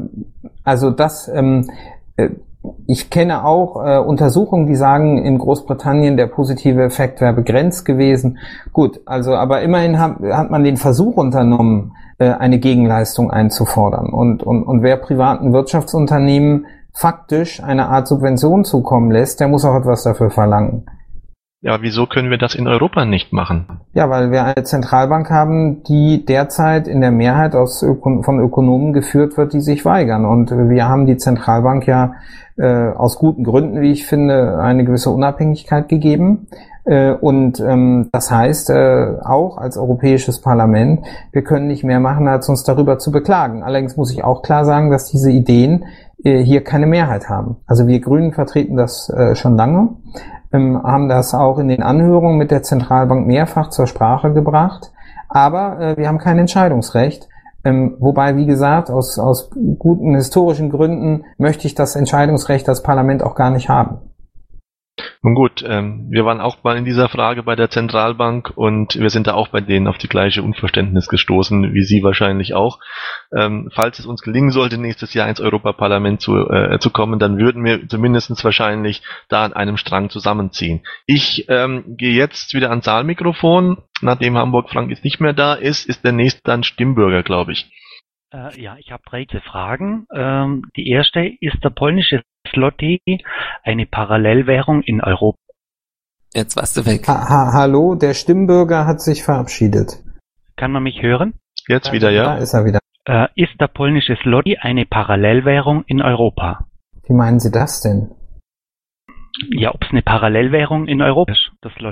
kenne auch Untersuchungen, die sagen, in Großbritannien der positive Effekt wäre begrenzt gewesen. Gut, also aber immerhin hat man den Versuch unternommen, eine Gegenleistung einzufordern. Und wer privaten Wirtschaftsunternehmen faktisch eine Art Subvention zukommen lässt, der muss auch etwas dafür verlangen. Ja, wieso können wir das in Europa nicht machen? Ja, weil wir eine Zentralbank haben, die derzeit in der Mehrheit von Ökonomen geführt wird, die sich weigern. Und wir haben die Zentralbank ja aus guten Gründen, wie ich finde, eine gewisse Unabhängigkeit gegeben. Das heißt auch als Europäisches Parlament, wir können nicht mehr machen, als uns darüber zu beklagen. Allerdings muss ich auch klar sagen, dass diese Ideen hier keine Mehrheit haben. Also wir Grünen vertreten das schon lange. Haben das auch in den Anhörungen mit der Zentralbank mehrfach zur Sprache gebracht, aber wir haben kein Entscheidungsrecht, wobei, wie gesagt, aus guten historischen Gründen möchte ich das Entscheidungsrecht als Parlament auch gar nicht haben. Nun gut, wir waren auch mal in dieser Frage bei der Zentralbank und wir sind da auch bei denen auf die gleiche Unverständnis gestoßen, wie Sie wahrscheinlich auch. Falls es uns gelingen sollte, nächstes Jahr ins Europaparlament zu kommen, dann würden wir zumindest wahrscheinlich da an einem Strang zusammenziehen. Ich gehe jetzt wieder ans Saalmikrofon. Nachdem Hamburg Frank jetzt nicht mehr da ist der nächste dann Stimmbürger, glaube ich. Ja, ich habe 3 Fragen. Die erste, ist der polnische Zloty eine Parallelwährung in Europa? Jetzt warst du weg. Hallo, der Stimmbürger hat sich verabschiedet. Kann man mich hören? Jetzt wieder, ja. Da ist er wieder. Ist der polnische Zloty eine Parallelwährung in Europa? Wie meinen Sie das denn? Ja, ob es eine Parallelwährung in Europa ist, das Zloty.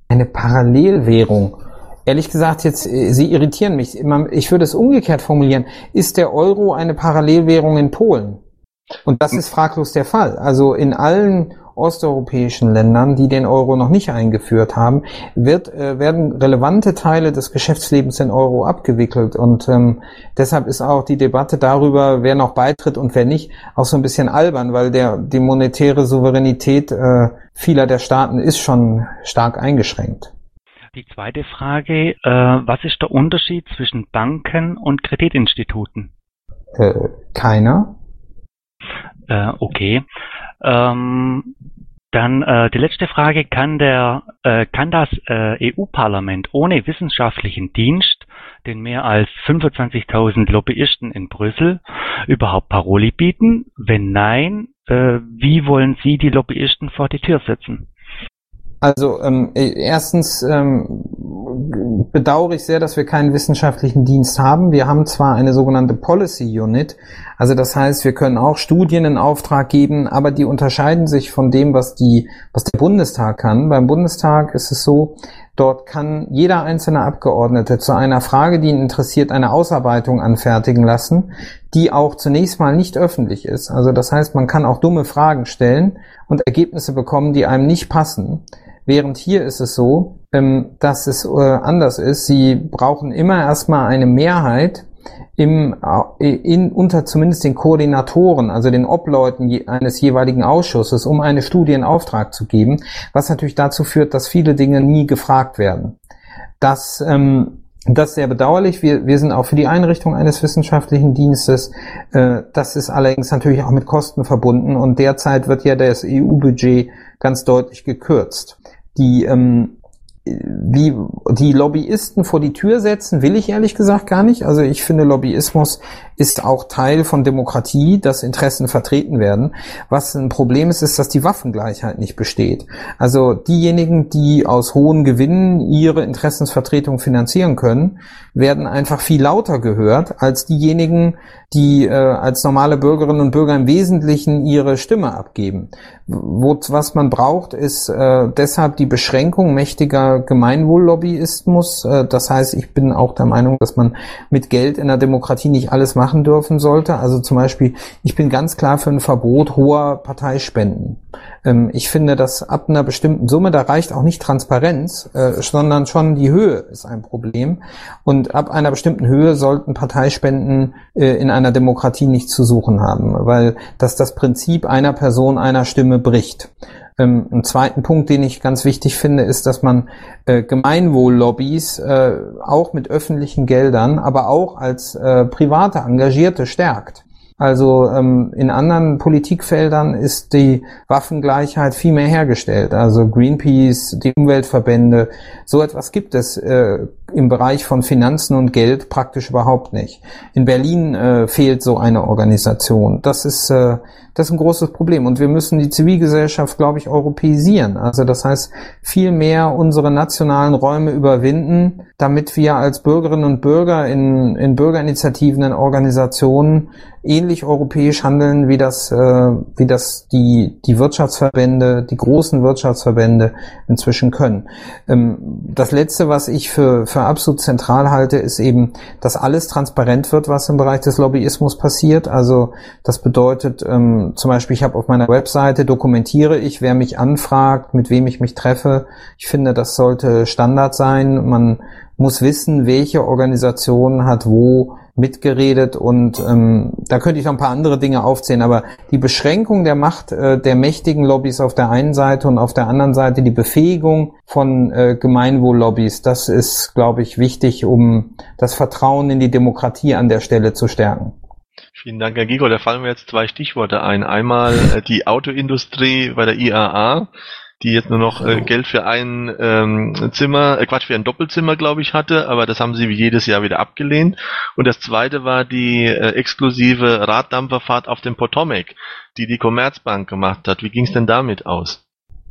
Eine Parallelwährung. Ehrlich gesagt, jetzt, Sie irritieren mich. Ich würde es umgekehrt formulieren. Ist der Euro eine Parallelwährung in Polen? Und das ist fraglos der Fall. Also in allen osteuropäischen Ländern, die den Euro noch nicht eingeführt haben, werden relevante Teile des Geschäftslebens in Euro abgewickelt. Und deshalb ist auch die Debatte darüber, wer noch beitritt und wer nicht, auch so ein bisschen albern, weil die monetäre Souveränität vieler der Staaten ist schon stark eingeschränkt. Die zweite Frage, was ist der Unterschied zwischen Banken und Kreditinstituten? Keiner. Okay. Dann die letzte Frage, kann das EU-Parlament ohne wissenschaftlichen Dienst den mehr als 25.000 Lobbyisten in Brüssel überhaupt Paroli bieten? Wenn nein, wie wollen Sie die Lobbyisten vor die Tür setzen? Also erstens bedauere ich sehr, dass wir keinen wissenschaftlichen Dienst haben. Wir haben zwar eine sogenannte Policy Unit, also das heißt, wir können auch Studien in Auftrag geben, aber die unterscheiden sich von dem, was der Bundestag kann. Beim Bundestag ist es so, dort kann jeder einzelne Abgeordnete zu einer Frage, die ihn interessiert, eine Ausarbeitung anfertigen lassen, die auch zunächst mal nicht öffentlich ist. Also das heißt, man kann auch dumme Fragen stellen und Ergebnisse bekommen, die einem nicht passen. Während hier ist es so, dass es anders ist. Sie brauchen immer erstmal eine Mehrheit unter zumindest den Koordinatoren, also den Obleuten eines jeweiligen Ausschusses, um eine Studie in Auftrag zu geben, was natürlich dazu führt, dass viele Dinge nie gefragt werden. Das ist sehr bedauerlich. Wir sind auch für die Einrichtung eines wissenschaftlichen Dienstes. Das ist allerdings natürlich auch mit Kosten verbunden und derzeit wird ja das EU-Budget ganz deutlich gekürzt. Die Lobbyisten vor die Tür setzen, will ich ehrlich gesagt gar nicht. Also ich finde, Lobbyismus ist auch Teil von Demokratie, dass Interessen vertreten werden. Was ein Problem ist, ist, dass die Waffengleichheit nicht besteht. Also diejenigen, die aus hohen Gewinnen ihre Interessensvertretung finanzieren können, werden einfach viel lauter gehört als diejenigen, die als normale Bürgerinnen und Bürger im Wesentlichen ihre Stimme abgeben. Was man braucht, ist deshalb die Beschränkung mächtiger Gemeinwohllobbyismus. Das heißt, ich bin auch der Meinung, dass man mit Geld in der Demokratie nicht alles machen dürfen sollte. Also zum Beispiel, ich bin ganz klar für ein Verbot hoher Parteispenden. Ich finde, dass ab einer bestimmten Summe, da reicht auch nicht Transparenz, sondern schon die Höhe ist ein Problem. Und ab einer bestimmten Höhe sollten Parteispenden in einer Demokratie nichts zu suchen haben, weil das Prinzip einer Person, einer Stimme bricht. Ein zweiten Punkt, den ich ganz wichtig finde, ist, dass man Gemeinwohllobbys auch mit öffentlichen Geldern, aber auch als private Engagierte stärkt. Also in anderen Politikfeldern ist die Waffengleichheit viel mehr hergestellt. Also Greenpeace, die Umweltverbände, so etwas gibt es im Bereich von Finanzen und Geld praktisch überhaupt nicht. In Berlin fehlt so eine Organisation. Das ist ein großes Problem. Und wir müssen die Zivilgesellschaft, glaube ich, europäisieren. Also das heißt, viel mehr unsere nationalen Räume überwinden, damit wir als Bürgerinnen und Bürger in Bürgerinitiativen, in Organisationen ähnlich europäisch handeln, wie das die Wirtschaftsverbände, die großen Wirtschaftsverbände inzwischen können. Das Letzte, was ich für absolut zentral halte, ist eben, dass alles transparent wird, was im Bereich des Lobbyismus passiert. Also das bedeutet zum Beispiel, ich habe auf meiner Webseite dokumentiere ich, wer mich anfragt, mit wem ich mich treffe. Ich finde, das sollte Standard sein. Man muss wissen, welche Organisation hat wo mitgeredet und da könnte ich noch ein paar andere Dinge aufzählen, aber die Beschränkung der Macht der mächtigen Lobbys auf der einen Seite und auf der anderen Seite die Befähigung von Gemeinwohllobbys, das ist, glaube ich, wichtig, um das Vertrauen in die Demokratie an der Stelle zu stärken. Vielen Dank, Herr Giegold. Da fallen mir jetzt zwei Stichworte ein. Einmal die Autoindustrie bei der IAA, die jetzt nur noch Geld für ein für ein Doppelzimmer, glaube ich, hatte, aber das haben sie wie jedes Jahr wieder abgelehnt. Und das zweite war die exklusive Raddampferfahrt auf dem Potomac, die Commerzbank gemacht hat. Wie ging es denn damit aus?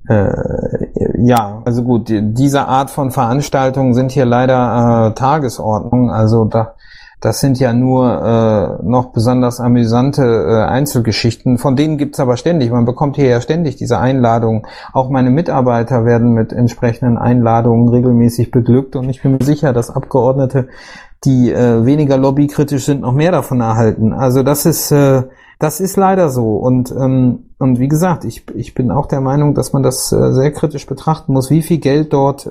Ja, also gut, diese Art von Veranstaltungen sind hier leider Tagesordnung, also da Das sind ja nur noch besonders amüsante Einzelgeschichten. Von denen gibt's aber ständig. Man bekommt hier ja ständig diese Einladungen. Auch meine Mitarbeiter werden mit entsprechenden Einladungen regelmäßig beglückt. Und ich bin mir sicher, dass Abgeordnete, die weniger lobbykritisch sind, noch mehr davon erhalten. Also das ist leider so. Und wie gesagt, ich bin auch der Meinung, dass man das sehr kritisch betrachten muss, wie viel Geld dort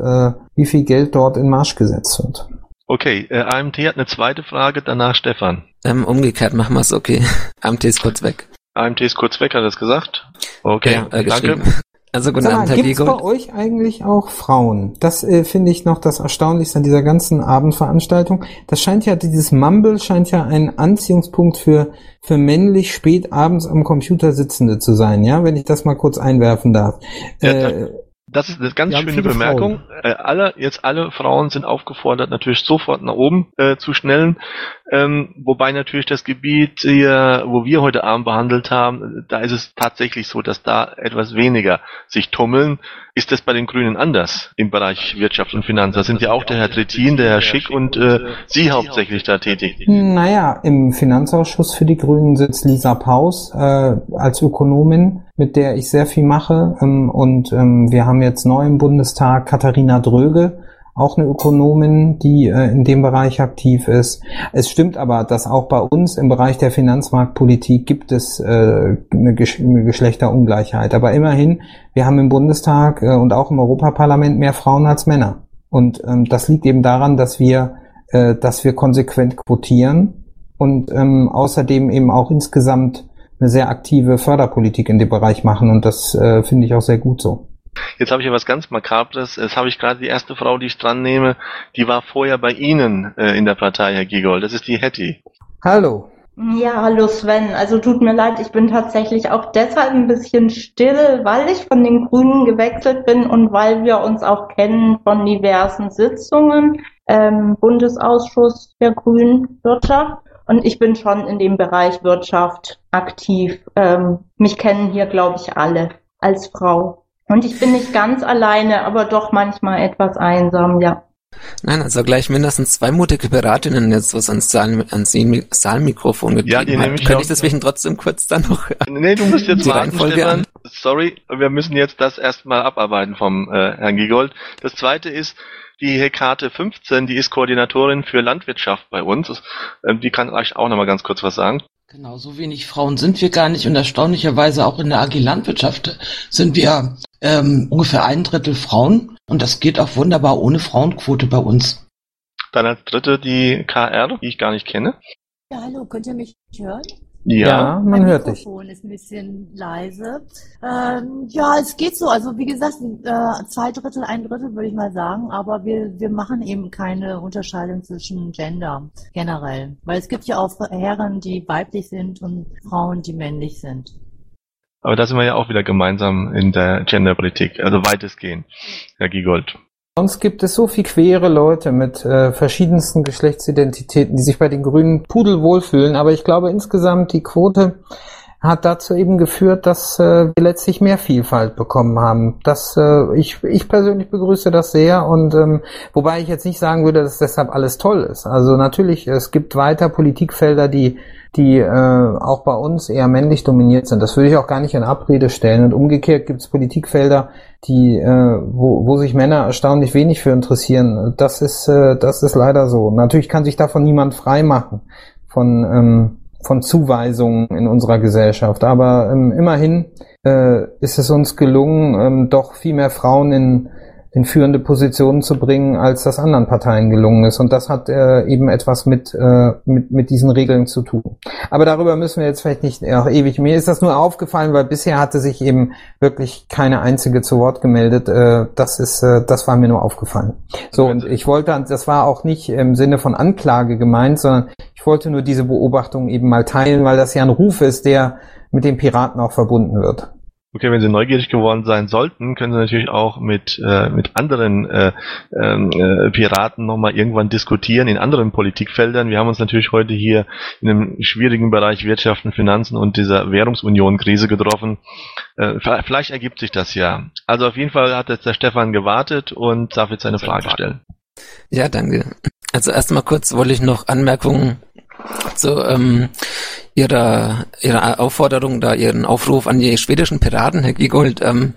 in Marsch gesetzt wird. Okay, AMT hat eine zweite Frage, danach Stefan. Umgekehrt machen wir es, okay. AMT ist kurz weg. AMT ist kurz weg, hat er es gesagt? Okay, ja, danke. Also guten Abend, Herr Gibt's Giegold. bei euch eigentlich auch Frauen? Das finde ich noch das Erstaunlichste an dieser ganzen Abendveranstaltung. Das scheint ja, dieses Mumble scheint ja ein Anziehungspunkt für männlich spät abends am Computer Sitzende zu sein, ja? Wenn ich das mal kurz einwerfen darf. Ja, das ist eine ganz schöne Bemerkung. Alle Frauen sind aufgefordert, natürlich sofort nach oben zu schnellen. Wobei natürlich das Gebiet hier, wo wir heute Abend behandelt haben, da ist es tatsächlich so, dass da etwas weniger sich tummeln. Ist das bei den Grünen anders im Bereich Wirtschaft und Finanzen? Da sind ja auch der Herr Trittin, der Herr Schick und Sie hauptsächlich da tätig. Naja, im Finanzausschuss für die Grünen sitzt Lisa Paus als Ökonomin, mit der ich sehr viel mache. Und wir haben jetzt neu im Bundestag Katharina Dröge, auch eine Ökonomin, die in dem Bereich aktiv ist. Es stimmt aber, dass auch bei uns im Bereich der Finanzmarktpolitik gibt es eine Geschlechterungleichheit. Aber immerhin, wir haben im Bundestag und auch im Europaparlament mehr Frauen als Männer. Und das liegt eben daran, dass wir konsequent quotieren und außerdem eben auch insgesamt eine sehr aktive Förderpolitik in dem Bereich machen. Und das finde ich auch sehr gut so. Jetzt habe ich ja was ganz Makabres. Jetzt habe ich gerade die erste Frau, die ich dran nehme, die war vorher bei Ihnen in der Partei, Herr Giegold. Das ist die Hetty. Hallo. Ja, hallo Sven. Also tut mir leid, ich bin tatsächlich auch deshalb ein bisschen still, weil ich von den Grünen gewechselt bin und weil wir uns auch kennen von diversen Sitzungen, Bundesausschuss der Grünen Wirtschaft. Und ich bin schon in dem Bereich Wirtschaft aktiv. Mich kennen hier, glaube ich, alle als Frau. Und ich bin nicht ganz alleine, aber doch manchmal etwas einsam, ja. Nein, also gleich mindestens 2 mutige Beratinnen jetzt, was ans Saalmikrofon gegeben ja, die hat. nehme ich Könnte ich deswegen trotzdem kurz dann noch Nee, du musst jetzt die warten, Reihenfolge Stefan. an. Sorry, wir müssen jetzt das erstmal abarbeiten vom Herrn Giegold. Das zweite ist, die Hekate 15, die ist Koordinatorin für Landwirtschaft bei uns. Die kann euch auch nochmal ganz kurz was sagen. Genau, so wenig Frauen sind wir gar nicht und erstaunlicherweise auch in der AG Landwirtschaft sind wir ungefähr 1/3 Frauen und das geht auch wunderbar ohne Frauenquote bei uns. Dann als dritte die KR, die ich gar nicht kenne. Ja, hallo, könnt ihr mich hören? Ja, man hört dich. Das Mikrofon ist ein bisschen leise. Ja, es geht so. Also wie gesagt, 2/3, 1/3 würde ich mal sagen. Aber wir machen eben keine Unterscheidung zwischen Gender generell. Weil es gibt ja auch Herren, die weiblich sind und Frauen, die männlich sind. Aber da sind wir ja auch wieder gemeinsam in der Genderpolitik, also weitestgehend, Herr Giegold. Sonst gibt es so viel queere Leute mit verschiedensten Geschlechtsidentitäten, die sich bei den Grünen pudelwohl fühlen. Aber ich glaube insgesamt, die Quote hat dazu eben geführt, dass wir letztlich mehr Vielfalt bekommen haben. Ich persönlich begrüße das sehr und wobei ich jetzt nicht sagen würde, dass deshalb alles toll ist. Also natürlich, es gibt weiter Politikfelder, die auch bei uns eher männlich dominiert sind. Das würde ich auch gar nicht in Abrede stellen. Und umgekehrt gibt es Politikfelder, wo sich Männer erstaunlich wenig für interessieren. Das ist leider so. Natürlich kann sich davon niemand frei machen von Zuweisungen in unserer Gesellschaft. Aber immerhin ist es uns gelungen, doch viel mehr Frauen in führende Positionen zu bringen, als das anderen Parteien gelungen ist. Und das hat eben etwas mit diesen Regeln zu tun. Aber darüber müssen wir jetzt vielleicht nicht ewig. Mir ist das nur aufgefallen, weil bisher hatte sich eben wirklich keine einzige zu Wort gemeldet. Das war mir nur aufgefallen. So, und ich wollte, das war auch nicht im Sinne von Anklage gemeint, sondern ich wollte nur diese Beobachtung eben mal teilen, weil das ja ein Ruf ist, der mit den Piraten auch verbunden wird. Okay, wenn Sie neugierig geworden sein sollten, können Sie natürlich auch mit anderen Piraten nochmal irgendwann diskutieren in anderen Politikfeldern. Wir haben uns natürlich heute hier in einem schwierigen Bereich Wirtschaft und Finanzen und dieser Währungsunion-Krise getroffen. Vielleicht ergibt sich das ja. Also auf jeden Fall hat jetzt der Stefan gewartet und darf jetzt seine Frage stellen. Ja, danke. Also erstmal kurz wollte ich noch Anmerkungen zu Ihrer Aufforderung, Ihren Aufruf an die schwedischen Piraten, Herr Giegold, ein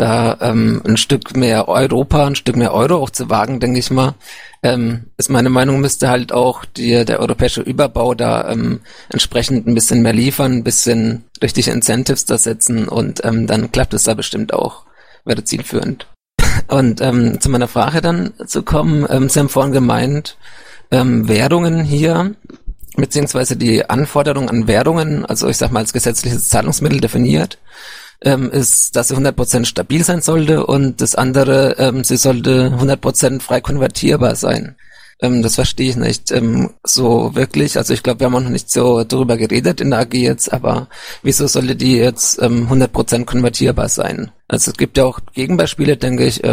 Stück mehr Europa, ein Stück mehr Euro auch zu wagen, denke ich mal. Ist meine Meinung, müsste halt auch der europäische Überbau da entsprechend ein bisschen mehr liefern, ein bisschen richtige Incentives da setzen und dann klappt es da bestimmt auch, wäre zielführend. Und zu meiner Frage dann zu kommen, Sie haben vorhin gemeint, Währungen hier, beziehungsweise die Anforderung an Währungen, also ich sag mal als gesetzliches Zahlungsmittel definiert, ist, dass sie 100% stabil sein sollte und das andere, sie sollte 100% frei konvertierbar sein. Das verstehe ich nicht so wirklich. Also ich glaube, wir haben auch noch nicht so darüber geredet in der AG jetzt, aber wieso sollte die jetzt 100% konvertierbar sein? Also es gibt ja auch Gegenbeispiele, denke ich,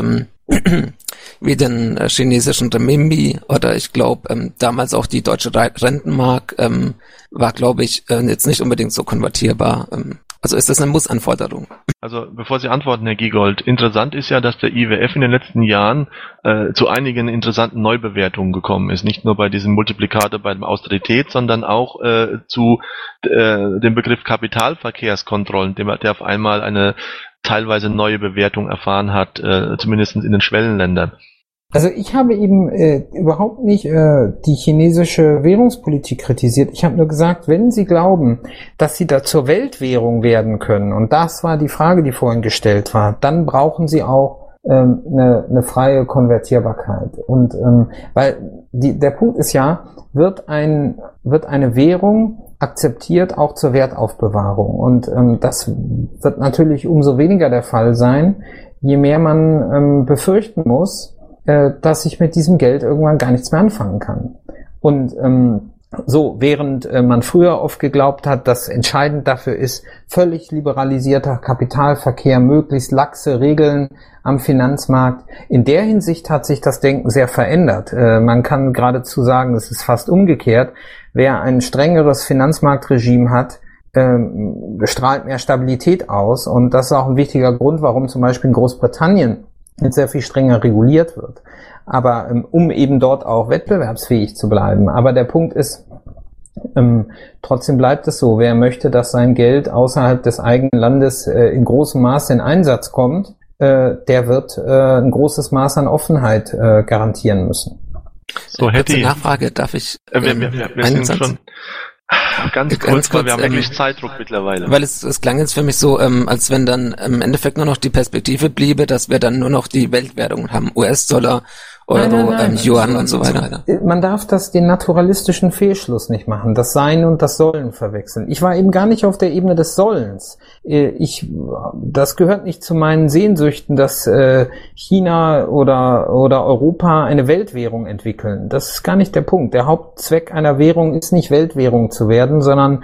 wie den chinesischen Renminbi oder ich glaube damals auch die deutsche Rentenmark war, glaube ich, jetzt nicht unbedingt so konvertierbar. Also ist das eine Muss-Anforderung? Also bevor Sie antworten, Herr Giegold, interessant ist ja, dass der IWF in den letzten Jahren zu einigen interessanten Neubewertungen gekommen ist. Nicht nur bei diesem Multiplikator bei der Austerität, sondern auch zu dem Begriff Kapitalverkehrskontrollen, der auf einmal eine teilweise neue Bewertung erfahren hat, zumindest in den Schwellenländern. Also ich habe eben überhaupt nicht die chinesische Währungspolitik kritisiert. Ich habe nur gesagt, wenn Sie glauben, dass Sie da zur Weltwährung werden können, und das war die Frage, die vorhin gestellt war, dann brauchen Sie auch eine freie Konvertierbarkeit. Und weil der Punkt ist ja, wird eine Währung akzeptiert auch zur Wertaufbewahrung. Und das wird natürlich umso weniger der Fall sein, je mehr man befürchten muss, dass ich mit diesem Geld irgendwann gar nichts mehr anfangen kann. Und während man früher oft geglaubt hat, dass entscheidend dafür ist, völlig liberalisierter Kapitalverkehr, möglichst laxe Regeln am Finanzmarkt. In der Hinsicht hat sich das Denken sehr verändert. Man kann geradezu sagen, es ist fast umgekehrt. Wer ein strengeres Finanzmarktregime hat, strahlt mehr Stabilität aus. Und das ist auch ein wichtiger Grund, warum zum Beispiel in Großbritannien jetzt sehr viel strenger reguliert wird. Aber um eben dort auch wettbewerbsfähig zu bleiben. Aber der Punkt ist, trotzdem bleibt es so, wer möchte, dass sein Geld außerhalb des eigenen Landes in großem Maße in Einsatz kommt, der wird ein großes Maß an Offenheit garantieren müssen. So, hätte ich Nachfrage, darf ich wir sind schon ganz kurz, weil wir haben wirklich Zeitdruck mittlerweile. Weil es klang jetzt für mich so, als wenn dann im Endeffekt nur noch die Perspektive bliebe, dass wir dann nur noch die Weltwährungen haben, US-Dollar, Euro, Yuan und so weiter. Man darf den naturalistischen Fehlschluss nicht machen, das Sein und das Sollen verwechseln. Ich war eben gar nicht auf der Ebene des Sollens. Das gehört nicht zu meinen Sehnsüchten, dass China oder Europa eine Weltwährung entwickeln. Das ist gar nicht der Punkt. Der Hauptzweck einer Währung ist nicht Weltwährung zu werden, sondern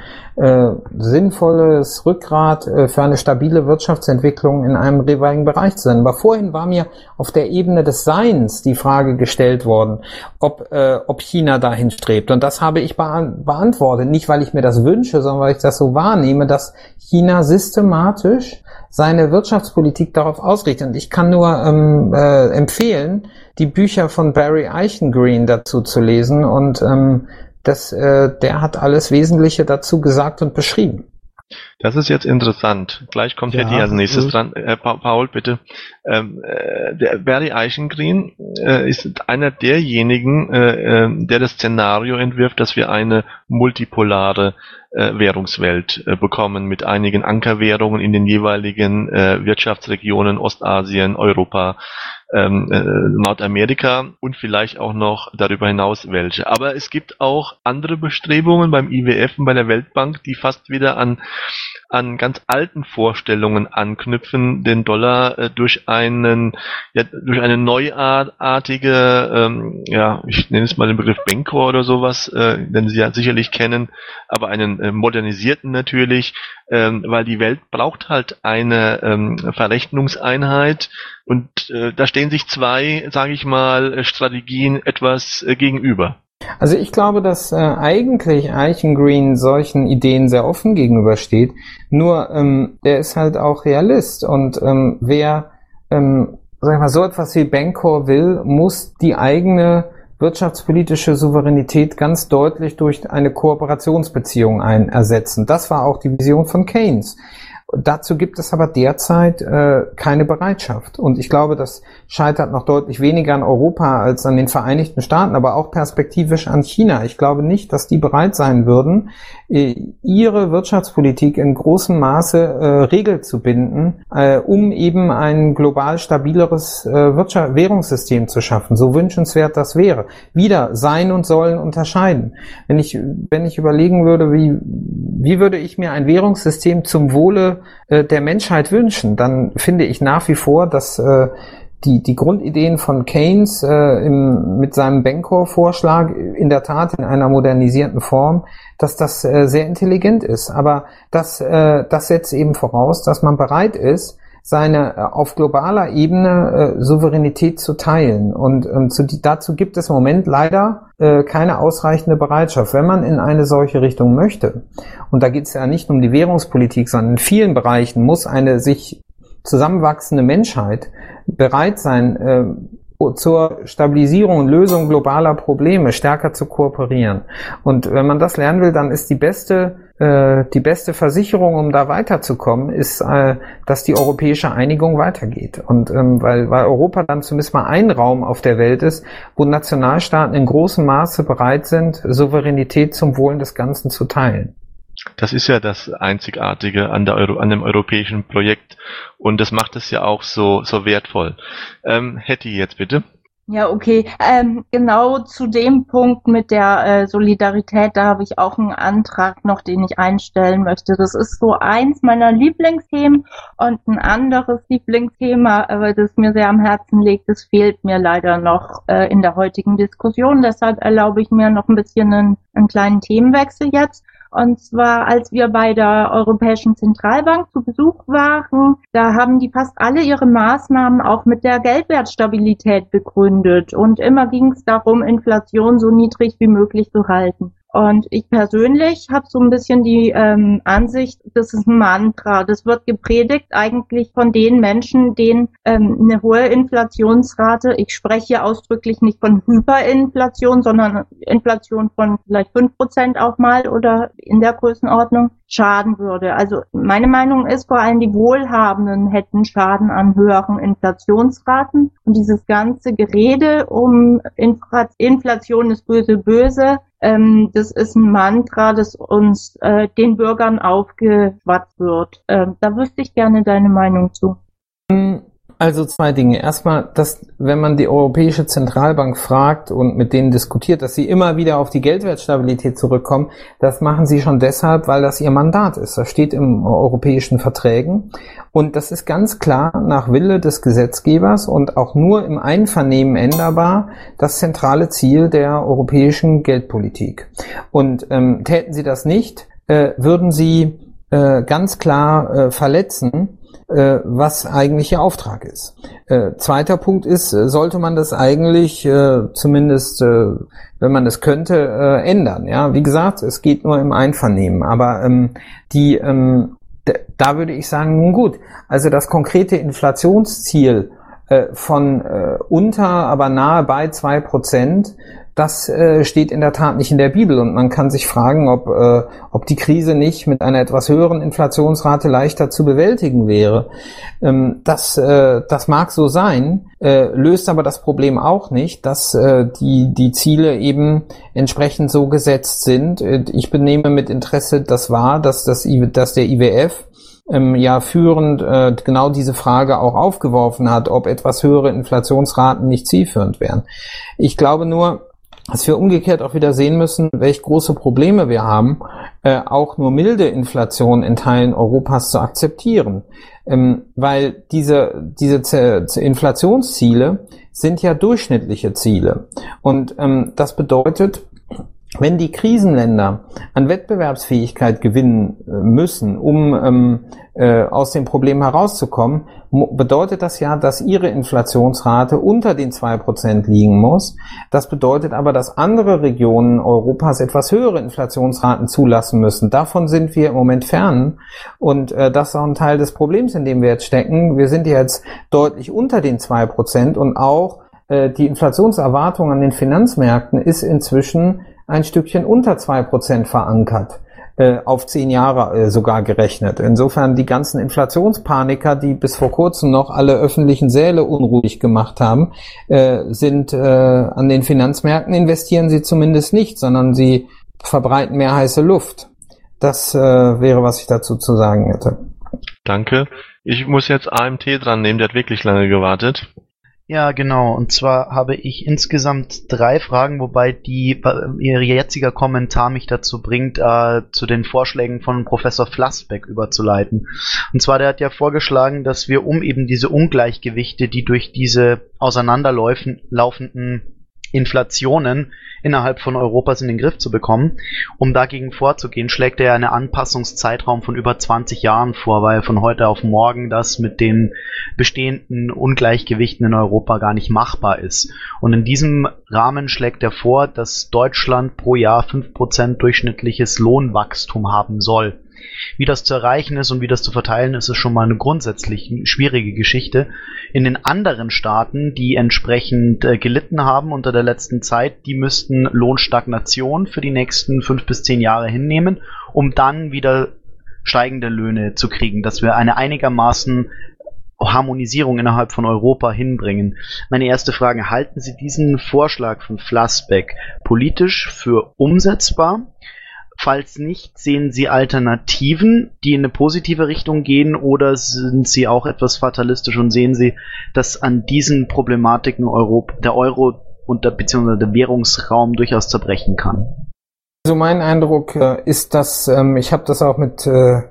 sinnvolles Rückgrat für eine stabile Wirtschaftsentwicklung in einem jeweiligen Bereich zu sein. Aber vorhin war mir auf der Ebene des Seins die Frage gestellt worden, ob China dahin strebt. Und das habe ich beantwortet. Nicht, weil ich mir das wünsche, sondern weil ich das so wahrnehme, dass China systematisch seine Wirtschaftspolitik darauf ausrichtet. Und ich kann nur empfehlen, die Bücher von Barry Eichengreen dazu zu lesen. Und der hat alles Wesentliche dazu gesagt und beschrieben. Das ist jetzt interessant. Gleich kommt Herr als nächstes dran. Paul, bitte. Der Barry Eichengreen ist einer derjenigen, der das Szenario entwirft, dass wir eine multipolare Währungswelt bekommen mit einigen Ankerwährungen in den jeweiligen Wirtschaftsregionen Ostasien, Europa, Nordamerika und vielleicht auch noch darüber hinaus welche. Aber es gibt auch andere Bestrebungen beim IWF und bei der Weltbank, die fast wieder an ganz alten Vorstellungen anknüpfen, den Dollar durch eine neuartige, ich nenne es mal den Begriff Bancor oder sowas, den Sie ja sicherlich kennen, aber einen modernisierten natürlich, weil die Welt braucht halt eine Verrechnungseinheit und da stehen sich zwei, sage ich mal, Strategien etwas gegenüber. Also ich glaube, dass eigentlich Eichengreen solchen Ideen sehr offen gegenübersteht, nur er ist halt auch Realist und wer so etwas wie Bancor will, muss die eigene wirtschaftspolitische Souveränität ganz deutlich durch eine Kooperationsbeziehung ersetzen. Das war auch die Vision von Keynes. Dazu gibt es aber derzeit keine Bereitschaft. Und ich glaube, das scheitert noch deutlich weniger an Europa als an den Vereinigten Staaten, aber auch perspektivisch an China. Ich glaube nicht, dass die bereit sein würden, ihre Wirtschaftspolitik in großem Maße Regel zu binden, um eben ein global stabileres Währungssystem zu schaffen. So wünschenswert das wäre. Wieder sein und sollen unterscheiden. Wenn ich überlegen würde, wie würde ich mir ein Währungssystem zum Wohle der Menschheit wünschen, dann finde ich nach wie vor, dass die Grundideen von Keynes mit seinem Benko-Vorschlag in der Tat in einer modernisierten Form, dass das sehr intelligent ist. Aber das setzt eben voraus, dass man bereit ist, seine auf globaler Ebene Souveränität zu teilen. Und dazu gibt es im Moment leider keine ausreichende Bereitschaft. Wenn man in eine solche Richtung möchte, und da geht es ja nicht um die Währungspolitik, sondern in vielen Bereichen muss eine sich zusammenwachsende Menschheit bereit sein, zur Stabilisierung und Lösung globaler Probleme stärker zu kooperieren. Und wenn man das lernen will, dann ist die beste Versicherung, um da weiterzukommen, ist, dass die europäische Einigung weitergeht. Und weil Europa dann zumindest mal ein Raum auf der Welt ist, wo Nationalstaaten in großem Maße bereit sind, Souveränität zum Wohlen des Ganzen zu teilen. Das ist ja das Einzigartige an dem europäischen Projekt und das macht es ja auch so wertvoll. Hetty jetzt bitte. Ja, okay. Genau zu dem Punkt mit der Solidarität, da habe ich auch einen Antrag noch, den ich einstellen möchte. Das ist so eins meiner Lieblingsthemen und ein anderes Lieblingsthema, das mir sehr am Herzen liegt, das fehlt mir leider noch in der heutigen Diskussion. Deshalb erlaube ich mir noch ein bisschen einen kleinen Themenwechsel jetzt. Und zwar, als wir bei der Europäischen Zentralbank zu Besuch waren, da haben die fast alle ihre Maßnahmen auch mit der Geldwertstabilität begründet. Und immer ging es darum, Inflation so niedrig wie möglich zu halten. Und ich persönlich habe so ein bisschen die Ansicht, das ist ein Mantra. Das wird gepredigt eigentlich von den Menschen, denen eine hohe Inflationsrate, ich spreche hier ausdrücklich nicht von Hyperinflation, sondern Inflation von vielleicht 5% auch mal oder in der Größenordnung, schaden würde. Also meine Meinung ist, vor allem die Wohlhabenden hätten Schaden an höheren Inflationsraten. Und dieses ganze Gerede um Inflation ist böse, böse, das ist ein Mantra, das uns den Bürgern aufgeschwatzt wird. Da wüsste ich gerne deine Meinung zu. Also zwei Dinge. Erstmal, dass, wenn man die Europäische Zentralbank fragt und mit denen diskutiert, dass sie immer wieder auf die Geldwertstabilität zurückkommen, das machen sie schon deshalb, weil das ihr Mandat ist. Das steht im europäischen Verträgen. Und das ist ganz klar nach Wille des Gesetzgebers und auch nur im Einvernehmen änderbar das zentrale Ziel der europäischen Geldpolitik. Und täten sie das nicht, würden sie ganz klar verletzen, was eigentlich ihr Auftrag ist. Zweiter Punkt ist, sollte man das eigentlich zumindest, wenn man es könnte, ändern. Ja, wie gesagt, es geht nur im Einvernehmen. Aber da würde ich sagen, nun gut, also das konkrete Inflationsziel von unter, aber nahe bei 2%, das steht in der Tat nicht in der Bibel und man kann sich fragen, ob die Krise nicht mit einer etwas höheren Inflationsrate leichter zu bewältigen wäre. Das mag so sein, löst aber das Problem auch nicht, dass die Ziele eben entsprechend so gesetzt sind. Ich benehme mit Interesse das wahr, dass der IWF ja führend genau diese Frage auch aufgeworfen hat, ob etwas höhere Inflationsraten nicht zielführend wären. Ich glaube nur, dass wir umgekehrt auch wieder sehen müssen, welche große Probleme wir haben, auch nur milde Inflation in Teilen Europas zu akzeptieren. Weil diese Inflationsziele sind ja durchschnittliche Ziele. Und das bedeutet, wenn die Krisenländer an Wettbewerbsfähigkeit gewinnen müssen, um aus dem Problem herauszukommen, bedeutet das ja, dass ihre Inflationsrate unter den 2% liegen muss. Das bedeutet aber, dass andere Regionen Europas etwas höhere Inflationsraten zulassen müssen. Davon sind wir im Moment fern. Und das ist auch ein Teil des Problems, in dem wir jetzt stecken. Wir sind jetzt deutlich unter den 2% und auch die Inflationserwartung an den Finanzmärkten ist inzwischen ein Stückchen unter 2% verankert. Auf 10 Jahre sogar gerechnet. Insofern die ganzen Inflationspaniker, die bis vor kurzem noch alle öffentlichen Säle unruhig gemacht haben, sind an den Finanzmärkten, investieren sie zumindest nicht, sondern sie verbreiten mehr heiße Luft. Das wäre, was ich dazu zu sagen hätte. Danke. Ich muss jetzt AMT dran nehmen, der hat wirklich lange gewartet. Ja, genau. Und zwar habe ich insgesamt 3 Fragen, wobei ihr jetziger Kommentar mich dazu bringt, zu den Vorschlägen von Professor Flassbeck überzuleiten. Und zwar, der hat ja vorgeschlagen, dass wir eben diese Ungleichgewichte, die durch diese auseinanderlaufenden Inflationen innerhalb von Europas in den Griff zu bekommen, um dagegen vorzugehen, schlägt er einen Anpassungszeitraum von über 20 Jahren vor, weil von heute auf morgen das mit den bestehenden Ungleichgewichten in Europa gar nicht machbar ist. Und in diesem Rahmen schlägt er vor, dass Deutschland pro Jahr 5% durchschnittliches Lohnwachstum haben soll. Wie das zu erreichen ist und wie das zu verteilen ist, ist schon mal eine grundsätzlich schwierige Geschichte. In den anderen Staaten, die entsprechend gelitten haben unter der letzten Zeit, die müssten Lohnstagnation für die nächsten 5 bis 10 Jahre hinnehmen, um dann wieder steigende Löhne zu kriegen, dass wir eine einigermaßen Harmonisierung innerhalb von Europa hinbringen. Meine erste Frage, halten Sie diesen Vorschlag von Flassbeck politisch für umsetzbar? Falls nicht, sehen Sie Alternativen, die in eine positive Richtung gehen, oder sind Sie auch etwas fatalistisch und sehen Sie, dass an diesen Problematiken der Euro beziehungsweise der Währungsraum durchaus zerbrechen kann? Also mein Eindruck ist, dass ich habe das auch mit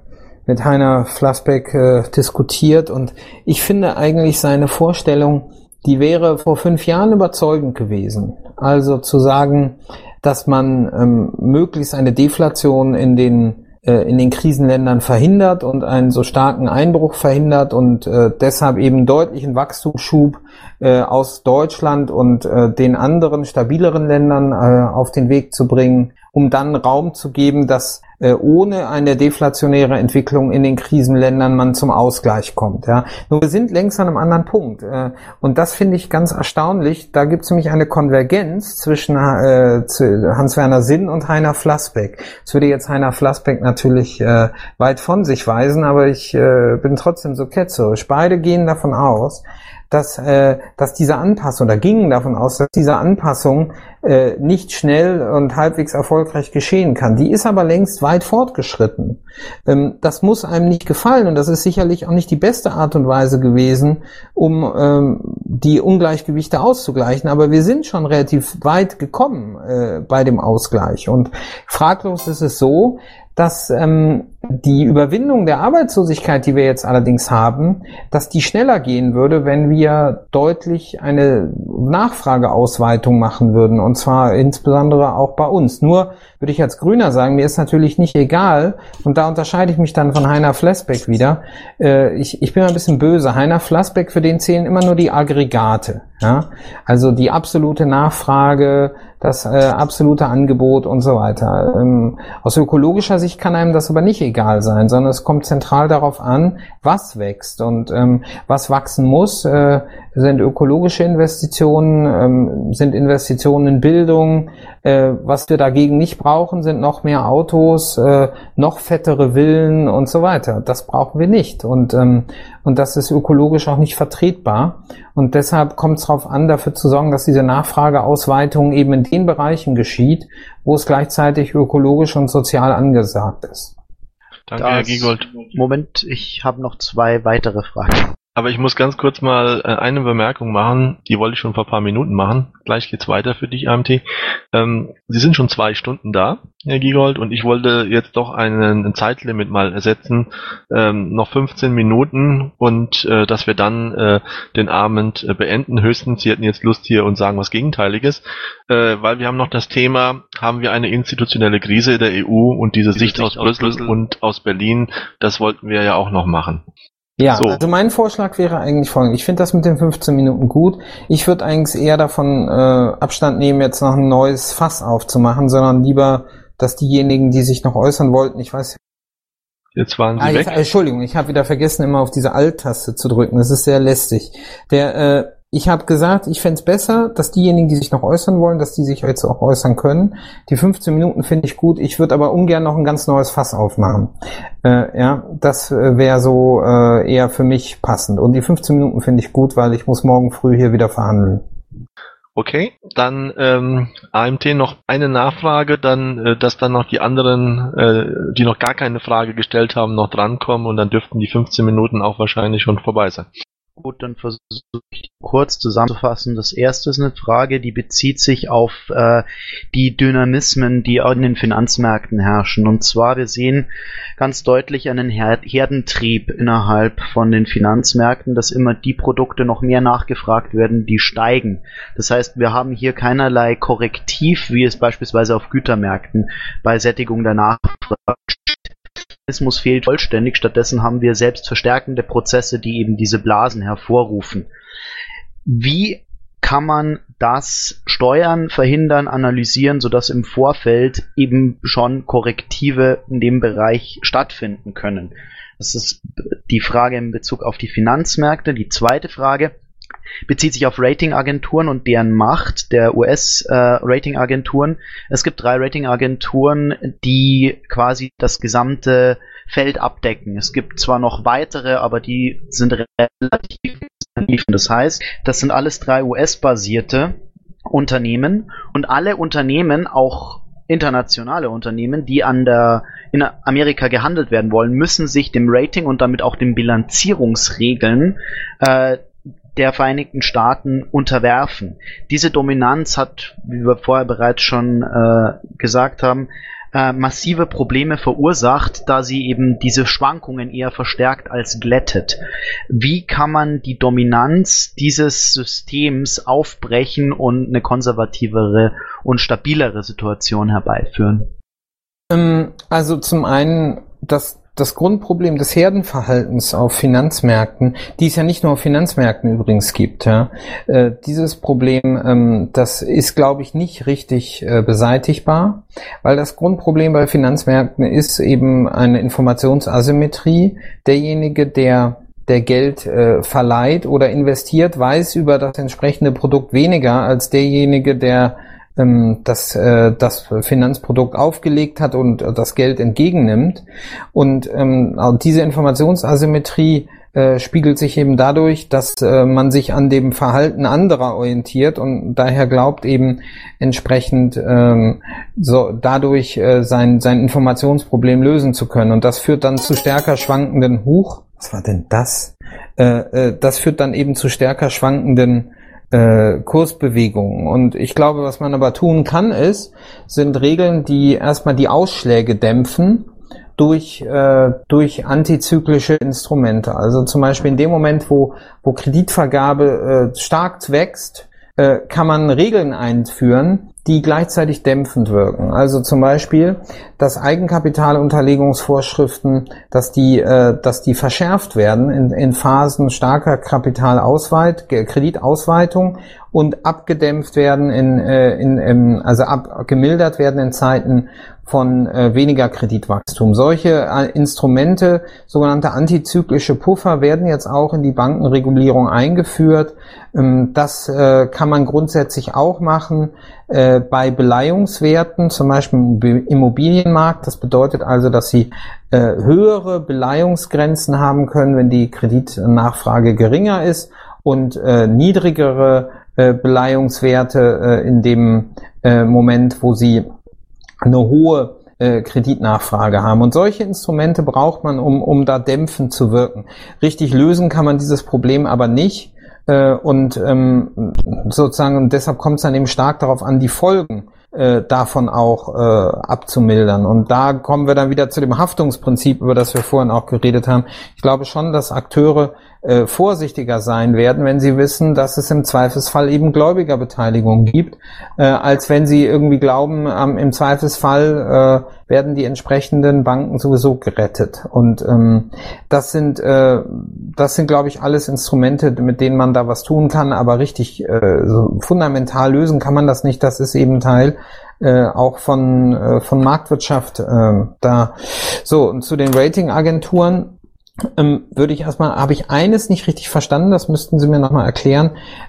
Heiner Flassbeck diskutiert, und ich finde eigentlich seine Vorstellung, die wäre vor 5 Jahren überzeugend gewesen. Also zu sagen, dass man möglichst eine Deflation in den Krisenländern verhindert und einen so starken Einbruch verhindert und deshalb eben deutlichen Wachstumsschub aus Deutschland und den anderen stabileren Ländern auf den Weg zu bringen, um dann Raum zu geben, dass ohne eine deflationäre Entwicklung in den Krisenländern man zum Ausgleich kommt. Ja. Nur wir sind längst an einem anderen Punkt. Und das finde ich ganz erstaunlich. Da gibt es nämlich eine Konvergenz zwischen Hans-Werner Sinn und Heiner Flassbeck. Das würde jetzt Heiner Flassbeck natürlich weit von sich weisen, aber ich bin trotzdem so ketzerisch. Beide gehen davon aus, dass diese Anpassung, oder gingen davon aus, dass diese Anpassung nicht schnell und halbwegs erfolgreich geschehen kann. Die ist aber längst weit fortgeschritten. Das muss einem nicht gefallen, und das ist sicherlich auch nicht die beste Art und Weise gewesen, um die Ungleichgewichte auszugleichen. Aber wir sind schon relativ weit gekommen bei dem Ausgleich. Und fraglos ist es so, dass die Überwindung der Arbeitslosigkeit, die wir jetzt allerdings haben, dass die schneller gehen würde, wenn wir deutlich eine Nachfrageausweitung machen würden, und zwar insbesondere auch bei uns. Nur würde ich als Grüner sagen, mir ist natürlich nicht egal, und da unterscheide ich mich dann von Heiner Flassbeck wieder. Ich bin ein bisschen böse. Heiner Flassbeck, für den zählen immer nur die Aggregate. Ja? Also die absolute Nachfrage, das absolute Angebot und so weiter. Aus ökologischer Sicht kann einem das aber nicht egal sein, sondern es kommt zentral darauf an, was wächst, und was wachsen muss, sind ökologische Investitionen, sind Investitionen in Bildung. Was wir dagegen nicht brauchen, sind noch mehr Autos, noch fettere Villen und so weiter. Das brauchen wir nicht, und das ist ökologisch auch nicht vertretbar. Und deshalb kommt es darauf an, dafür zu sorgen, dass diese Nachfrageausweitung eben in den Bereichen geschieht, wo es gleichzeitig ökologisch und sozial angesagt ist. Danke, Herr Giegold. Moment, ich habe noch 2 weitere Fragen. Aber ich muss ganz kurz mal eine Bemerkung machen, die wollte ich schon vor ein paar Minuten machen. Gleich geht's weiter für dich, AMT. Sie sind schon 2 Stunden da, Herr Giegold, und ich wollte jetzt doch ein Zeitlimit mal ersetzen, noch 15 Minuten, und dass wir dann den Abend beenden. Höchstens, Sie hätten jetzt Lust hier und sagen was Gegenteiliges, weil wir haben noch das Thema, haben wir eine institutionelle Krise der EU, und diese Sicht aus Brüssel und aus Berlin, das wollten wir ja auch noch machen. Ja, so. Also mein Vorschlag wäre eigentlich folgend. Ich finde das mit den 15 Minuten gut. Ich würde eigentlich eher davon Abstand nehmen, jetzt noch ein neues Fass aufzumachen, sondern lieber, dass diejenigen, die sich noch äußern wollten, ich weiß... Jetzt waren Sie weg. Entschuldigung, ich habe wieder vergessen, immer auf diese Alt-Taste zu drücken. Das ist sehr lästig. ich habe gesagt, ich fände es besser, dass diejenigen, die sich noch äußern wollen, dass die sich jetzt auch äußern können. Die 15 Minuten finde ich gut. Ich würde aber ungern noch ein ganz neues Fass aufmachen. Das wäre so eher für mich passend. Und die 15 Minuten finde ich gut, weil ich muss morgen früh hier wieder verhandeln. Okay, dann AMT noch eine Nachfrage, dann dass dann noch die anderen, die noch gar keine Frage gestellt haben, noch drankommen und dann dürften die 15 Minuten auch wahrscheinlich schon vorbei sein. Gut, dann versuche ich kurz zusammenzufassen. Das erste ist eine Frage, die bezieht sich auf die Dynamismen, die in den Finanzmärkten herrschen. Und zwar, wir sehen ganz deutlich einen Herdentrieb innerhalb von den Finanzmärkten, dass immer die Produkte noch mehr nachgefragt werden, die steigen. Das heißt, wir haben hier keinerlei Korrektiv, wie es beispielsweise auf Gütermärkten bei Sättigung der Nachfrage Mechanismus fehlt vollständig, stattdessen haben wir selbstverstärkende Prozesse, die eben diese Blasen hervorrufen. Wie kann man das steuern, verhindern, analysieren, sodass im Vorfeld eben schon Korrektive in dem Bereich stattfinden können? Das ist die Frage in Bezug auf die Finanzmärkte. Die zweite Frage bezieht sich auf Ratingagenturen und deren Macht der US-Ratingagenturen. Es gibt 3 Ratingagenturen, die quasi das gesamte Feld abdecken. Es gibt zwar noch weitere, aber die sind relativ intensiv. Das heißt, das sind alles 3 US-basierte Unternehmen und alle Unternehmen, auch internationale Unternehmen, die in Amerika gehandelt werden wollen, müssen sich dem Rating und damit auch den Bilanzierungsregeln der Vereinigten Staaten unterwerfen. Diese Dominanz hat, wie wir vorher bereits schon gesagt haben, massive Probleme verursacht, da sie eben diese Schwankungen eher verstärkt als glättet. Wie kann man die Dominanz dieses Systems aufbrechen und eine konservativere und stabilere Situation herbeiführen? Also zum einen, das Grundproblem des Herdenverhaltens auf Finanzmärkten, die es ja nicht nur auf Finanzmärkten übrigens gibt, ja, dieses Problem, das ist, glaube ich, nicht richtig beseitigbar, weil das Grundproblem bei Finanzmärkten ist eben eine Informationsasymmetrie. Derjenige, der Geld verleiht oder investiert, weiß über das entsprechende Produkt weniger als derjenige, der das Finanzprodukt aufgelegt hat und das Geld entgegennimmt. Und diese Informationsasymmetrie spiegelt sich eben dadurch, dass man sich an dem Verhalten anderer orientiert und daher glaubt eben entsprechend dadurch sein Informationsproblem lösen zu können. Und das führt dann zu stärker schwankenden was war denn das? Das führt dann eben zu stärker schwankenden Kursbewegungen. Und ich glaube, was man aber tun kann, sind Regeln, die erstmal die Ausschläge dämpfen durch antizyklische Instrumente. Also zum Beispiel in dem Moment, wo Kreditvergabe stark wächst, kann man Regeln einführen, die gleichzeitig dämpfend wirken. Also zum Beispiel, dass Eigenkapitalunterlegungsvorschriften, dass die verschärft werden in Phasen starker Kreditausweitung und abgedämpft werden gemildert werden in Zeiten von weniger Kreditwachstum. Solche Instrumente, sogenannte antizyklische Puffer, werden jetzt auch in die Bankenregulierung eingeführt. Das kann man grundsätzlich auch machen bei Beleihungswerten, zum Beispiel im Immobilienmarkt. Das bedeutet also, dass Sie höhere Beleihungsgrenzen haben können, wenn die Kreditnachfrage geringer ist und niedrigere Beleihungswerte in dem Moment, wo Sie eine hohe Kreditnachfrage haben. Und solche Instrumente braucht man, um da dämpfend zu wirken. Richtig lösen kann man dieses Problem aber nicht. Und deshalb kommt es dann eben stark darauf an, die Folgen davon auch abzumildern. Und da kommen wir dann wieder zu dem Haftungsprinzip, über das wir vorhin auch geredet haben. Ich glaube schon, dass Akteure vorsichtiger sein werden, wenn sie wissen, dass es im Zweifelsfall eben Gläubigerbeteiligung gibt, als wenn sie irgendwie glauben, im Zweifelsfall werden die entsprechenden Banken sowieso gerettet. Und das sind, glaube ich, alles Instrumente, mit denen man da was tun kann, aber richtig so fundamental lösen kann man das nicht. Das ist eben Teil auch von Marktwirtschaft. Und zu den Ratingagenturen. habe ich eines nicht richtig verstanden, das müssten Sie mir nochmal erklären.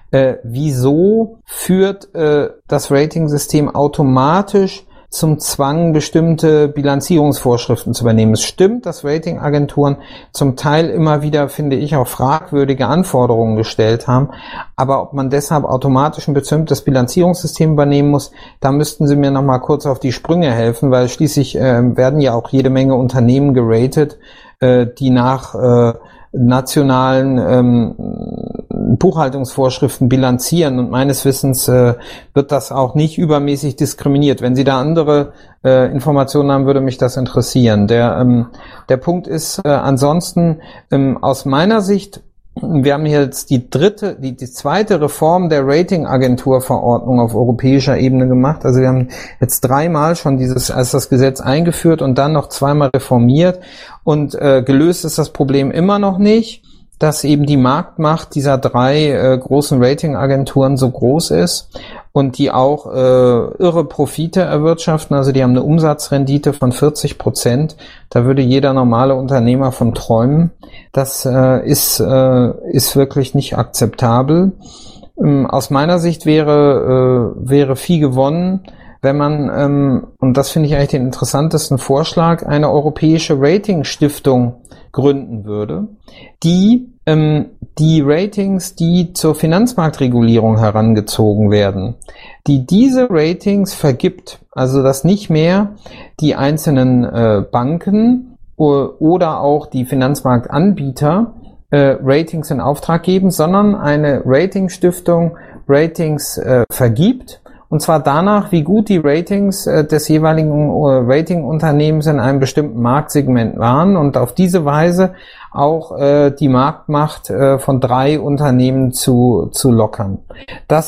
Wieso führt das Ratingsystem automatisch zum Zwang, bestimmte Bilanzierungsvorschriften zu übernehmen? Es stimmt, dass Ratingagenturen zum Teil immer wieder, finde ich, auch fragwürdige Anforderungen gestellt haben, aber ob man deshalb automatisch ein bestimmtes Bilanzierungssystem übernehmen muss, da müssten Sie mir noch mal kurz auf die Sprünge helfen, weil schließlich werden ja auch jede Menge Unternehmen geratet, die nach nationalen Buchhaltungsvorschriften bilanzieren, und meines Wissens wird das auch nicht übermäßig diskriminiert. Wenn Sie da andere Informationen haben, würde mich das interessieren. Der Punkt ist ansonsten aus meiner Sicht, wir haben hier jetzt die zweite Reform der Ratingagenturverordnung auf europäischer Ebene gemacht. Also wir haben jetzt 3-mal schon das Gesetz eingeführt und dann noch 2-mal reformiert, und gelöst ist das Problem immer noch nicht, dass eben die Marktmacht dieser 3 großen Ratingagenturen so groß ist und die auch irre Profite erwirtschaften. Also die haben eine Umsatzrendite von 40%. Da würde jeder normale Unternehmer von träumen. Das ist wirklich nicht akzeptabel. Aus meiner Sicht wäre viel gewonnen, wenn man, und das finde ich eigentlich den interessantesten Vorschlag, eine europäische Ratingstiftung gründen würde, die Ratings, die zur Finanzmarktregulierung herangezogen werden, die diese Ratings vergibt, also dass nicht mehr die einzelnen Banken oder auch die Finanzmarktanbieter Ratings in Auftrag geben, sondern eine Ratingstiftung Ratings vergibt, und zwar danach, wie gut die Ratings des jeweiligen Ratingunternehmens in einem bestimmten Marktsegment waren, und auf diese Weise auch die Marktmacht von 3 Unternehmen zu lockern. Das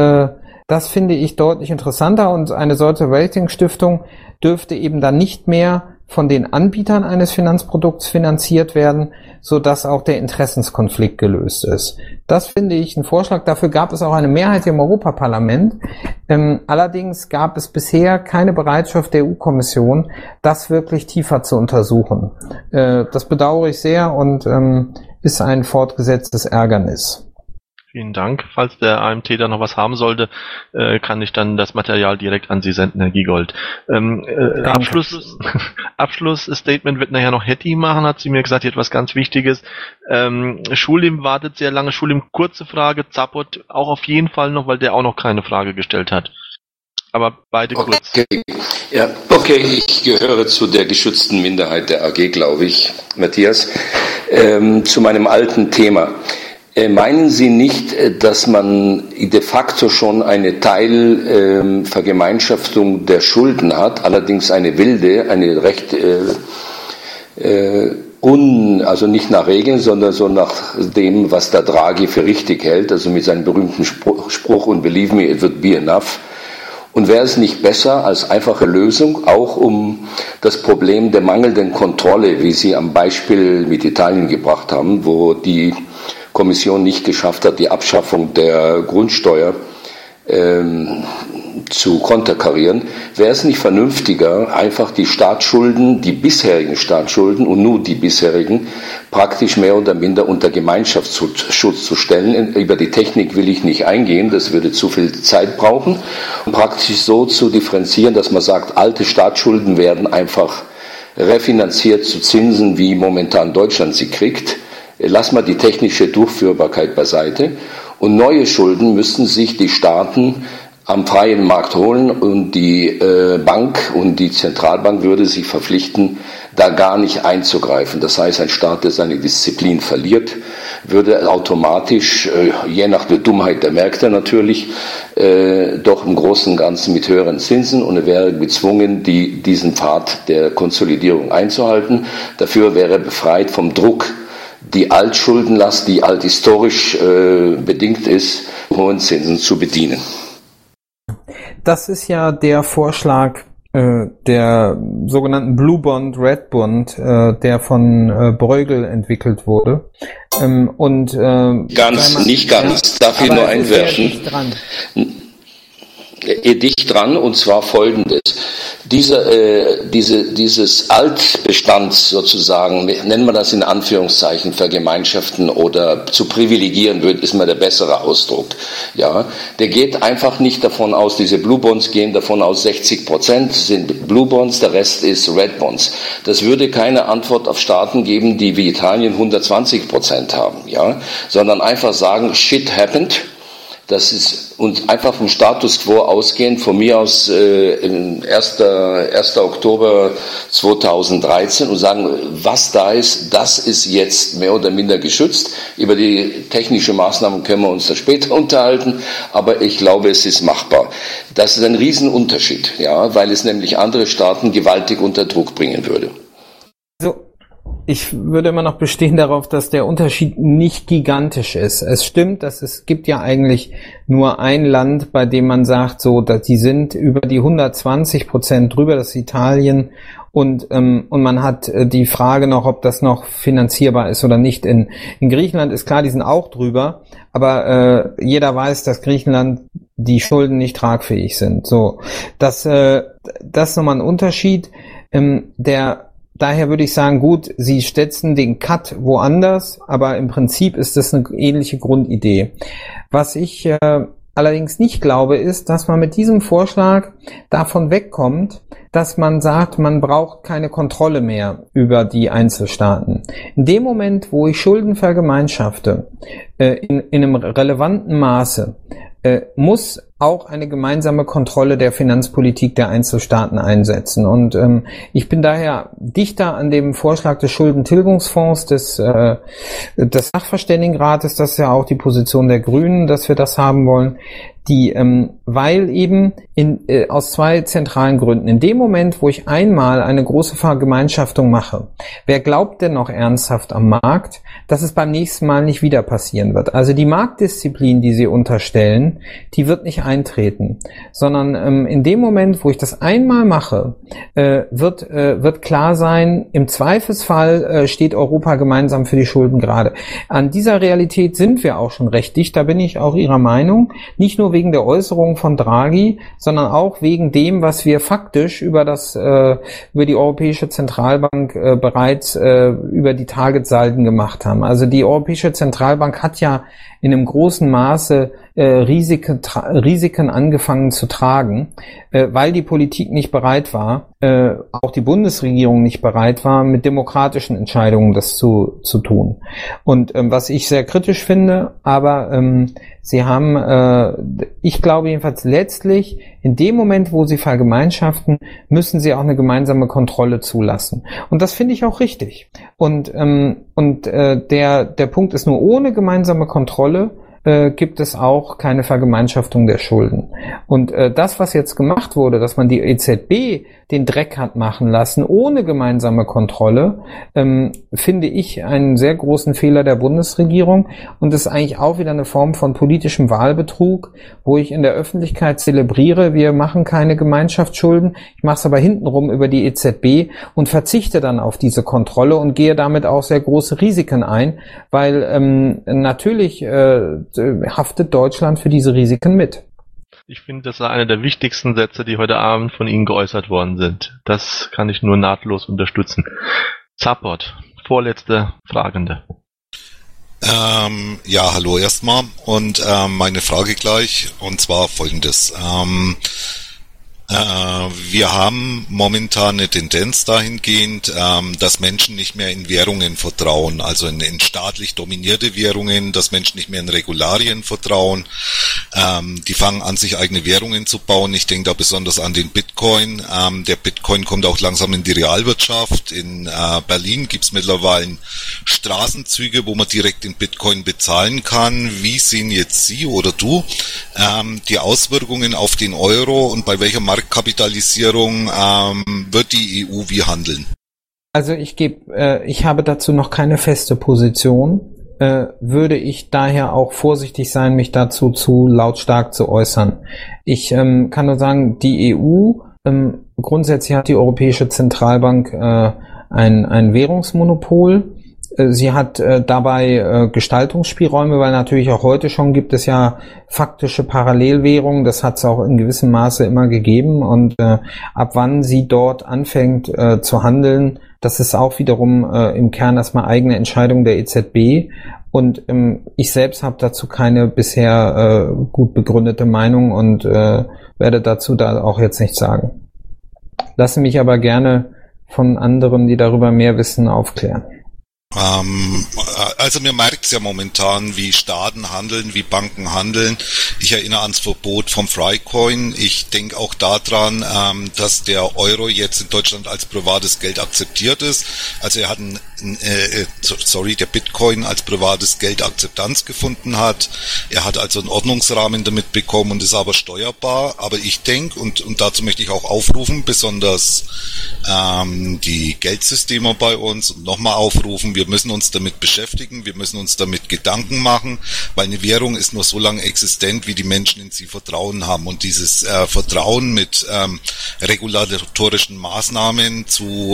finde ich deutlich interessanter, und eine solche Ratingstiftung dürfte eben dann nicht mehr von den Anbietern eines Finanzprodukts finanziert werden, so dass auch der Interessenskonflikt gelöst ist. Das finde ich ein Vorschlag. Dafür gab es auch eine Mehrheit im Europaparlament. Allerdings gab es bisher keine Bereitschaft der EU-Kommission, das wirklich tiefer zu untersuchen. Das bedauere ich sehr und ist ein fortgesetztes Ärgernis. Vielen Dank. Falls der AMT da noch was haben sollte, kann ich dann das Material direkt an Sie senden, Herr Giegold. Abschlussstatement wird nachher noch Hetty machen, hat sie mir gesagt, die hat was ganz Wichtiges. Schulim wartet sehr lange. Schulim, kurze Frage. Zappot auch auf jeden Fall noch, weil der auch noch keine Frage gestellt hat. Aber beide kurz. Ja, okay, ich gehöre zu der geschützten Minderheit der AG, glaube ich, Matthias. Zu meinem alten Thema. Meinen Sie nicht, dass man de facto schon eine Teilvergemeinschaftung der Schulden hat, allerdings eine wilde, eine recht also nicht nach Regeln, sondern so nach dem, was der Draghi für richtig hält, also mit seinem berühmten Spruch, und believe me, it would be enough. Und wäre es nicht besser als einfache Lösung, auch um das Problem der mangelnden Kontrolle, wie Sie am Beispiel mit Italien gebracht haben, wo die Kommission nicht geschafft hat, die Abschaffung der Grundsteuer zu konterkarieren, wäre es nicht vernünftiger, einfach die Staatsschulden, die bisherigen Staatsschulden und nur die bisherigen, praktisch mehr oder minder unter Gemeinschaftsschutz zu stellen. Über die Technik will ich nicht eingehen, das würde zu viel Zeit brauchen. Und praktisch so zu differenzieren, dass man sagt, alte Staatsschulden werden einfach refinanziert zu Zinsen, wie momentan Deutschland sie kriegt. Lass mal die technische Durchführbarkeit beiseite. Und neue Schulden müssten sich die Staaten am freien Markt holen, und die Bank und die Zentralbank würde sich verpflichten, da gar nicht einzugreifen. Das heißt, ein Staat, der seine Disziplin verliert, würde automatisch, je nach der Dummheit der Märkte natürlich, doch im Großen und Ganzen mit höheren Zinsen, und er wäre gezwungen, diesen Pfad der Konsolidierung einzuhalten. Dafür wäre er befreit vom Druck, die Altschuldenlast, die althistorisch bedingt ist, hohen Zinsen zu bedienen. Das ist ja der Vorschlag der sogenannten Blue Bond, Red Bond, der von Bruegel entwickelt wurde. Nicht ganz. Darf ich nur einwerfen? Edikt dran, und zwar folgendes. Dieses Altbestands sozusagen, nennen wir das in Anführungszeichen, vergemeinschaften oder zu privilegieren wird, ist mal der bessere Ausdruck. Ja, der geht einfach nicht davon aus, diese Blue Bonds gehen davon aus, 60% sind Blue Bonds, der Rest ist Red Bonds. Das würde keine Antwort auf Staaten geben, die wie Italien 120% haben, ja, sondern einfach sagen, shit happened. Das ist, und einfach vom Status quo ausgehend, von mir aus 1. Oktober 2013, und sagen, was da ist, das ist jetzt mehr oder minder geschützt. Über die technische Maßnahmen können wir uns da später unterhalten, aber ich glaube, es ist machbar. Das ist ein Riesenunterschied, ja, weil es nämlich andere Staaten gewaltig unter Druck bringen würde. Ich würde immer noch bestehen darauf, dass der Unterschied nicht gigantisch ist. Es stimmt, dass es gibt ja eigentlich nur ein Land, bei dem man sagt, so, dass die sind über die 120% drüber, das ist Italien, und man hat die Frage noch, ob das noch finanzierbar ist oder nicht. In Griechenland ist klar, die sind auch drüber, aber jeder weiß, dass Griechenland die Schulden nicht tragfähig sind. So, das ist nochmal ein Unterschied. Daher würde ich sagen, gut, sie setzen den Cut woanders, aber im Prinzip ist das eine ähnliche Grundidee. Was ich allerdings nicht glaube, ist, dass man mit diesem Vorschlag davon wegkommt, dass man sagt, man braucht keine Kontrolle mehr über die Einzelstaaten. In dem Moment, wo ich Schulden vergemeinschafte, in einem relevanten Maße, muss auch eine gemeinsame Kontrolle der Finanzpolitik der Einzelstaaten einsetzen. Und ich bin daher dichter an dem Vorschlag des Schuldentilgungsfonds des Sachverständigenrates, das ist ja auch die Position der Grünen, dass wir das haben wollen, weil eben aus zwei zentralen Gründen. In dem Moment, wo ich einmal eine große Vergemeinschaftung mache, wer glaubt denn noch ernsthaft am Markt, dass es beim nächsten Mal nicht wieder passieren wird? Also die Marktdisziplin, die sie unterstellen, die wird nicht eintreten, sondern in dem Moment, wo ich das einmal mache, wird klar sein, im Zweifelsfall steht Europa gemeinsam für die Schulden gerade. An dieser Realität sind wir auch schon recht dicht, da bin ich auch Ihrer Meinung, nicht nur wegen der Äußerung von Draghi, sondern auch wegen dem, was wir faktisch über die Europäische Zentralbank bereits über die Targetsalden gemacht haben. Also die Europäische Zentralbank hat ja in einem großen Maße Risiken angefangen zu tragen, weil die Politik nicht bereit war, auch die Bundesregierung nicht bereit war, mit demokratischen Entscheidungen das zu tun. Und was ich sehr kritisch finde, aber sie haben, ich glaube jedenfalls letztlich, in dem Moment, wo sie vergemeinschaften, müssen sie auch eine gemeinsame Kontrolle zulassen. Und das finde ich auch richtig. Und der Punkt ist nur, ohne gemeinsame Kontrolle gibt es auch keine Vergemeinschaftung der Schulden. Und das, was jetzt gemacht wurde, dass man die EZB den Dreck hat machen lassen, ohne gemeinsame Kontrolle, finde ich einen sehr großen Fehler der Bundesregierung, und ist eigentlich auch wieder eine Form von politischem Wahlbetrug, wo ich in der Öffentlichkeit zelebriere, wir machen keine Gemeinschaftsschulden, ich mache es aber hintenrum über die EZB und verzichte dann auf diese Kontrolle und gehe damit auch sehr große Risiken ein, weil natürlich haftet Deutschland für diese Risiken mit. Ich finde, das war einer der wichtigsten Sätze, die heute Abend von Ihnen geäußert worden sind. Das kann ich nur nahtlos unterstützen. Zapport, vorletzte Fragende. Ja, hallo erstmal. Und meine Frage gleich, und zwar folgendes. Wir haben momentan eine Tendenz dahingehend, dass Menschen nicht mehr in Währungen vertrauen, also in staatlich dominierte Währungen, dass Menschen nicht mehr in Regularien vertrauen. Die fangen an, sich eigene Währungen zu bauen. Ich denke da besonders an den Bitcoin. Der Bitcoin kommt auch langsam in die Realwirtschaft. In Berlin gibt's mittlerweile Straßenzüge, wo man direkt in Bitcoin bezahlen kann. Wie sehen jetzt Sie oder du die Auswirkungen auf den Euro, und bei welcher Marktkapitalisierung wird die EU wie handeln? Also ich habe dazu noch keine feste Position, würde ich daher auch vorsichtig sein, mich dazu zu lautstark zu äußern. Ich kann nur sagen, die EU, grundsätzlich hat die Europäische Zentralbank ein Währungsmonopol. Sie hat dabei Gestaltungsspielräume, weil natürlich auch heute schon gibt es ja faktische Parallelwährungen. Das hat es auch in gewissem Maße immer gegeben. Und ab wann sie dort anfängt zu handeln, das ist auch wiederum im Kern erstmal eigene Entscheidung der EZB. Und ich selbst habe dazu keine bisher gut begründete Meinung und werde dazu da auch jetzt nichts sagen. Lasse mich aber gerne von anderen, die darüber mehr wissen, aufklären. Also mir merkt's ja momentan, wie Staaten handeln, wie Banken handeln. Ich erinnere ans Verbot vom Freicoin. Ich denke auch daran, dass der Euro jetzt in Deutschland als privates Geld akzeptiert ist. Also der Bitcoin als privates Geld Akzeptanz gefunden hat. Er hat also einen Ordnungsrahmen damit bekommen und ist aber steuerbar. Aber ich denke, und dazu möchte ich auch aufrufen, besonders die Geldsysteme bei uns, und nochmal aufrufen, wir müssen uns damit beschäftigen, wir müssen uns damit Gedanken machen, weil eine Währung ist nur so lange existent, wie die Menschen in sie Vertrauen haben. Und dieses Vertrauen mit regulatorischen Maßnahmen zu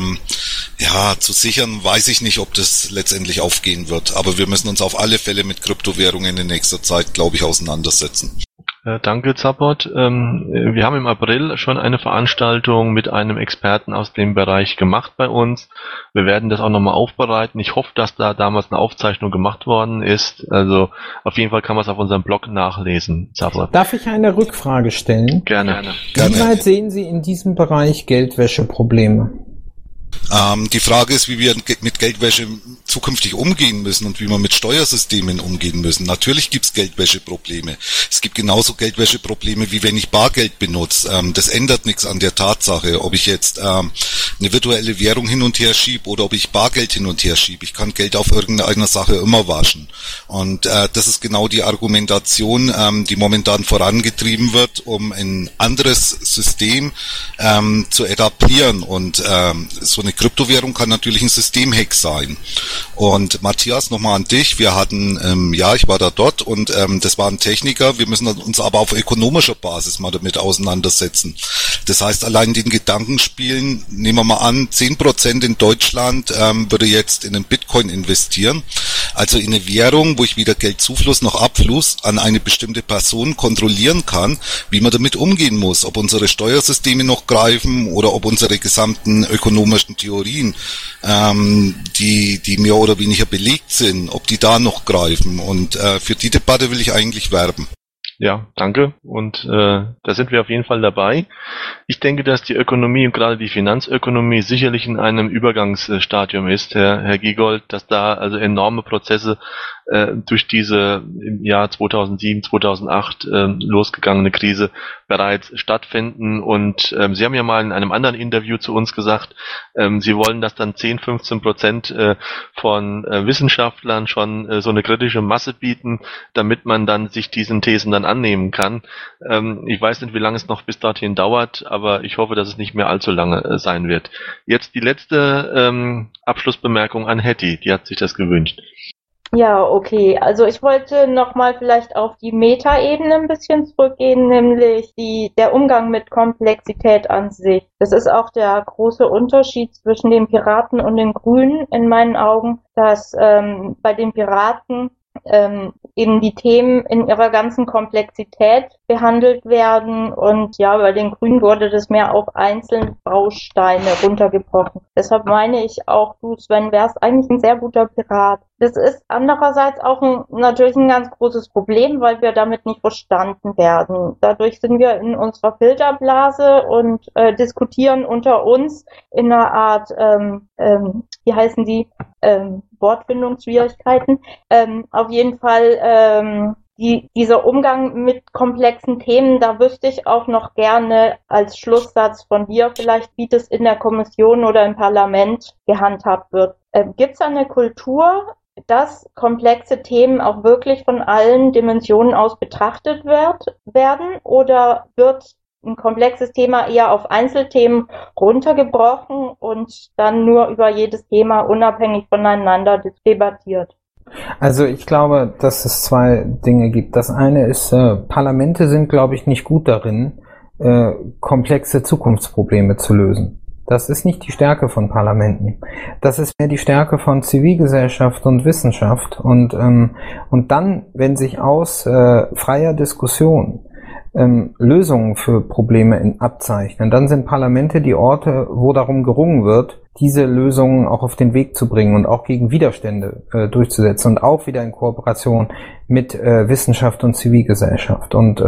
sichern, weiß ich nicht, ob das letztendlich aufgehen wird. Aber wir müssen uns auf alle Fälle mit Kryptowährungen in nächster Zeit, glaube ich, auseinandersetzen. Danke, Zappert. Wir haben im April schon eine Veranstaltung mit einem Experten aus dem Bereich gemacht bei uns. Wir werden das auch nochmal aufbereiten. Ich hoffe, dass da damals eine Aufzeichnung gemacht worden ist. Also auf jeden Fall kann man es auf unserem Blog nachlesen, Zappert. Darf ich eine Rückfrage stellen? Gerne. Wie weit sehen Sie in diesem Bereich Geldwäscheprobleme? Die Frage ist, wie wir mit Geldwäsche zukünftig umgehen müssen und wie wir mit Steuersystemen umgehen müssen. Natürlich gibt's Geldwäscheprobleme. Es gibt genauso Geldwäscheprobleme, wie wenn ich Bargeld benutze. Das ändert nichts an der Tatsache, ob ich jetzt eine virtuelle Währung hin und her schiebe oder ob ich Bargeld hin und her schiebe. Ich kann Geld auf irgendeiner Sache immer waschen. Und das ist genau die Argumentation, die momentan vorangetrieben wird, um ein anderes System zu etablieren. Und so eine Kryptowährung kann natürlich ein Systemhack sein. Und Matthias, nochmal an dich. Wir hatten, ich war da dort und das war ein Techniker. Wir müssen uns aber auf ökonomischer Basis mal damit auseinandersetzen. Das heißt, allein den Gedankenspielen, nehmen wir mal an, 10% in Deutschland würde jetzt in einen Bitcoin investieren. Also in eine Währung, wo ich weder Geldzufluss noch Abfluss an eine bestimmte Person kontrollieren kann, wie man damit umgehen muss. Ob unsere Steuersysteme noch greifen oder ob unsere gesamten ökonomischen Theorien, die mehr oder weniger belegt sind, ob die da noch greifen. Und für die Debatte will ich eigentlich werben. Ja, danke. Und da sind wir auf jeden Fall dabei. Ich denke, dass die Ökonomie und gerade die Finanzökonomie sicherlich in einem Übergangsstadium ist, Herr Giegold, dass da also enorme Prozesse durch diese im Jahr 2007, 2008 losgegangene Krise bereits stattfinden. Und Sie haben ja mal in einem anderen Interview zu uns gesagt, Sie wollen, dass dann 10-15% von Wissenschaftlern schon so eine kritische Masse bieten, damit man dann sich diesen Thesen dann annehmen kann. Ich weiß nicht, wie lange es noch bis dorthin dauert, aber ich hoffe, dass es nicht mehr allzu lange sein wird. Jetzt die letzte Abschlussbemerkung an Hetty, die hat sich das gewünscht. Ja, okay. Also ich wollte nochmal vielleicht auf die Metaebene ein bisschen zurückgehen, nämlich der Umgang mit Komplexität an sich. Das ist auch der große Unterschied zwischen den Piraten und den Grünen in meinen Augen, dass bei den Piraten eben die Themen in ihrer ganzen Komplexität behandelt werden und ja, bei den Grünen wurde das mehr auf einzelne Bausteine runtergebrochen. Deshalb meine ich auch, du Sven wärst eigentlich ein sehr guter Pirat. Das ist andererseits auch natürlich ein ganz großes Problem, weil wir damit nicht verstanden werden. Dadurch sind wir in unserer Filterblase und diskutieren unter uns in einer Art, wie heißen die, Wortfindungsschwierigkeiten. Auf jeden Fall dieser Umgang mit komplexen Themen, da wüsste ich auch noch gerne als Schlusssatz von dir, vielleicht wie das in der Kommission oder im Parlament gehandhabt wird. Gibt es eine Kultur, dass komplexe Themen auch wirklich von allen Dimensionen aus betrachtet werden oder wird ein komplexes Thema eher auf Einzelthemen runtergebrochen und dann nur über jedes Thema unabhängig voneinander debattiert? Also ich glaube, dass es zwei Dinge gibt. Das eine ist, Parlamente sind, glaube ich, nicht gut darin, komplexe Zukunftsprobleme zu lösen. Das ist nicht die Stärke von Parlamenten. Das ist mehr die Stärke von Zivilgesellschaft und Wissenschaft. Und dann, wenn sich aus freier Diskussion Lösungen für Probleme abzeichnen, dann sind Parlamente die Orte, wo darum gerungen wird, diese Lösungen auch auf den Weg zu bringen und auch gegen Widerstände durchzusetzen und auch wieder in Kooperation mit Wissenschaft und Zivilgesellschaft. Und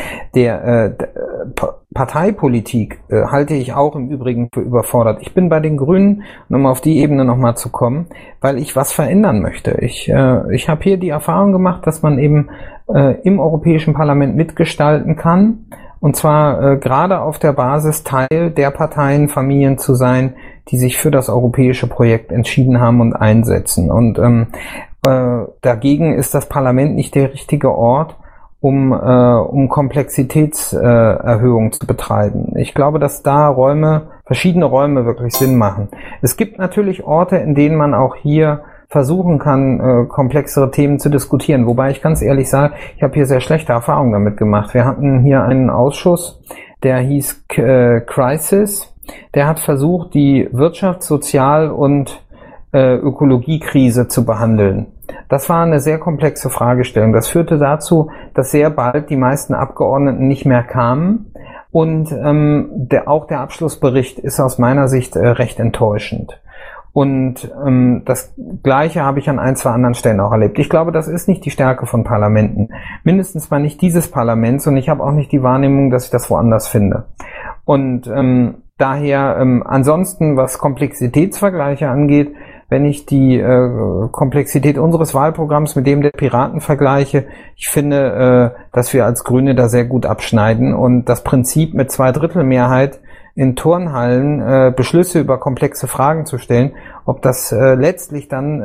Parteipolitik halte ich auch im Übrigen für überfordert. Ich bin bei den Grünen, um auf die Ebene nochmal zu kommen, weil ich was verändern möchte. Ich habe hier die Erfahrung gemacht, dass man eben im Europäischen Parlament mitgestalten kann, und zwar gerade auf der Basis, Teil der Parteienfamilien zu sein, die sich für das europäische Projekt entschieden haben und einsetzen. Und dagegen ist das Parlament nicht der richtige Ort, um Komplexitätserhöhung zu betreiben. Ich glaube, dass da verschiedene Räume wirklich Sinn machen. Es gibt natürlich Orte, in denen man auch hier versuchen kann, komplexere Themen zu diskutieren. Wobei ich ganz ehrlich sage, ich habe hier sehr schlechte Erfahrungen damit gemacht. Wir hatten hier einen Ausschuss, der hieß Crisis. Der hat versucht, die Wirtschafts-, Sozial- und Ökologiekrise zu behandeln. Das war eine sehr komplexe Fragestellung. Das führte dazu, dass sehr bald die meisten Abgeordneten nicht mehr kamen. Und auch der Abschlussbericht ist aus meiner Sicht recht enttäuschend. Und das Gleiche habe ich an ein, zwei anderen Stellen auch erlebt. Ich glaube, das ist nicht die Stärke von Parlamenten. Mindestens mal nicht dieses Parlaments, und ich habe auch nicht die Wahrnehmung, dass ich das woanders finde. Und daher ansonsten, was Komplexitätsvergleiche angeht, wenn ich die Komplexität unseres Wahlprogramms mit dem der Piraten vergleiche, ich finde, dass wir als Grüne da sehr gut abschneiden, und das Prinzip mit 2/3 in Turnhallen Beschlüsse über komplexe Fragen zu stellen, ob das letztlich dann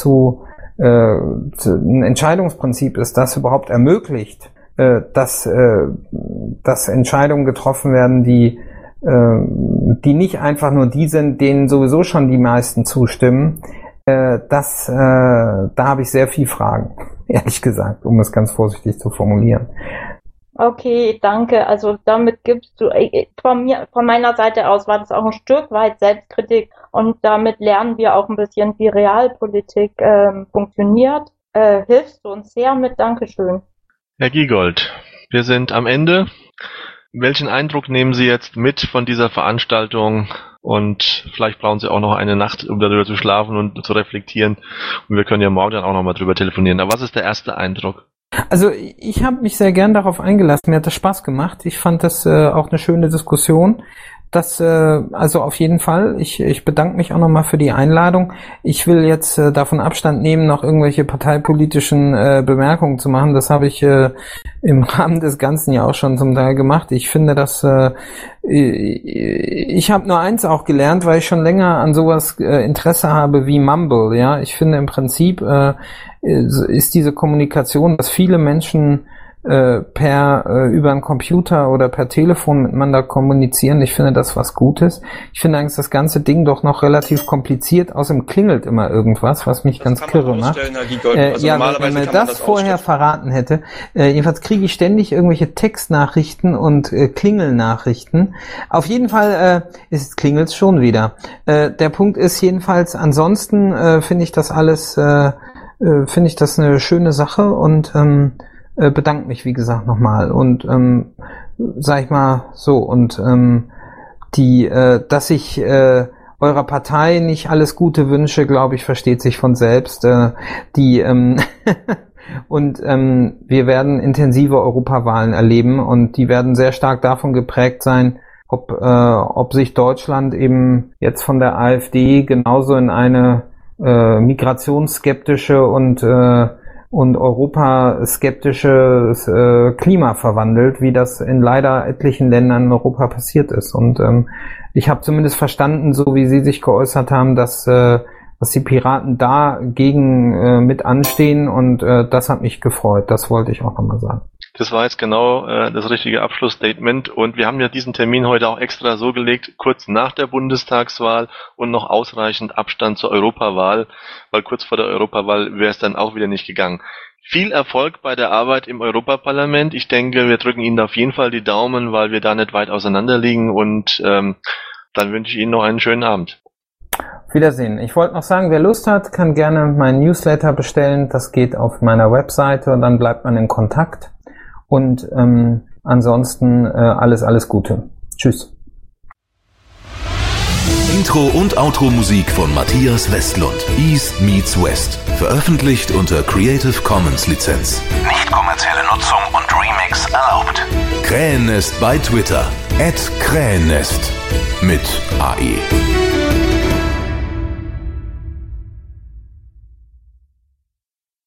ein Entscheidungsprinzip ist, das überhaupt ermöglicht, dass Entscheidungen getroffen werden, die nicht einfach nur die sind, denen sowieso schon die meisten zustimmen, da habe ich sehr viel Fragen, ehrlich gesagt, um es ganz vorsichtig zu formulieren. Okay, danke. Also damit gibst du, von meiner Seite aus war das auch ein Stück weit Selbstkritik, und damit lernen wir auch ein bisschen, wie Realpolitik funktioniert. Hilfst du uns sehr mit, Dankeschön. Herr Giegold, wir sind am Ende. Welchen Eindruck nehmen Sie jetzt mit von dieser Veranstaltung? Und vielleicht brauchen Sie auch noch eine Nacht, um darüber zu schlafen und zu reflektieren. Und wir können ja morgen dann auch nochmal drüber telefonieren. Aber was ist der erste Eindruck? Also ich habe mich sehr gern darauf eingelassen. Mir hat das Spaß gemacht. Ich fand das auch eine schöne Diskussion. Also auf jeden Fall. Ich bedanke mich auch nochmal für die Einladung. Ich will jetzt davon Abstand nehmen, noch irgendwelche parteipolitischen Bemerkungen zu machen. Das habe ich im Rahmen des Ganzen ja auch schon zum Teil gemacht. Ich finde, dass ich habe nur eins auch gelernt, weil ich schon länger an sowas Interesse habe wie Mumble. Ja, ich finde im Prinzip ist diese Kommunikation, dass viele Menschen über einen Computer oder per Telefon miteinander kommunizieren. Ich finde das was Gutes. Ich finde eigentlich das ganze Ding doch noch relativ kompliziert. Außerdem klingelt immer irgendwas, was mich ganz kirre macht. Also ja, wenn man das vorher verraten hätte. Jedenfalls kriege ich ständig irgendwelche Textnachrichten und Klingelnachrichten. Auf jeden Fall klingelt es schon wieder. Der Punkt ist jedenfalls, ansonsten finde ich das alles, finde ich das eine schöne Sache, und bedanke mich, wie gesagt, nochmal, und sag ich mal so, und dass ich eurer Partei nicht alles Gute wünsche, glaube ich, versteht sich von selbst. Und wir werden intensive Europawahlen erleben, und die werden sehr stark davon geprägt sein, ob sich Deutschland eben jetzt von der AfD genauso in eine migrationsskeptische und europaskeptische Klima verwandelt, wie das in leider etlichen Ländern in Europa passiert ist. Und ich habe zumindest verstanden, so wie Sie sich geäußert haben, dass die Piraten dagegen mit anstehen, und das hat mich gefreut. Das wollte ich auch nochmal sagen. Das war jetzt genau das richtige Abschlussstatement, und wir haben ja diesen Termin heute auch extra so gelegt, kurz nach der Bundestagswahl und noch ausreichend Abstand zur Europawahl, weil kurz vor der Europawahl wäre es dann auch wieder nicht gegangen. Viel Erfolg bei der Arbeit im Europaparlament. Ich denke, wir drücken Ihnen auf jeden Fall die Daumen, weil wir da nicht weit auseinander liegen, und Dann wünsche ich Ihnen noch einen schönen Abend. Auf Wiedersehen. Ich wollte noch sagen, wer Lust hat, kann gerne meinen Newsletter bestellen. Das geht auf meiner Webseite und dann bleibt man in Kontakt. Und ansonsten alles Gute. Tschüss. Intro und Outro-Musik von Matthias Westlund. East meets West. Veröffentlicht unter Creative Commons Lizenz. Nicht kommerzielle Nutzung und Remix erlaubt. Krähennest bei Twitter. @Krähennest. Mit AE.